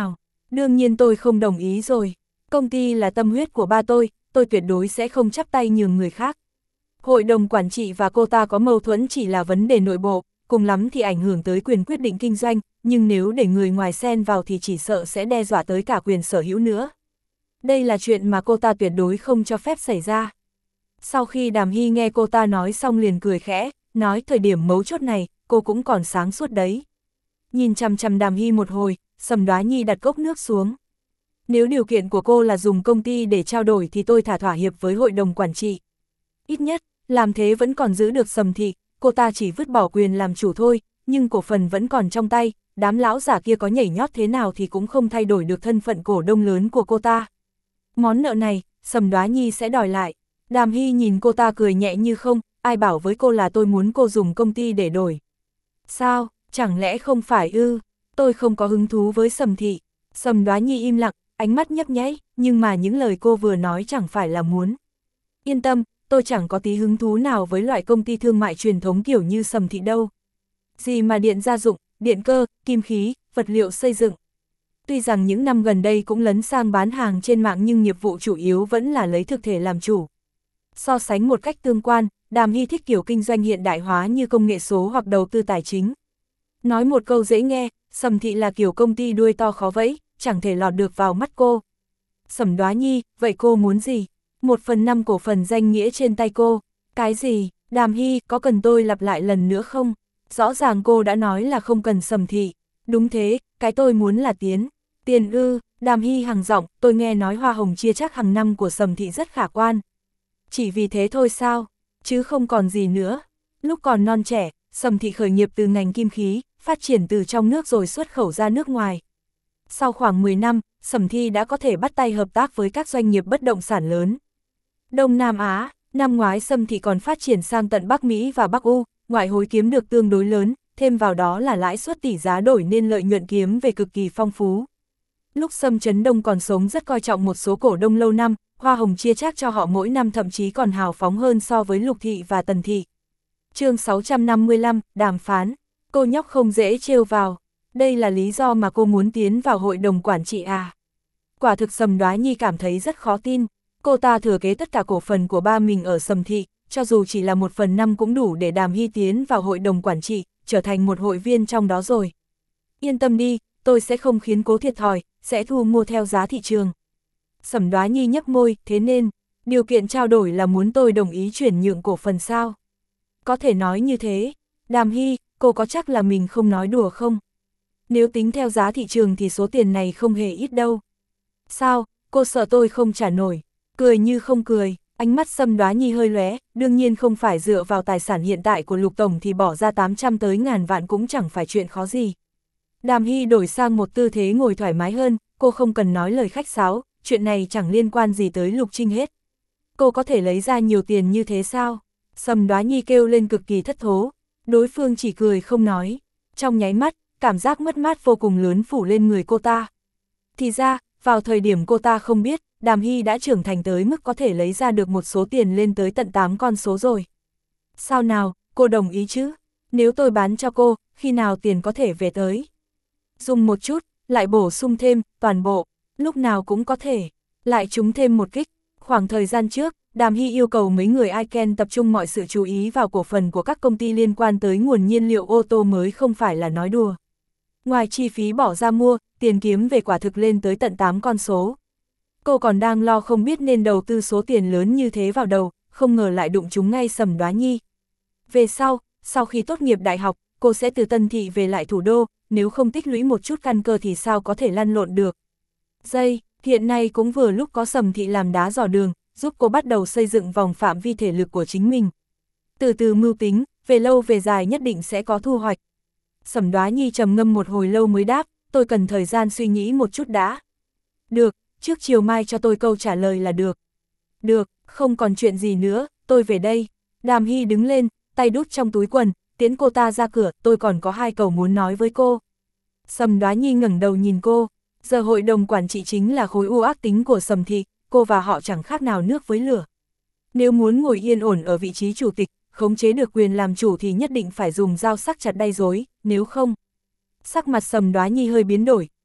Đương nhiên tôi không đồng ý rồi. Công ty là tâm huyết của ba tôi, tôi tuyệt đối sẽ không chắp tay nhường người khác. Hội đồng quản trị và cô ta có mâu thuẫn chỉ là vấn đề nội bộ, cùng lắm thì ảnh hưởng tới quyền quyết định kinh doanh, nhưng nếu để người ngoài xen vào thì chỉ sợ sẽ đe dọa tới cả quyền sở hữu nữa. Đây là chuyện mà cô ta tuyệt đối không cho phép xảy ra. Sau khi Đàm Hy nghe cô ta nói xong liền cười khẽ, nói thời điểm mấu chốt này, cô cũng còn sáng suốt đấy. Nhìn chằm chằm Đàm Hy một hồi, Sầm Đoá Nhi đặt cốc nước xuống. Nếu điều kiện của cô là dùng công ty để trao đổi thì tôi thả thỏa hiệp với hội đồng quản trị. Ít nhất, làm thế vẫn còn giữ được Sầm thị, cô ta chỉ vứt bỏ quyền làm chủ thôi, nhưng cổ phần vẫn còn trong tay, đám lão giả kia có nhảy nhót thế nào thì cũng không thay đổi được thân phận cổ đông lớn của cô ta. Món nợ này, Sầm Đoá Nhi sẽ đòi lại. Đàm Hy nhìn cô ta cười nhẹ như không, ai bảo với cô là tôi muốn cô dùng công ty để đổi. Sao, chẳng lẽ không phải ư? Tôi không có hứng thú với Sầm thị. Sầm Đoá Nhi im lặng, ánh mắt nhấp nháy, nhưng mà những lời cô vừa nói chẳng phải là muốn. Yên tâm, tôi chẳng có tí hứng thú nào với loại công ty thương mại truyền thống kiểu như Sầm thị đâu. Gì mà điện gia dụng, điện cơ, kim khí, vật liệu xây dựng. Tuy rằng những năm gần đây cũng lấn sang bán hàng trên mạng nhưng nghiệp vụ chủ yếu vẫn là lấy thực thể làm chủ. So sánh một cách tương quan, Đàm Hy thích kiểu kinh doanh hiện đại hóa như công nghệ số hoặc đầu tư tài chính. Nói một câu dễ nghe, Sầm thị là kiểu công ty đuôi to khó vẫy, chẳng thể lọt được vào mắt cô. Sầm Đoá Nhi, vậy cô muốn gì? Một phần năm cổ phần danh nghĩa trên tay cô. Cái gì? Đàm Hy, có cần tôi lặp lại lần nữa không? Rõ ràng cô đã nói là không cần Sầm thị. Đúng thế, cái tôi muốn là tiền. Tiền ư? Đàm Hy hằng giọng, tôi nghe nói hoa hồng chia chác hàng năm của Sầm thị rất khả quan. Chỉ vì thế thôi sao? Chứ không còn gì nữa. Lúc còn non trẻ, Sầm thị khởi nghiệp từ ngành kim khí, phát triển từ trong nước rồi xuất khẩu ra nước ngoài. Sau khoảng mười năm, Sầm thị đã có thể bắt tay hợp tác với các doanh nghiệp bất động sản lớn. Đông Nam Á, năm ngoái Sầm thị còn phát triển sang tận Bắc Mỹ và Bắc U, ngoại hối kiếm được tương đối lớn, thêm vào đó là lãi suất tỷ giá đổi nên lợi nhuận kiếm về cực kỳ phong phú. Lúc Sâm Trấn Đông còn sống rất coi trọng một số cổ đông lâu năm, hoa hồng chia chác cho họ mỗi năm thậm chí còn hào phóng hơn so với Lục thị và Tần thị. Chương sáu trăm năm mươi lăm, đàm phán. Cô nhóc không dễ trêu vào. Đây là lý do mà cô muốn tiến vào hội đồng quản trị à? Quả thực Sầm Đoá Nhi cảm thấy rất khó tin. Cô ta thừa kế tất cả cổ phần của ba mình ở Sầm thị, cho dù chỉ là một phần năm cũng đủ để Đàm Hy tiến vào hội đồng quản trị, trở thành một hội viên trong đó rồi. Yên tâm đi, tôi sẽ không khiến cô thiệt thòi, sẽ thu mua theo giá thị trường. Sầm Đoá Nhi nhấp môi, thế nên, điều kiện trao đổi là muốn tôi đồng ý chuyển nhượng cổ phần sao? Có thể nói như thế. Đàm Hy, cô có chắc là mình không nói đùa không? Nếu tính theo giá thị trường thì số tiền này không hề ít đâu. Sao, cô sợ tôi không trả nổi? Cười như không cười, ánh mắt Sầm Đoá Nhi hơi lóe, đương nhiên không phải dựa vào tài sản hiện tại của Lục tổng thì bỏ ra tám trăm tới ngàn vạn cũng chẳng phải chuyện khó gì. Đàm Hy đổi sang một tư thế ngồi thoải mái hơn, cô không cần nói lời khách sáo, chuyện này chẳng liên quan gì tới Lục Trinh hết. Cô có thể lấy ra nhiều tiền như thế sao? Sầm Đoá Nhi kêu lên cực kỳ thất thố, đối phương chỉ cười không nói. Trong nháy mắt, cảm giác mất mát vô cùng lớn phủ lên người cô ta. Thì ra, vào thời điểm cô ta không biết, Đàm Hy đã trưởng thành tới mức có thể lấy ra được một số tiền lên tới tận tám con số rồi. Sao nào, cô đồng ý chứ? Nếu tôi bán cho cô, khi nào tiền có thể về tới? Dùng một chút, lại bổ sung thêm, toàn bộ, lúc nào cũng có thể. Lại trúng thêm một kích. Khoảng thời gian trước, Đàm Hy yêu cầu mấy người Icon tập trung mọi sự chú ý vào cổ phần của các công ty liên quan tới nguồn nhiên liệu ô tô mới không phải là nói đùa. Ngoài chi phí bỏ ra mua, tiền kiếm về quả thực lên tới tận tám con số. Cô còn đang lo không biết nên đầu tư số tiền lớn như thế vào đầu, không ngờ lại đụng chúng ngay Sầm Đoá Nhi. Về sau, sau khi tốt nghiệp đại học, cô sẽ từ Tân thị về lại thủ đô, nếu không tích lũy một chút căn cơ thì sao có thể lăn lộn được. Dây, hiện nay cũng vừa lúc có Sầm thị làm đá dò đường, giúp cô bắt đầu xây dựng vòng phạm vi thể lực của chính mình. Từ từ mưu tính, về lâu về dài nhất định sẽ có thu hoạch. Sầm Đoá Nhi trầm ngâm một hồi lâu mới đáp, tôi cần thời gian suy nghĩ một chút đã. Được, trước chiều mai cho tôi câu trả lời là được. Được, không còn chuyện gì nữa, tôi về đây. Đàm Hy đứng lên, tay đút trong túi quần, tiễn cô ta ra cửa, tôi còn có hai câu muốn nói với cô. Sầm Đoá Nhi ngẩng đầu nhìn cô, giờ hội đồng quản trị chính là khối u ác tính của Sầm thị, cô và họ chẳng khác nào nước với lửa. Nếu muốn ngồi yên ổn ở vị trí chủ tịch, khống chế được quyền làm chủ thì nhất định phải dùng dao sắc chặt đay dối, nếu không. Sắc mặt Sầm Đoá Nhi hơi biến đổi,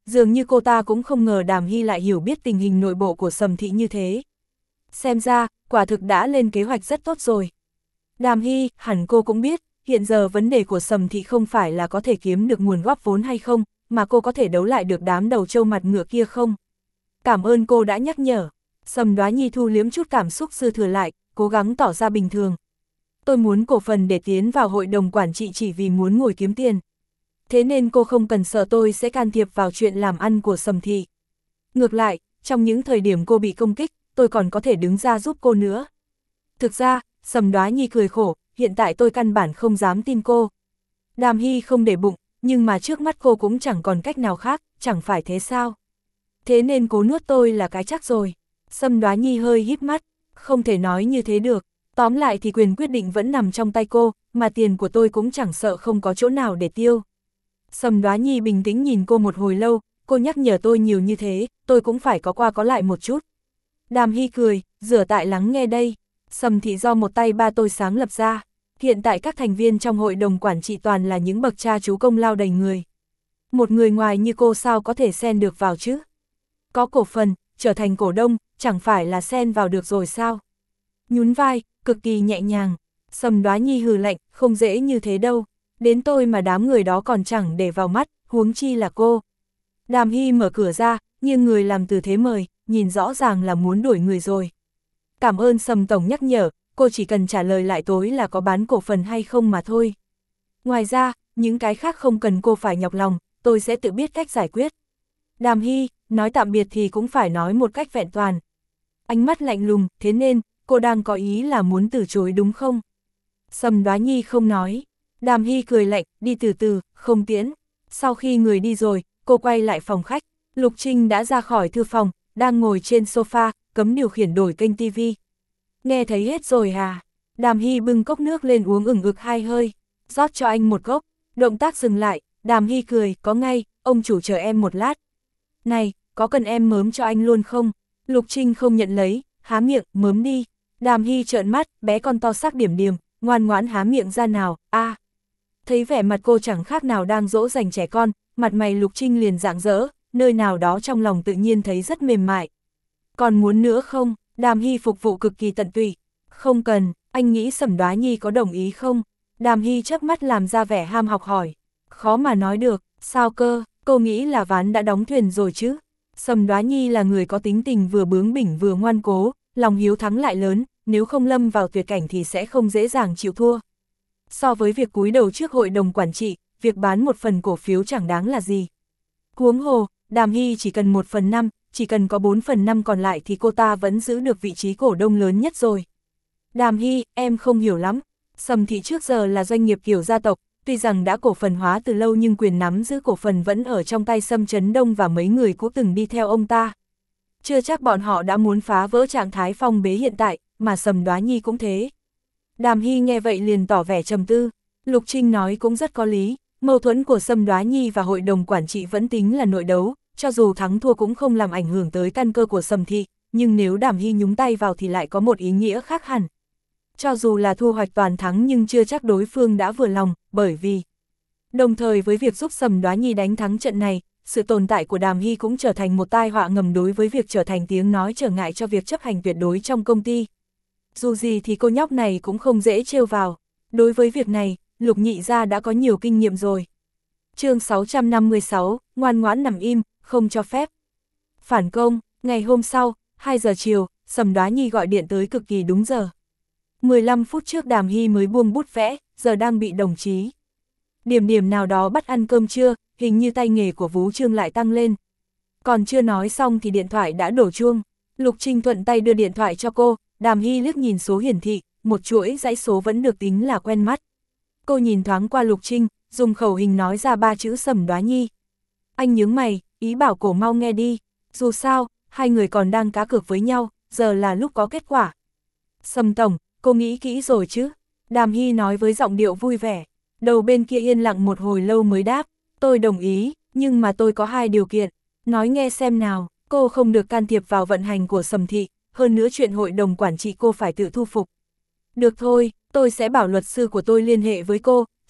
dường như cô ta cũng không ngờ Đàm Hy lại hiểu biết tình hình nội bộ của Sầm thị như thế. Xem ra, quả thực đã lên kế hoạch rất tốt rồi. Đàm Hy, hẳn cô cũng biết, hiện giờ vấn đề của Sầm thị không phải là có thể kiếm được nguồn góp vốn hay không, mà cô có thể đấu lại được đám đầu trâu mặt ngựa kia không? Cảm ơn cô đã nhắc nhở. Sầm Đoá Nhi thu liếm chút cảm xúc dư thừa lại, cố gắng tỏ ra bình thường. Tôi muốn cổ phần để tiến vào hội đồng quản trị chỉ vì muốn ngồi kiếm tiền. Thế nên cô không cần sợ tôi sẽ can thiệp vào chuyện làm ăn của Sầm thị. Ngược lại, trong những thời điểm cô bị công kích, tôi còn có thể đứng ra giúp cô nữa. Thực ra, Sầm Đoá Nhi cười khổ, hiện tại tôi căn bản không dám tin cô. Đàm Hy không để bụng, nhưng mà trước mắt cô cũng chẳng còn cách nào khác, chẳng phải thế sao? Thế nên cố nuốt tôi là cái chắc rồi. Sầm Đoá Nhi hơi híp mắt, không thể nói như thế được. Tóm lại thì quyền quyết định vẫn nằm trong tay cô, mà tiền của tôi cũng chẳng sợ không có chỗ nào để tiêu. Sầm Đoá Nhi bình tĩnh nhìn cô một hồi lâu, cô nhắc nhở tôi nhiều như thế, tôi cũng phải có qua có lại một chút. Đàm Hy cười, rửa tại lắng nghe đây. Sầm thị do một tay ba tôi sáng lập ra. Hiện tại các thành viên trong hội đồng quản trị toàn là những bậc cha chú công lao đầy người. Một người ngoài như cô sao có thể xen được vào chứ? Có cổ phần, trở thành cổ đông, chẳng phải là xen vào được rồi sao? Nhún vai, cực kỳ nhẹ nhàng. Sầm Đoá Nhi hừ lạnh, không dễ như thế đâu. Đến tôi mà đám người đó còn chẳng để vào mắt, huống chi là cô. Đàm Hy mở cửa ra, nghiêng người làm tư thế mời, nhìn rõ ràng là muốn đuổi người rồi. Cảm ơn Sầm tổng nhắc nhở, cô chỉ cần trả lời lại tối là có bán cổ phần hay không mà thôi. Ngoài ra, những cái khác không cần cô phải nhọc lòng, tôi sẽ tự biết cách giải quyết. Đàm Hy, nói tạm biệt thì cũng phải nói một cách vẹn toàn. Ánh mắt lạnh lùng, thế nên, cô đang có ý là muốn từ chối đúng không? Sầm Đoá Nhi không nói. Đàm Hy cười lạnh, đi từ từ, không tiễn. Sau khi người đi rồi, cô quay lại phòng khách. Lục Trinh đã ra khỏi thư phòng, đang ngồi trên sofa, cấm điều khiển đổi kênh tivi. Nghe thấy hết rồi à? Đàm Hy bưng cốc nước lên uống ửng ực hai hơi, rót cho anh một cốc. Động tác dừng lại, Đàm Hy cười, có ngay, ông chủ chờ em một lát. Này, có cần em mớm cho anh luôn không? Lục Trinh không nhận lấy, há miệng, mớm đi. Đàm Hy trợn mắt, bé con to xác điểm điểm, ngoan ngoãn há miệng ra nào, a. À. Thấy vẻ mặt cô chẳng khác nào đang dỗ dành trẻ con, mặt mày Lục Trinh liền rạng rỡ, nơi nào đó trong lòng tự nhiên thấy rất mềm mại. Còn muốn nữa không? Đàm Hy phục vụ cực kỳ tận tụy. Không cần, anh nghĩ Sầm Đoá Nhi có đồng ý không? Đàm Hy chớp mắt làm ra vẻ ham học hỏi. Khó mà nói được, sao cơ, cô nghĩ là ván đã đóng thuyền rồi chứ? Sầm Đoá Nhi là người có tính tình vừa bướng bỉnh vừa ngoan cố, lòng hiếu thắng lại lớn, nếu không lâm vào tuyệt cảnh thì sẽ không dễ dàng chịu thua. So với việc cúi đầu trước hội đồng quản trị, việc bán một phần cổ phiếu chẳng đáng là gì. Huống hồ, Đàm Hy chỉ cần một phần năm, chỉ cần có bốn phần năm còn lại thì cô ta vẫn giữ được vị trí cổ đông lớn nhất rồi. Đàm Hy, em không hiểu lắm. Sầm thị trước giờ là doanh nghiệp kiểu gia tộc, tuy rằng đã cổ phần hóa từ lâu nhưng quyền nắm giữ cổ phần vẫn ở trong tay Sâm Trấn Đông và mấy người cũng từng đi theo ông ta. Chưa chắc bọn họ đã muốn phá vỡ trạng thái phong bế hiện tại, mà Sầm Đoá Nhi cũng thế. Đàm Hy nghe vậy liền tỏ vẻ trầm tư. Lục Trinh nói cũng rất có lý, mâu thuẫn của Sâm Đoá Nhi và hội đồng quản trị vẫn tính là nội đấu, cho dù thắng thua cũng không làm ảnh hưởng tới căn cơ của Sầm thị, nhưng nếu Đàm Hy nhúng tay vào thì lại có một ý nghĩa khác hẳn. Cho dù là thu hoạch toàn thắng nhưng chưa chắc đối phương đã vừa lòng, bởi vì đồng thời với việc giúp Sầm Đoá Nhi đánh thắng trận này, sự tồn tại của Đàm Hy cũng trở thành một tai họa ngầm đối với việc trở thành tiếng nói trở ngại cho việc chấp hành tuyệt đối trong công ty. Dù gì thì cô nhóc này cũng không dễ trêu vào. Đối với việc này, Lục Nhị gia đã có nhiều kinh nghiệm rồi. Chương sáu trăm năm mươi sáu, ngoan ngoãn nằm im, không cho phép. Phản công, ngày hôm sau, hai giờ chiều, Sầm Đoá Nhi gọi điện tới cực kỳ đúng giờ. mười lăm phút trước Đàm Hy mới buông bút vẽ, giờ đang bị đồng chí Điểm Điểm nào đó bắt ăn cơm trưa, hình như tay nghề của Vú Trương lại tăng lên. Còn chưa nói xong thì điện thoại đã đổ chuông. Lục Trinh thuận tay đưa điện thoại cho cô, Đàm Hy liếc nhìn số hiển thị, một chuỗi dãy số vẫn được tính là quen mắt. Cô nhìn thoáng qua Lục Trinh, dùng khẩu hình nói ra ba chữ Sầm Đoá Nhi. Anh nhướng mày, ý bảo cổ mau nghe đi, dù sao, hai người còn đang cá cược với nhau, giờ là lúc có kết quả. Sầm tổng, cô nghĩ kỹ rồi chứ? Đàm Hy nói với giọng điệu vui vẻ. Đầu bên kia yên lặng một hồi lâu mới đáp, tôi đồng ý, nhưng mà tôi có hai điều kiện. Nói nghe xem nào, cô không được can thiệp vào vận hành của Sầm thị, hơn nữa chuyện hội đồng quản trị cô phải tự thu phục. Được thôi, tôi sẽ bảo luật sư của tôi liên hệ với cô,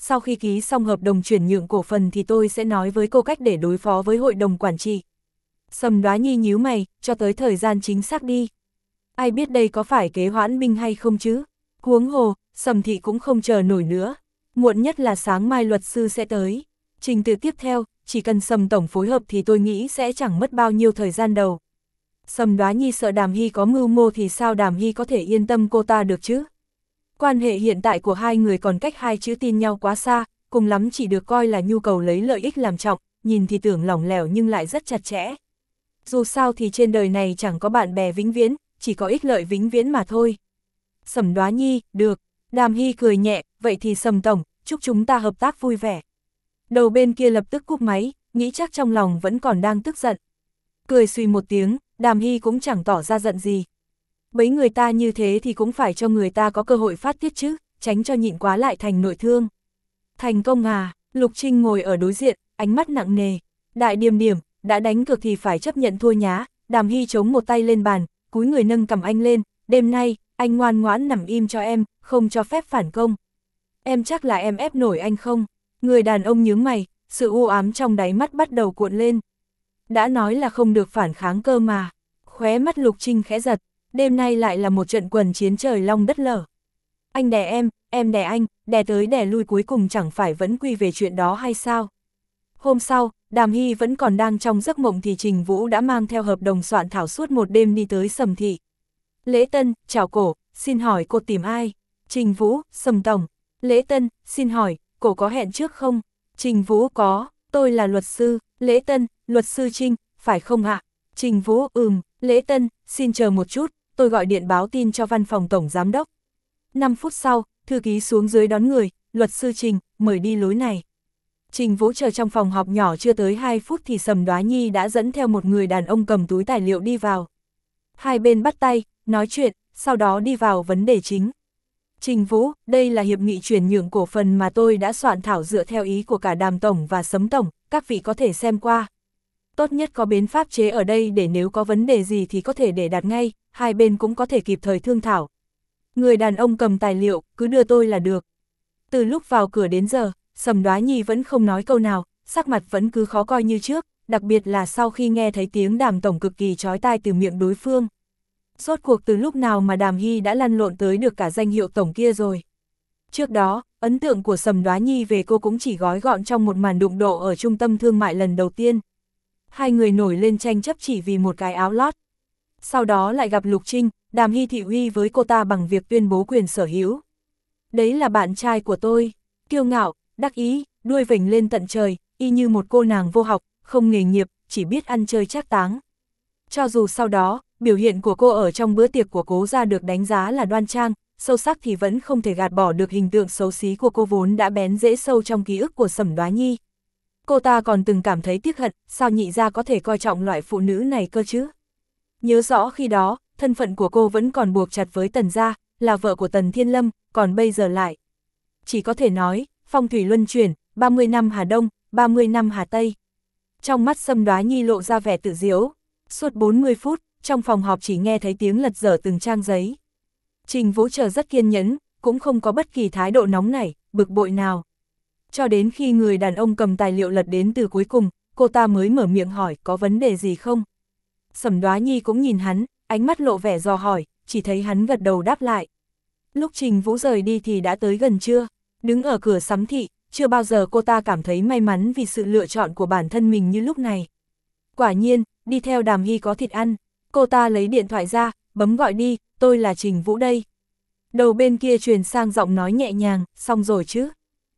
sau khi ký xong hợp đồng chuyển nhượng cổ phần thì tôi sẽ nói với cô cách để đối phó với hội đồng quản trị. Sầm Đoá Nhi nhíu mày, cho tới thời gian chính xác đi. Ai biết đây có phải kế hoãn binh hay không chứ? Huống hồ, Sầm thị cũng không chờ nổi nữa. Muộn nhất là sáng mai luật sư sẽ tới. Trình tự tiếp theo, chỉ cần Sầm tổng phối hợp thì tôi nghĩ sẽ chẳng mất bao nhiêu thời gian đâu. Sầm Đoá Nhi sợ Đàm Hy có mưu mô thì sao Đàm Hy có thể yên tâm cô ta được chứ? Quan hệ hiện tại của hai người còn cách hai chữ tin nhau quá xa, cùng lắm chỉ được coi là nhu cầu lấy lợi ích làm trọng, nhìn thì tưởng lỏng lẻo nhưng lại rất chặt chẽ. Dù sao thì trên đời này chẳng có bạn bè vĩnh viễn, chỉ có ích lợi vĩnh viễn mà thôi. Sầm Đoá Nhi, được. Đàm Hy cười nhẹ, vậy thì Sầm tổng, chúc chúng ta hợp tác vui vẻ. Đầu bên kia lập tức cúp máy, nghĩ chắc trong lòng vẫn còn đang tức giận. Cười suy một tiếng, Đàm Hy cũng chẳng tỏ ra giận gì. Bấy người ta như thế thì cũng phải cho người ta có cơ hội phát tiết chứ, tránh cho nhịn quá lại thành nội thương. Thành công à, Lục Trinh ngồi ở đối diện, ánh mắt nặng nề. Đại Điềm Điềm, đã đánh cược thì phải chấp nhận thua nhá. Đàm Hy chống một tay lên bàn, cúi người nâng cầm anh lên, đêm nay, anh ngoan ngoãn nằm im cho em, không cho phép phản công. Em chắc là em ép nổi anh không? Người đàn ông nhướng mày, sự u ám trong đáy mắt bắt đầu cuộn lên. Đã nói là không được phản kháng cơ mà. Khóe mắt Lục Trinh khẽ giật, đêm nay lại là một trận quần chiến trời long đất lở. Anh đè em, em đè anh, đè tới đè lui cuối cùng chẳng phải vẫn quy về chuyện đó hay sao? Hôm sau, Đàm Hy vẫn còn đang trong giấc mộng thì Trình Vũ đã mang theo hợp đồng soạn thảo suốt một đêm đi tới Sầm thị. Lễ Tân, chào cổ, xin hỏi cô tìm ai? Trình Vũ, Sầm tổng. Lễ Tân, xin hỏi, cổ có hẹn trước không? Trình Vũ có, tôi là luật sư. Lễ Tân, luật sư Trinh, phải không ạ? Trình Vũ, ừm. Lễ Tân, xin chờ một chút, tôi gọi điện báo tin cho văn phòng tổng giám đốc. năm phút sau, thư ký xuống dưới đón người, luật sư Trình, mời đi lối này. Trình Vũ chờ trong phòng họp nhỏ chưa tới hai phút thì Sầm Đoá Nhi đã dẫn theo một người đàn ông cầm túi tài liệu đi vào. Hai bên bắt tay, nói chuyện, sau đó đi vào vấn đề chính. Trình Vũ, đây là hiệp nghị chuyển nhượng cổ phần mà tôi đã soạn thảo dựa theo ý của cả Đàm tổng và Sấm tổng, các vị có thể xem qua. Tốt nhất có bến pháp chế ở đây để nếu có vấn đề gì thì có thể để đặt ngay, hai bên cũng có thể kịp thời thương thảo. Người đàn ông cầm tài liệu, cứ đưa tôi là được. Từ lúc vào cửa đến giờ, Sầm Đoá Nhi vẫn không nói câu nào, sắc mặt vẫn cứ khó coi như trước, đặc biệt là sau khi nghe thấy tiếng Đàm tổng cực kỳ chói tai từ miệng đối phương. Rốt cuộc từ lúc nào mà Đàm Hy đã lăn lộn tới được cả danh hiệu tổng kia rồi. Trước đó, ấn tượng của Sầm Đoá Nhi về cô cũng chỉ gói gọn trong một màn đụng độ ở trung tâm thương mại lần đầu tiên. Hai người nổi lên tranh chấp chỉ vì một cái áo lót. Sau đó lại gặp Lục Trinh, Đàm Hy thị uy với cô ta bằng việc tuyên bố quyền sở hữu. Đấy là bạn trai của tôi, kiêu ngạo, đắc ý, đuôi vểnh lên tận trời, y như một cô nàng vô học, không nghề nghiệp, chỉ biết ăn chơi trác táng. Cho dù sau đó, biểu hiện của cô ở trong bữa tiệc của Cố gia được đánh giá là đoan trang, sâu sắc thì vẫn không thể gạt bỏ được hình tượng xấu xí của cô vốn đã bén rễ sâu trong ký ức của Sầm Đoá Nhi. Cô ta còn từng cảm thấy tiếc hận, sao nhị gia có thể coi trọng loại phụ nữ này cơ chứ? Nhớ rõ khi đó, thân phận của cô vẫn còn buộc chặt với Tần gia, là vợ của Tần Thiên Lâm, còn bây giờ lại. Chỉ có thể nói, phong thủy luân chuyển, ba mươi năm Hà Đông, ba mươi năm Hà Tây. Trong mắt Sầm Đoá Nhi lộ ra vẻ tự diễu. Suốt bốn mươi phút, trong phòng họp chỉ nghe thấy tiếng lật dở từng trang giấy. Trình Vũ chờ rất kiên nhẫn, cũng không có bất kỳ thái độ nóng nảy, bực bội nào. Cho đến khi người đàn ông cầm tài liệu lật đến từ cuối cùng, cô ta mới mở miệng hỏi có vấn đề gì không. Sầm Đoá Nhi cũng nhìn hắn, ánh mắt lộ vẻ dò hỏi, chỉ thấy hắn gật đầu đáp lại. Lúc Trình Vũ rời đi thì đã tới gần trưa, đứng ở cửa Sắm thị, chưa bao giờ cô ta cảm thấy may mắn vì sự lựa chọn của bản thân mình như lúc này. Quả nhiên, đi theo Đàm Hy có thịt ăn, cô ta lấy điện thoại ra, bấm gọi đi, tôi là Trình Vũ đây. Đầu bên kia truyền sang giọng nói nhẹ nhàng, xong rồi chứ?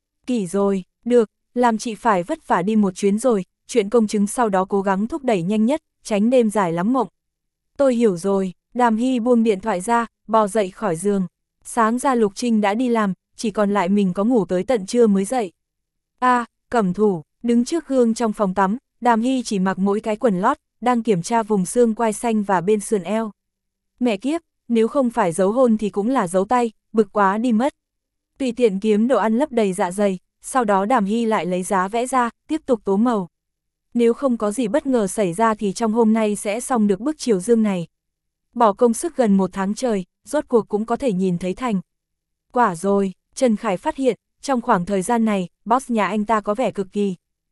Kỳ rồi, được, làm chị phải vất vả đi một chuyến rồi, chuyện công chứng sau đó cố gắng thúc đẩy nhanh nhất, tránh đêm dài lắm mộng. Tôi hiểu rồi, Đàm Hy buông điện thoại ra, bò dậy khỏi giường. Sáng ra Lục Trinh đã đi làm, chỉ còn lại mình có ngủ tới tận trưa mới dậy. A, à, Cẩm Thủ, đứng trước gương trong phòng tắm, Đàm Hy chỉ mặc mỗi cái quần lót, đang kiểm tra vùng xương quai xanh và bên sườn eo. Mẹ kiếp, nếu không phải giấu hôn thì cũng là giấu tay, bực quá đi mất. Tùy tiện kiếm đồ ăn lấp đầy dạ dày, sau đó Đàm Hy lại lấy giá vẽ ra, tiếp tục tố màu. Nếu không có gì bất ngờ xảy ra thì trong hôm nay sẽ xong được bức chiều dương này. Bỏ công sức gần một tháng trời, rốt cuộc cũng có thể nhìn thấy thành. Quả rồi, Trần Khải phát hiện, trong khoảng thời gian này, boss nhà anh ta có vẻ cực kỳ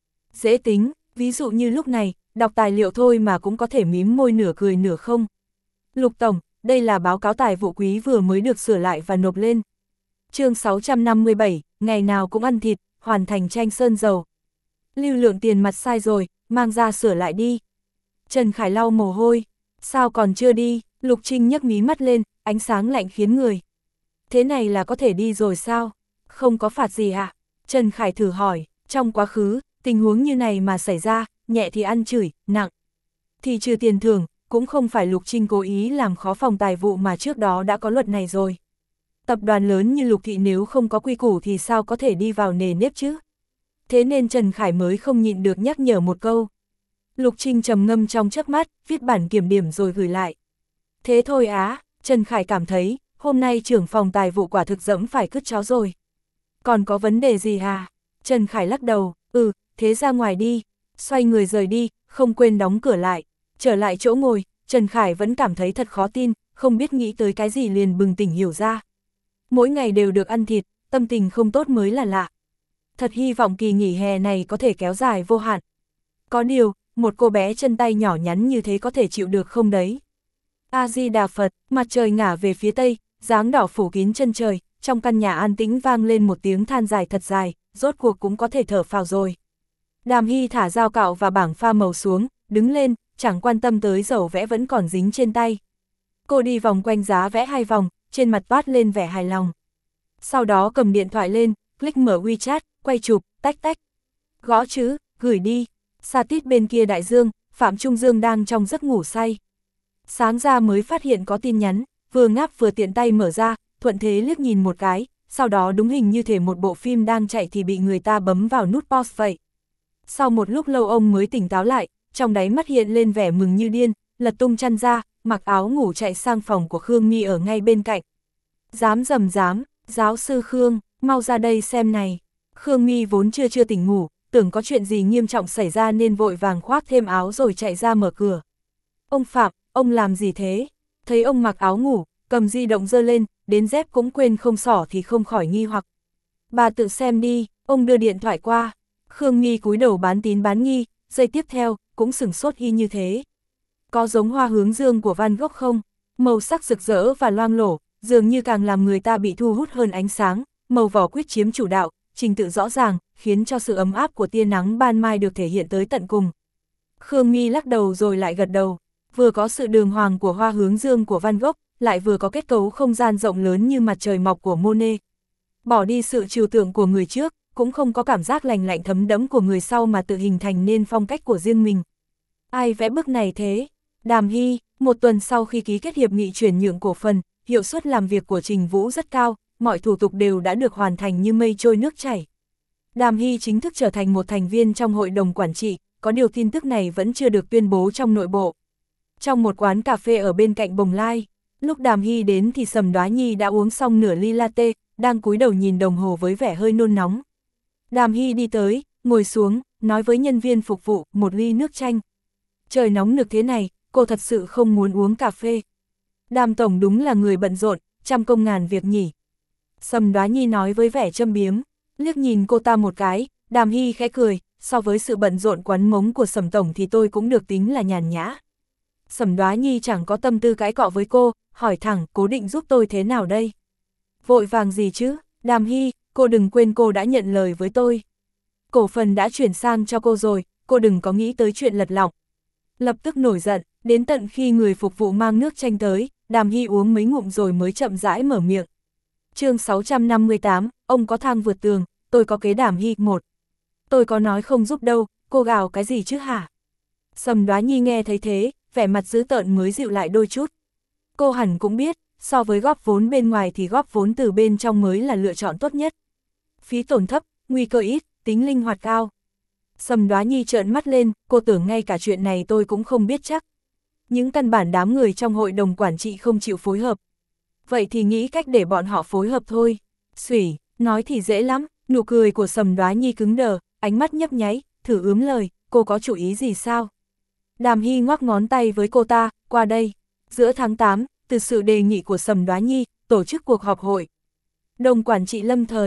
dễ tính, ví dụ như lúc này, đọc tài liệu thôi mà cũng có thể mím môi nửa cười nửa không. Lục Tổng, đây là báo cáo tài vụ quý vừa mới được sửa lại và nộp lên. Chương sáu trăm năm mươi bảy, ngày nào cũng ăn thịt, hoàn thành tranh sơn dầu. Lưu lượng tiền mặt sai rồi, mang ra sửa lại đi. Trần Khải lau mồ hôi. Sao còn chưa đi? Lục Trinh nhấc mí mắt lên, ánh sáng lạnh khiến người. Thế này là có thể đi rồi sao? Không có phạt gì ạ? Trần Khải thử hỏi, trong quá khứ, tình huống như này mà xảy ra, nhẹ thì ăn chửi, nặng thì trừ tiền thưởng, cũng không phải Lục Trinh cố ý làm khó phòng tài vụ mà trước đó đã có luật này rồi. Tập đoàn lớn như Lục Thị nếu không có quy củ thì sao có thể đi vào nề nếp chứ? Thế nên Trần Khải mới không nhịn được nhắc nhở một câu. Lục Trinh trầm ngâm trong chớp mắt, viết bản kiểm điểm rồi gửi lại. Thế thôi á, Trần Khải cảm thấy, hôm nay trưởng phòng tài vụ quả thực dẫm phải cứt chó rồi. Còn có vấn đề gì hả? Trần Khải lắc đầu, ừ, thế ra ngoài đi, xoay người rời đi, không quên đóng cửa lại. Trở lại chỗ ngồi, Trần Khải vẫn cảm thấy thật khó tin, không biết nghĩ tới cái gì liền bừng tỉnh hiểu ra. Mỗi ngày đều được ăn thịt, tâm tình không tốt mới là lạ. Thật hy vọng kỳ nghỉ hè này có thể kéo dài vô hạn. Có điều, một cô bé chân tay nhỏ nhắn như thế có thể chịu được không đấy? A-di-đà Phật, mặt trời ngả về phía tây, dáng đỏ phủ kín chân trời, trong căn nhà an tĩnh vang lên một tiếng than dài thật dài, rốt cuộc cũng có thể thở phào rồi. Đàm Hy thả dao cạo và bảng pha màu xuống, đứng lên, chẳng quan tâm tới dầu vẽ vẫn còn dính trên tay. Cô đi vòng quanh giá vẽ hai vòng, trên mặt toát lên vẻ hài lòng. Sau đó cầm điện thoại lên, click mở WeChat, quay chụp, tách tách. Gõ chữ, gửi đi. Xa tít bên kia đại dương, Phạm Trung Dương đang trong giấc ngủ say. Sáng ra mới phát hiện có tin nhắn, vừa ngáp vừa tiện tay mở ra, thuận thế liếc nhìn một cái, sau đó đúng hình như thể một bộ phim đang chạy thì bị người ta bấm vào nút pause vậy. Sau một lúc lâu ông mới tỉnh táo lại, trong đáy mắt hiện lên vẻ mừng như điên, lật tung chăn ra, mặc áo ngủ chạy sang phòng của Khương My ở ngay bên cạnh. Dám dầm dám, giáo sư Khương, mau ra đây xem này. Khương My vốn chưa chưa tỉnh ngủ, tưởng có chuyện gì nghiêm trọng xảy ra nên vội vàng khoác thêm áo rồi chạy ra mở cửa. Ông Phạm, ông làm gì thế? Thấy ông mặc áo ngủ, cầm di động giơ lên, đến dép cũng quên không xỏ thì không khỏi nghi hoặc. Bà tự xem đi, ông đưa điện thoại qua. Khương My cúi đầu bán tín bán nghi, giây tiếp theo, cũng sửng sốt y như thế. Có giống hoa hướng dương của Van Gogh không? Màu sắc rực rỡ và loang lổ, dường như càng làm người ta bị thu hút hơn ánh sáng, màu vỏ quýt chiếm chủ đạo, trình tự rõ ràng, khiến cho sự ấm áp của tia nắng ban mai được thể hiện tới tận cùng. Khương My lắc đầu rồi lại gật đầu, vừa có sự đường hoàng của hoa hướng dương của Van Gogh, lại vừa có kết cấu không gian rộng lớn như mặt trời mọc của Monet. Bỏ đi sự trừu tượng của người trước, cũng không có cảm giác lành lạnh thấm đẫm của người sau mà tự hình thành nên phong cách của riêng mình. Ai vẽ bức này thế? Đàm Hy, một tuần sau khi ký kết hiệp nghị chuyển nhượng cổ phần, hiệu suất làm việc của Trình Vũ rất cao, mọi thủ tục đều đã được hoàn thành như mây trôi nước chảy. Đàm Hy chính thức trở thành một thành viên trong hội đồng quản trị, có điều tin tức này vẫn chưa được tuyên bố trong nội bộ. Trong một quán cà phê ở bên cạnh Bồng Lai, lúc Đàm Hy đến thì Sầm Đoá Nhi đã uống xong nửa ly latte, đang cúi đầu nhìn đồng hồ với vẻ hơi nôn nóng. Đàm Hy đi tới, ngồi xuống, nói với nhân viên phục vụ, một ly nước chanh. Trời nóng nực thế này, cô thật sự không muốn uống cà phê. Đàm tổng đúng là người bận rộn, trăm công ngàn việc nhỉ. Sầm Đoá Nhi nói với vẻ châm biếm, liếc nhìn cô ta một cái, Đàm Hy khẽ cười, so với sự bận rộn quắn mống của Sầm tổng thì tôi cũng được tính là nhàn nhã. Sầm Đoá Nhi chẳng có tâm tư cãi cọ với cô, hỏi thẳng, cố định giúp tôi thế nào đây? Vội vàng gì chứ, Đàm Hy, cô đừng quên cô đã nhận lời với tôi. Cổ phần đã chuyển sang cho cô rồi, cô đừng có nghĩ tới chuyện lật lọng. Lập tức nổi giận, đến tận khi người phục vụ mang nước chanh tới, Đàm Hy uống mấy ngụm rồi mới chậm rãi mở miệng. Chương sáu trăm năm mươi tám, ông có thang vượt tường, tôi có kế. Đàm Hy một. Tôi có nói không giúp đâu, cô gào cái gì chứ hả? Sầm Đoá Nhi nghe thấy thế, vẻ mặt dữ tợn mới dịu lại đôi chút. Cô hẳn cũng biết, so với góp vốn bên ngoài thì góp vốn từ bên trong mới là lựa chọn tốt nhất. Phí tổn thấp, nguy cơ ít, tính linh hoạt cao. Sầm Đoá Nhi trợn mắt lên, cô tưởng ngay cả chuyện này tôi cũng không biết chắc. Những căn bản đám người trong hội đồng quản trị không chịu phối hợp. Vậy thì nghĩ cách để bọn họ phối hợp thôi. Xủy, nói thì dễ lắm, nụ cười của Sầm Đoá Nhi cứng đờ, ánh mắt nhấp nháy, thử ướm lời, cô có chủ ý gì sao? Đàm Hy ngoắc ngón tay với cô ta, qua đây. Giữa tháng tám, từ sự đề nghị của Sầm Đoá Nhi, tổ chức cuộc họp hội đồng quản trị lâm thời.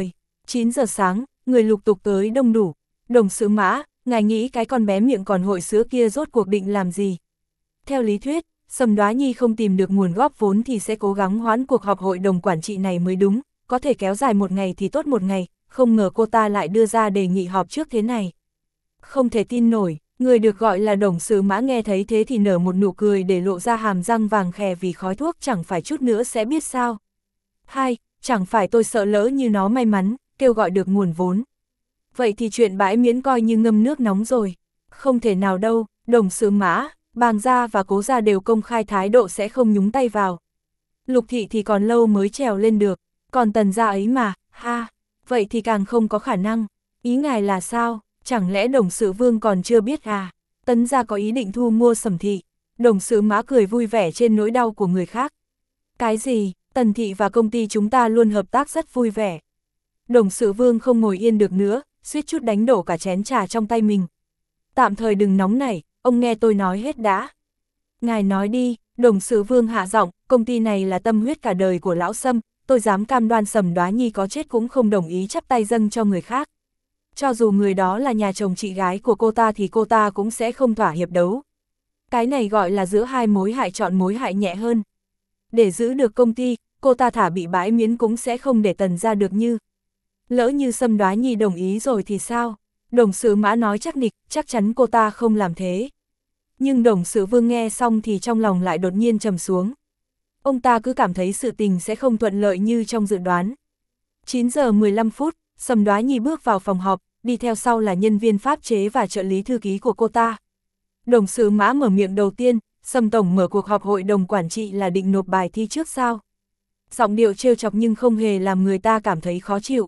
chín giờ sáng, người lục tục tới đông đủ. Đồng sự Mã, ngài nghĩ cái con bé miệng còn hội sữa kia rốt cuộc định làm gì? Theo lý thuyết, Sầm Đoá Nhi không tìm được nguồn góp vốn thì sẽ cố gắng hoãn cuộc họp hội đồng quản trị này mới đúng, có thể kéo dài một ngày thì tốt một ngày, không ngờ cô ta lại đưa ra đề nghị họp trước thế này. Không thể tin nổi, người được gọi là đồng sự Mã nghe thấy thế thì nở một nụ cười để lộ ra hàm răng vàng khè vì khói thuốc chẳng phải chút nữa sẽ biết sao. Hai, chẳng phải tôi sợ lỡ như nó may mắn, kêu gọi được nguồn vốn. Vậy thì chuyện bãi miễn coi như ngâm nước nóng rồi. Không thể nào đâu, đồng sự Mã, Bàng gia và Cố gia đều công khai thái độ sẽ không nhúng tay vào. Lục thị thì còn lâu mới trèo lên được, còn Tần gia ấy mà, ha, vậy thì càng không có khả năng. Ý ngài là sao, chẳng lẽ đồng sự Vương còn chưa biết à? Tấn gia có ý định thu mua Sầm thị. Đồng sự Mã cười vui vẻ trên nỗi đau của người khác. Cái gì, Tần thị và công ty chúng ta luôn hợp tác rất vui vẻ. Đồng sự Vương không ngồi yên được nữa, suýt chút đánh đổ cả chén trà trong tay mình. Tạm thời đừng nóng nảy, ông nghe tôi nói hết đã. Ngài nói đi, đồng sự Vương hạ giọng, công ty này là tâm huyết cả đời của lão Sâm, tôi dám cam đoan Sầm Đoá Nhi có chết cũng không đồng ý chắp tay dâng cho người khác. Cho dù người đó là nhà chồng chị gái của cô ta thì cô ta cũng sẽ không thỏa hiệp đấu. Cái này gọi là giữa hai mối hại chọn mối hại nhẹ hơn. Để giữ được công ty, cô ta thả bị bãi miễn cũng sẽ không để Tần ra được như. Lỡ như Sâm Đoá Nhi đồng ý rồi thì sao? Đồng sự Mã nói chắc nịch, chắc chắn cô ta không làm thế. Nhưng đồng sự Vương nghe xong thì trong lòng lại đột nhiên trầm xuống. Ông ta cứ cảm thấy sự tình sẽ không thuận lợi như trong dự đoán. chín giờ mười lăm phút, Sâm Đoá Nhi bước vào phòng họp, đi theo sau là nhân viên pháp chế và trợ lý thư ký của cô ta. Đồng sự Mã mở miệng đầu tiên, Sâm tổng mở cuộc họp hội đồng quản trị là định nộp bài thi trước sao? Giọng điệu trêu chọc nhưng không hề làm người ta cảm thấy khó chịu.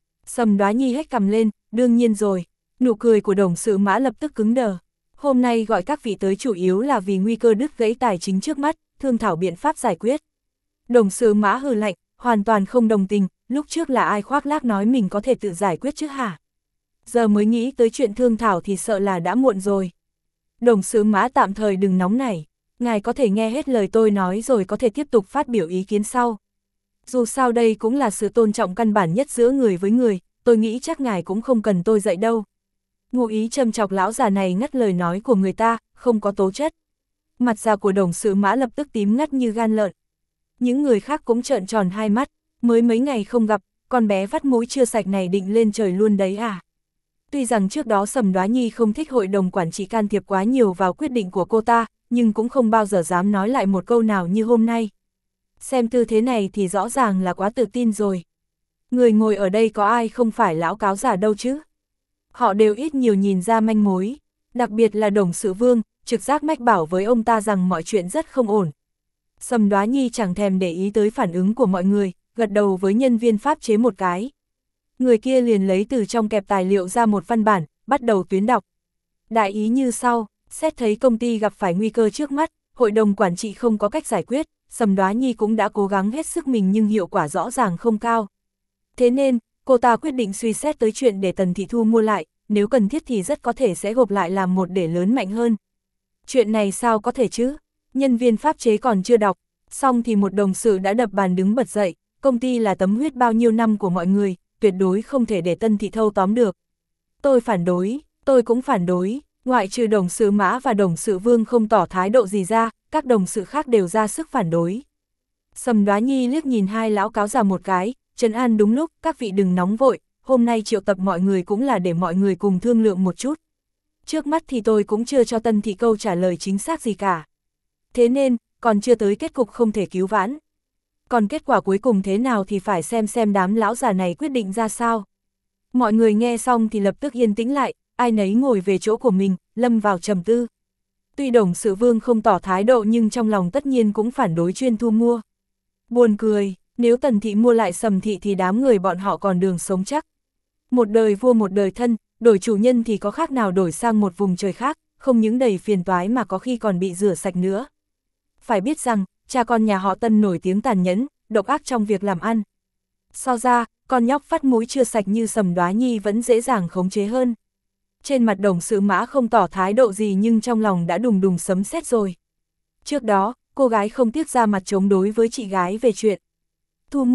Sâm Đoá Nhi hét cằm lên, đương nhiên rồi. Nụ cười của đồng sự Mã lập tức cứng đờ. Hôm nay gọi các vị tới chủ yếu là vì nguy cơ đứt gãy tài chính trước mắt, thương thảo biện pháp giải quyết. Đồng sự Mã hừ lạnh, hoàn toàn không đồng tình, lúc trước là ai khoác lác nói mình có thể tự giải quyết chứ hả? Giờ mới nghĩ tới chuyện thương thảo thì sợ là đã muộn rồi. Đồng sự Mã tạm thời đừng nóng nảy, ngài có thể nghe hết lời tôi nói rồi có thể tiếp tục phát biểu ý kiến sau. Dù sao đây cũng là sự tôn trọng căn bản nhất giữa người với người, tôi nghĩ chắc ngài cũng không cần tôi dạy đâu. Ngụ ý châm chọc lão già này ngắt lời nói của người ta, không có tố chất. Mặt già của đồng sự Mã lập tức tím ngắt như gan lợn. Những người khác cũng trợn tròn hai mắt, mới mấy ngày không gặp, con bé vắt mũi chưa sạch này định lên trời luôn đấy à. Tuy rằng trước đó Sầm Đoá Nhi không thích hội đồng quản trị can thiệp quá nhiều vào quyết định của cô ta, nhưng cũng không bao giờ dám nói lại một câu nào như hôm nay. Xem tư thế này thì rõ ràng là quá tự tin rồi. Người ngồi ở đây có ai không phải lão cáo giả đâu chứ. Họ đều ít nhiều nhìn ra manh mối, đặc biệt là đồng sự Vương, trực giác mách bảo với ông ta rằng mọi chuyện rất không ổn. Sầm Đoá Nhi chẳng thèm để ý tới phản ứng của mọi người, gật đầu với nhân viên pháp chế một cái. Người kia liền lấy từ trong kẹp tài liệu ra một văn bản, bắt đầu tuyến đọc. Đại ý như sau, xét thấy công ty gặp phải nguy cơ trước mắt, hội đồng quản trị không có cách giải quyết, Sầm Đoá Nhi cũng đã cố gắng hết sức mình nhưng hiệu quả rõ ràng không cao. Thế nên, cô ta quyết định suy xét tới chuyện để Tần Thị thu mua lại, nếu cần thiết thì rất có thể sẽ gộp lại làm một để lớn mạnh hơn. Chuyện này sao có thể chứ? Nhân viên pháp chế còn chưa đọc, xong thì một đồng sự đã đập bàn đứng bật dậy, công ty là tấm huyết bao nhiêu năm của mọi người, tuyệt đối không thể để Tân Thị thâu tóm được. Tôi phản đối, tôi cũng phản đối, ngoại trừ đồng sự Mã và đồng sự Vương không tỏ thái độ gì ra, các đồng sự khác đều ra sức phản đối. Sầm Đoá Nhi liếc nhìn hai lão cáo già một cái, trấn an đúng lúc, các vị đừng nóng vội, hôm nay triệu tập mọi người cũng là để mọi người cùng thương lượng một chút. Trước mắt thì tôi cũng chưa cho Tân Thị câu trả lời chính xác gì cả. Thế nên, còn chưa tới kết cục không thể cứu vãn. Còn kết quả cuối cùng thế nào thì phải xem xem đám lão già này quyết định ra sao. Mọi người nghe xong thì lập tức yên tĩnh lại, ai nấy ngồi về chỗ của mình, lâm vào trầm tư. Tuy đồng sự Vương không tỏ thái độ nhưng trong lòng tất nhiên cũng phản đối chuyên thu mua. Buồn cười, nếu Tần Thị mua lại Sầm Thị thì đám người bọn họ còn đường sống chắc. Một đời vua một đời thân, đổi chủ nhân thì có khác nào đổi sang một vùng trời khác, không những đầy phiền toái mà có khi còn bị rửa sạch nữa. Phải biết rằng, cha con nhà họ Tân nổi tiếng tàn nhẫn, độc ác trong việc làm ăn. So ra, con nhóc vắt mũi chưa sạch như Sầm Đoá Nhi vẫn dễ dàng khống chế hơn. Trên mặt đồng sự Mã không tỏ thái độ gì nhưng trong lòng đã đùng đùng sấm sét rồi. Trước đó, cô gái không tiếc ra mặt chống đối với chị gái về chuyện thu mua,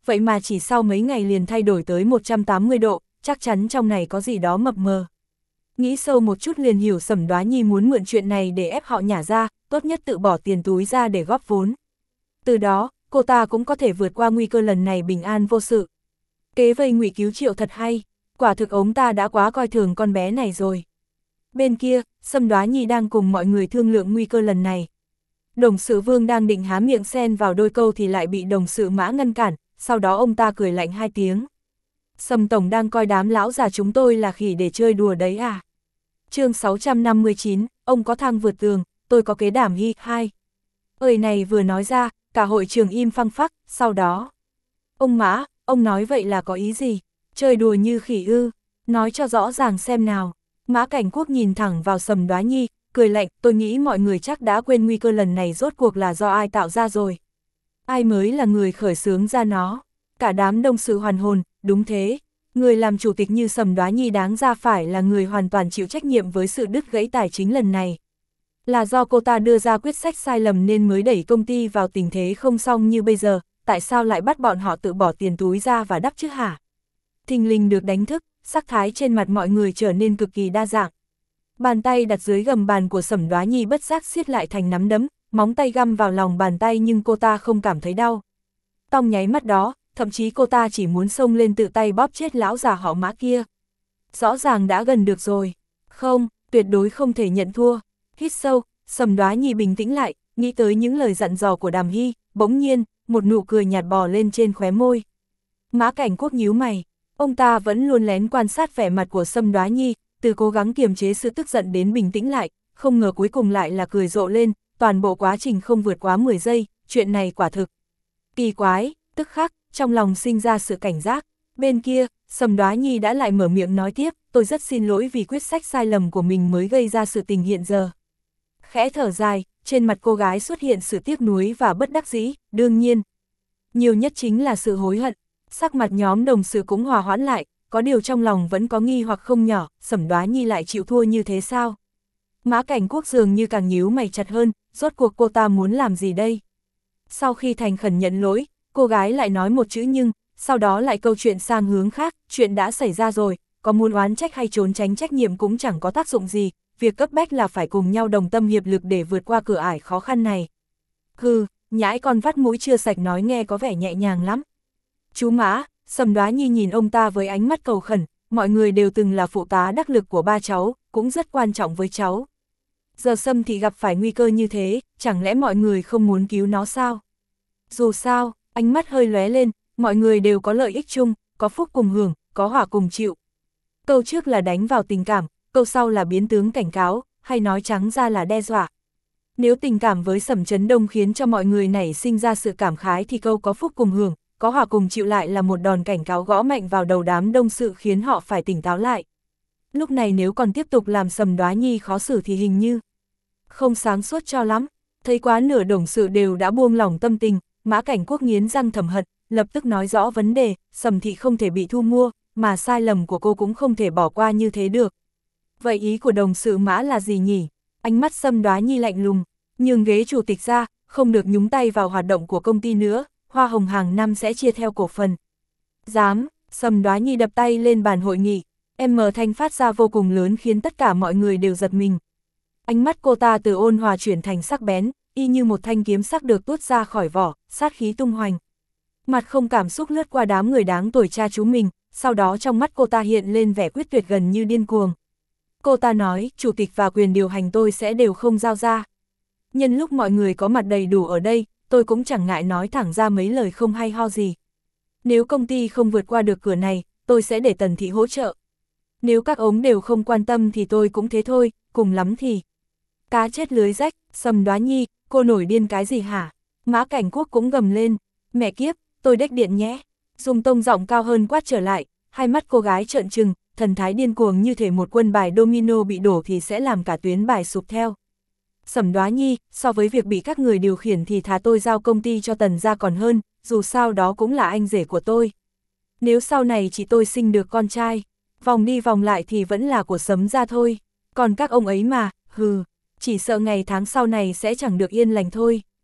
vậy mà chỉ sau mấy ngày liền thay đổi tới một trăm tám mươi độ, chắc chắn trong này có gì đó mập mờ. Nghĩ sâu một chút liền hiểu Sầm Đoá Nhi muốn mượn chuyện này để ép họ nhả ra, tốt nhất tự bỏ tiền túi ra để góp vốn. Từ đó, cô ta cũng có thể vượt qua nguy cơ lần này bình an vô sự. Kế vây ngụy cứu Triệu thật hay, quả thực ông ta đã quá coi thường con bé này rồi. Bên kia, Sầm Đoá Nhi đang cùng mọi người thương lượng nguy cơ lần này. Đồng sự Vương đang định há miệng xen vào đôi câu thì lại bị đồng sự Mã ngăn cản, sau đó ông ta cười lạnh hai tiếng. Sầm tổng đang coi đám lão già chúng tôi là khỉ để chơi đùa đấy à? Chương sáu trăm năm mươi chín, ông có thang vượt tường, tôi có kế đảm hy, hai. Lời này vừa nói ra, cả hội trường im phăng phắc, sau đó. Ông Mã, ông nói vậy là có ý gì? Chơi đùa như khỉ ư? Nói cho rõ ràng xem nào. Mã Cảnh Quốc nhìn thẳng vào Sầm Đoá Nhi, cười lạnh, tôi nghĩ mọi người chắc đã quên nguy cơ lần này rốt cuộc là do ai tạo ra rồi. Ai mới là người khởi xướng ra nó? Cả đám đông sự hoàn hồn, đúng thế. Người làm chủ tịch như Sầm Đoá Nhi đáng ra phải là người hoàn toàn chịu trách nhiệm với sự đứt gãy tài chính lần này. Là do cô ta đưa ra quyết sách sai lầm nên mới đẩy công ty vào tình thế không xong như bây giờ, tại sao lại bắt bọn họ tự bỏ tiền túi ra và đắp chứ hả? Thình lình được đánh thức, sắc thái trên mặt mọi người trở nên cực kỳ đa dạng. Bàn tay đặt dưới gầm bàn của Sầm Đoá Nhi bất giác siết lại thành nắm đấm, móng tay găm vào lòng bàn tay nhưng cô ta không cảm thấy đau. Trong nháy mắt đó, thậm chí cô ta chỉ muốn xông lên tự tay bóp chết lão già họ Mã kia. Rõ ràng đã gần được rồi. Không, tuyệt đối không thể nhận thua. Hít sâu, Sầm Đoá Nhi bình tĩnh lại, nghĩ tới những lời dặn dò của Đàm Hy, bỗng nhiên, một nụ cười nhạt bò lên trên khóe môi. Mã Cảnh Quốc nhíu mày, ông ta vẫn luôn lén quan sát vẻ mặt của Sầm Đoá Nhi, từ cố gắng kiềm chế sự tức giận đến bình tĩnh lại, không ngờ cuối cùng lại là cười rộ lên, toàn bộ quá trình không vượt quá mười giây, chuyện này quả thực kỳ quái. Tức khắc, trong lòng sinh ra sự cảnh giác. Bên kia, Sầm Đoá Nhi đã lại mở miệng nói tiếp, tôi rất xin lỗi vì quyết sách sai lầm của mình mới gây ra sự tình hiện giờ. Khẽ thở dài, trên mặt cô gái xuất hiện sự tiếc nuối và bất đắc dĩ, đương nhiên. Nhiều nhất chính là sự hối hận. Sắc mặt nhóm đồng sự cũng hòa hoãn lại, có điều trong lòng vẫn có nghi hoặc không nhỏ, Sầm Đoá Nhi lại chịu thua như thế sao? Mã Cảnh Quốc dường như càng nhíu mày chặt hơn, rốt cuộc cô ta muốn làm gì đây? Sau khi thành khẩn nhận lỗi, cô gái lại nói một chữ nhưng, sau đó lại câu chuyện sang hướng khác, chuyện đã xảy ra rồi, có muốn oán trách hay trốn tránh trách nhiệm cũng chẳng có tác dụng gì, việc cấp bách là phải cùng nhau đồng tâm hiệp lực để vượt qua cửa ải khó khăn này. Hừ, nhãi con vắt mũi chưa sạch nói nghe có vẻ nhẹ nhàng lắm. Chú Mã, Sầm Đoá Nhi nhìn ông ta với ánh mắt cầu khẩn, mọi người đều từng là phụ tá đắc lực của ba cháu, cũng rất quan trọng với cháu. Giờ Sâm Thị gặp phải nguy cơ như thế, chẳng lẽ mọi người không muốn cứu nó sao? Dù sao, ánh mắt hơi lóe lên, mọi người đều có lợi ích chung, có phúc cùng hưởng, có hỏa cùng chịu. Câu trước là đánh vào tình cảm, câu sau là biến tướng cảnh cáo, hay nói trắng ra là đe dọa. Nếu tình cảm với Sầm Trấn Đông khiến cho mọi người nảy sinh ra sự cảm khái thì câu có phúc cùng hưởng, có hỏa cùng chịu lại là một đòn cảnh cáo gõ mạnh vào đầu đám đông sự khiến họ phải tỉnh táo lại. Lúc này nếu còn tiếp tục làm Sầm Đoá Nhi khó xử thì hình như không sáng suốt cho lắm. Thấy quá nửa đồng sự đều đã buông lỏng tâm tình, Mã Cảnh Quốc nghiến răng thầm hận, lập tức nói rõ vấn đề, Sầm Thị không thể bị thu mua, mà sai lầm của cô cũng không thể bỏ qua như thế được. Vậy ý của đồng sự Mã là gì nhỉ? Ánh mắt Sầm Đoá Nhi lạnh lùng, nhường ghế chủ tịch ra, không được nhúng tay vào hoạt động của công ty nữa, hoa hồng hàng năm sẽ chia theo cổ phần. Dám, Sầm Đoá Nhi đập tay lên bàn hội nghị, em mờ thanh phát ra vô cùng lớn khiến tất cả mọi người đều giật mình. Ánh mắt cô ta từ ôn hòa chuyển thành sắc bén, y như một thanh kiếm sắc được tuốt ra khỏi vỏ, sát khí tung hoành. Mặt không cảm xúc lướt qua đám người đáng tuổi cha chú mình, sau đó trong mắt cô ta hiện lên vẻ quyết tuyệt gần như điên cuồng. Cô ta nói, chủ tịch và quyền điều hành tôi sẽ đều không giao ra. Nhân lúc mọi người có mặt đầy đủ ở đây, tôi cũng chẳng ngại nói thẳng ra mấy lời không hay ho gì. Nếu công ty không vượt qua được cửa này, tôi sẽ để Tần Thị hỗ trợ. Nếu các ống đều không quan tâm thì tôi cũng thế thôi, cùng lắm thì cá chết lưới rách. Sầm Đoá Nhi, cô nổi điên cái gì hả? Mã Cảnh Quốc cũng gầm lên, mẹ kiếp, tôi đếch điện nhé. Dung Tông giọng cao hơn quát trở lại, hai mắt cô gái trợn trừng, thần thái điên cuồng như thể một quân bài domino bị đổ thì sẽ làm cả tuyến bài sụp theo. Sầm Đoá Nhi, so với việc bị các người điều khiển thì thà tôi giao công ty cho Tần gia còn hơn, dù sao đó cũng là anh rể của tôi. Nếu sau này chị tôi sinh được con trai, vòng đi vòng lại thì vẫn là của Sấm gia thôi, còn các ông ấy mà, hừ, chỉ sợ ngày tháng sau này sẽ chẳng được yên lành thôi.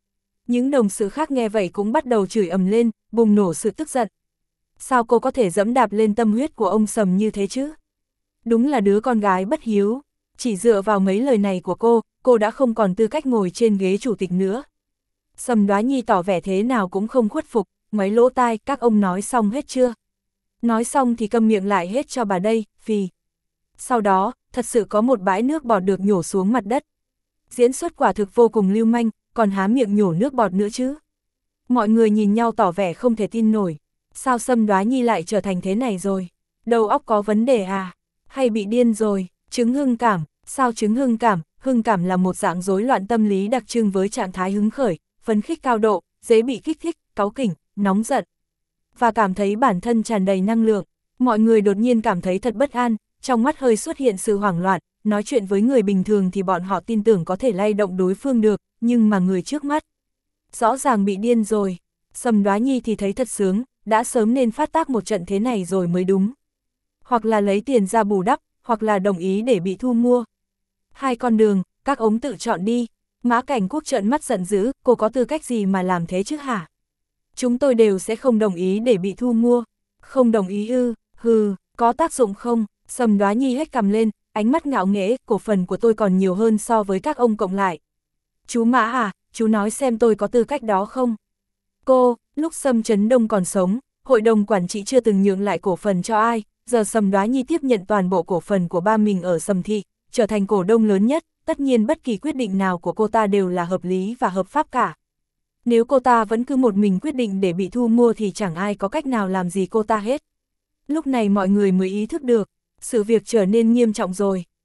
Những đồng sự khác nghe vậy cũng bắt đầu chửi ầm lên, bùng nổ sự tức giận. Sao cô có thể dẫm đạp lên tâm huyết của ông Sầm như thế chứ? Đúng là đứa con gái bất hiếu, chỉ dựa vào mấy lời này của cô, cô đã không còn tư cách ngồi trên ghế chủ tịch nữa. Sầm Đoá Nhi tỏ vẻ thế nào cũng không khuất phục, ngoáy lỗ tai, các ông nói xong hết chưa? Nói xong thì câm miệng lại hết cho bà đây, phì. Sau đó, thật sự có một bãi nước bọt được nhổ xuống mặt đất. Diễn xuất quả thực vô cùng lưu manh, còn há miệng nhổ nước bọt nữa chứ. Mọi người nhìn nhau tỏ vẻ không thể tin nổi. Sao Sâm Đoá Nhi lại trở thành thế này rồi? Đầu óc có vấn đề à? Hay bị điên rồi? Chứng hưng cảm, sao chứng hưng cảm? Hưng cảm là một dạng rối loạn tâm lý đặc trưng với trạng thái hứng khởi, phấn khích cao độ, dễ bị kích thích, cáu kỉnh, nóng giận. Và cảm thấy bản thân tràn đầy năng lượng. Mọi người đột nhiên cảm thấy thật bất an, trong mắt hơi xuất hiện sự hoảng loạn, nói chuyện với người bình thường thì bọn họ tin tưởng có thể lay động đối phương được, nhưng mà người trước mắt rõ ràng bị điên rồi. Sâm Đoá Nhi thì thấy thật sướng, đã sớm nên phát tác một trận thế này rồi mới đúng. Hoặc là lấy tiền ra bù đắp, hoặc là đồng ý để bị thu mua. Hai con đường, các ống tự chọn đi. Mã Cảnh Quốc trợn mắt giận dữ, cô có tư cách gì mà làm thế chứ hả? Chúng tôi đều sẽ không đồng ý để bị thu mua. Không đồng ý ư, hừ, có tác dụng không? Sâm Đoá Nhi hết cầm lên, ánh mắt ngạo nghễ, cổ phần của tôi còn nhiều hơn so với các ông cộng lại. Chú Mã à, chú nói xem tôi có tư cách đó không? Cô, lúc Sâm Trấn Đông còn sống, hội đồng quản trị chưa từng nhượng lại cổ phần cho ai, giờ Sâm Đoá Nhi tiếp nhận toàn bộ cổ phần của ba mình ở Sâm Thị, trở thành cổ đông lớn nhất, tất nhiên bất kỳ quyết định nào của cô ta đều là hợp lý và hợp pháp cả. Nếu cô ta vẫn cứ một mình quyết định để bị thu mua thì chẳng ai có cách nào làm gì cô ta hết. Lúc này mọi người mới ý thức được, sự việc trở nên nghiêm trọng rồi,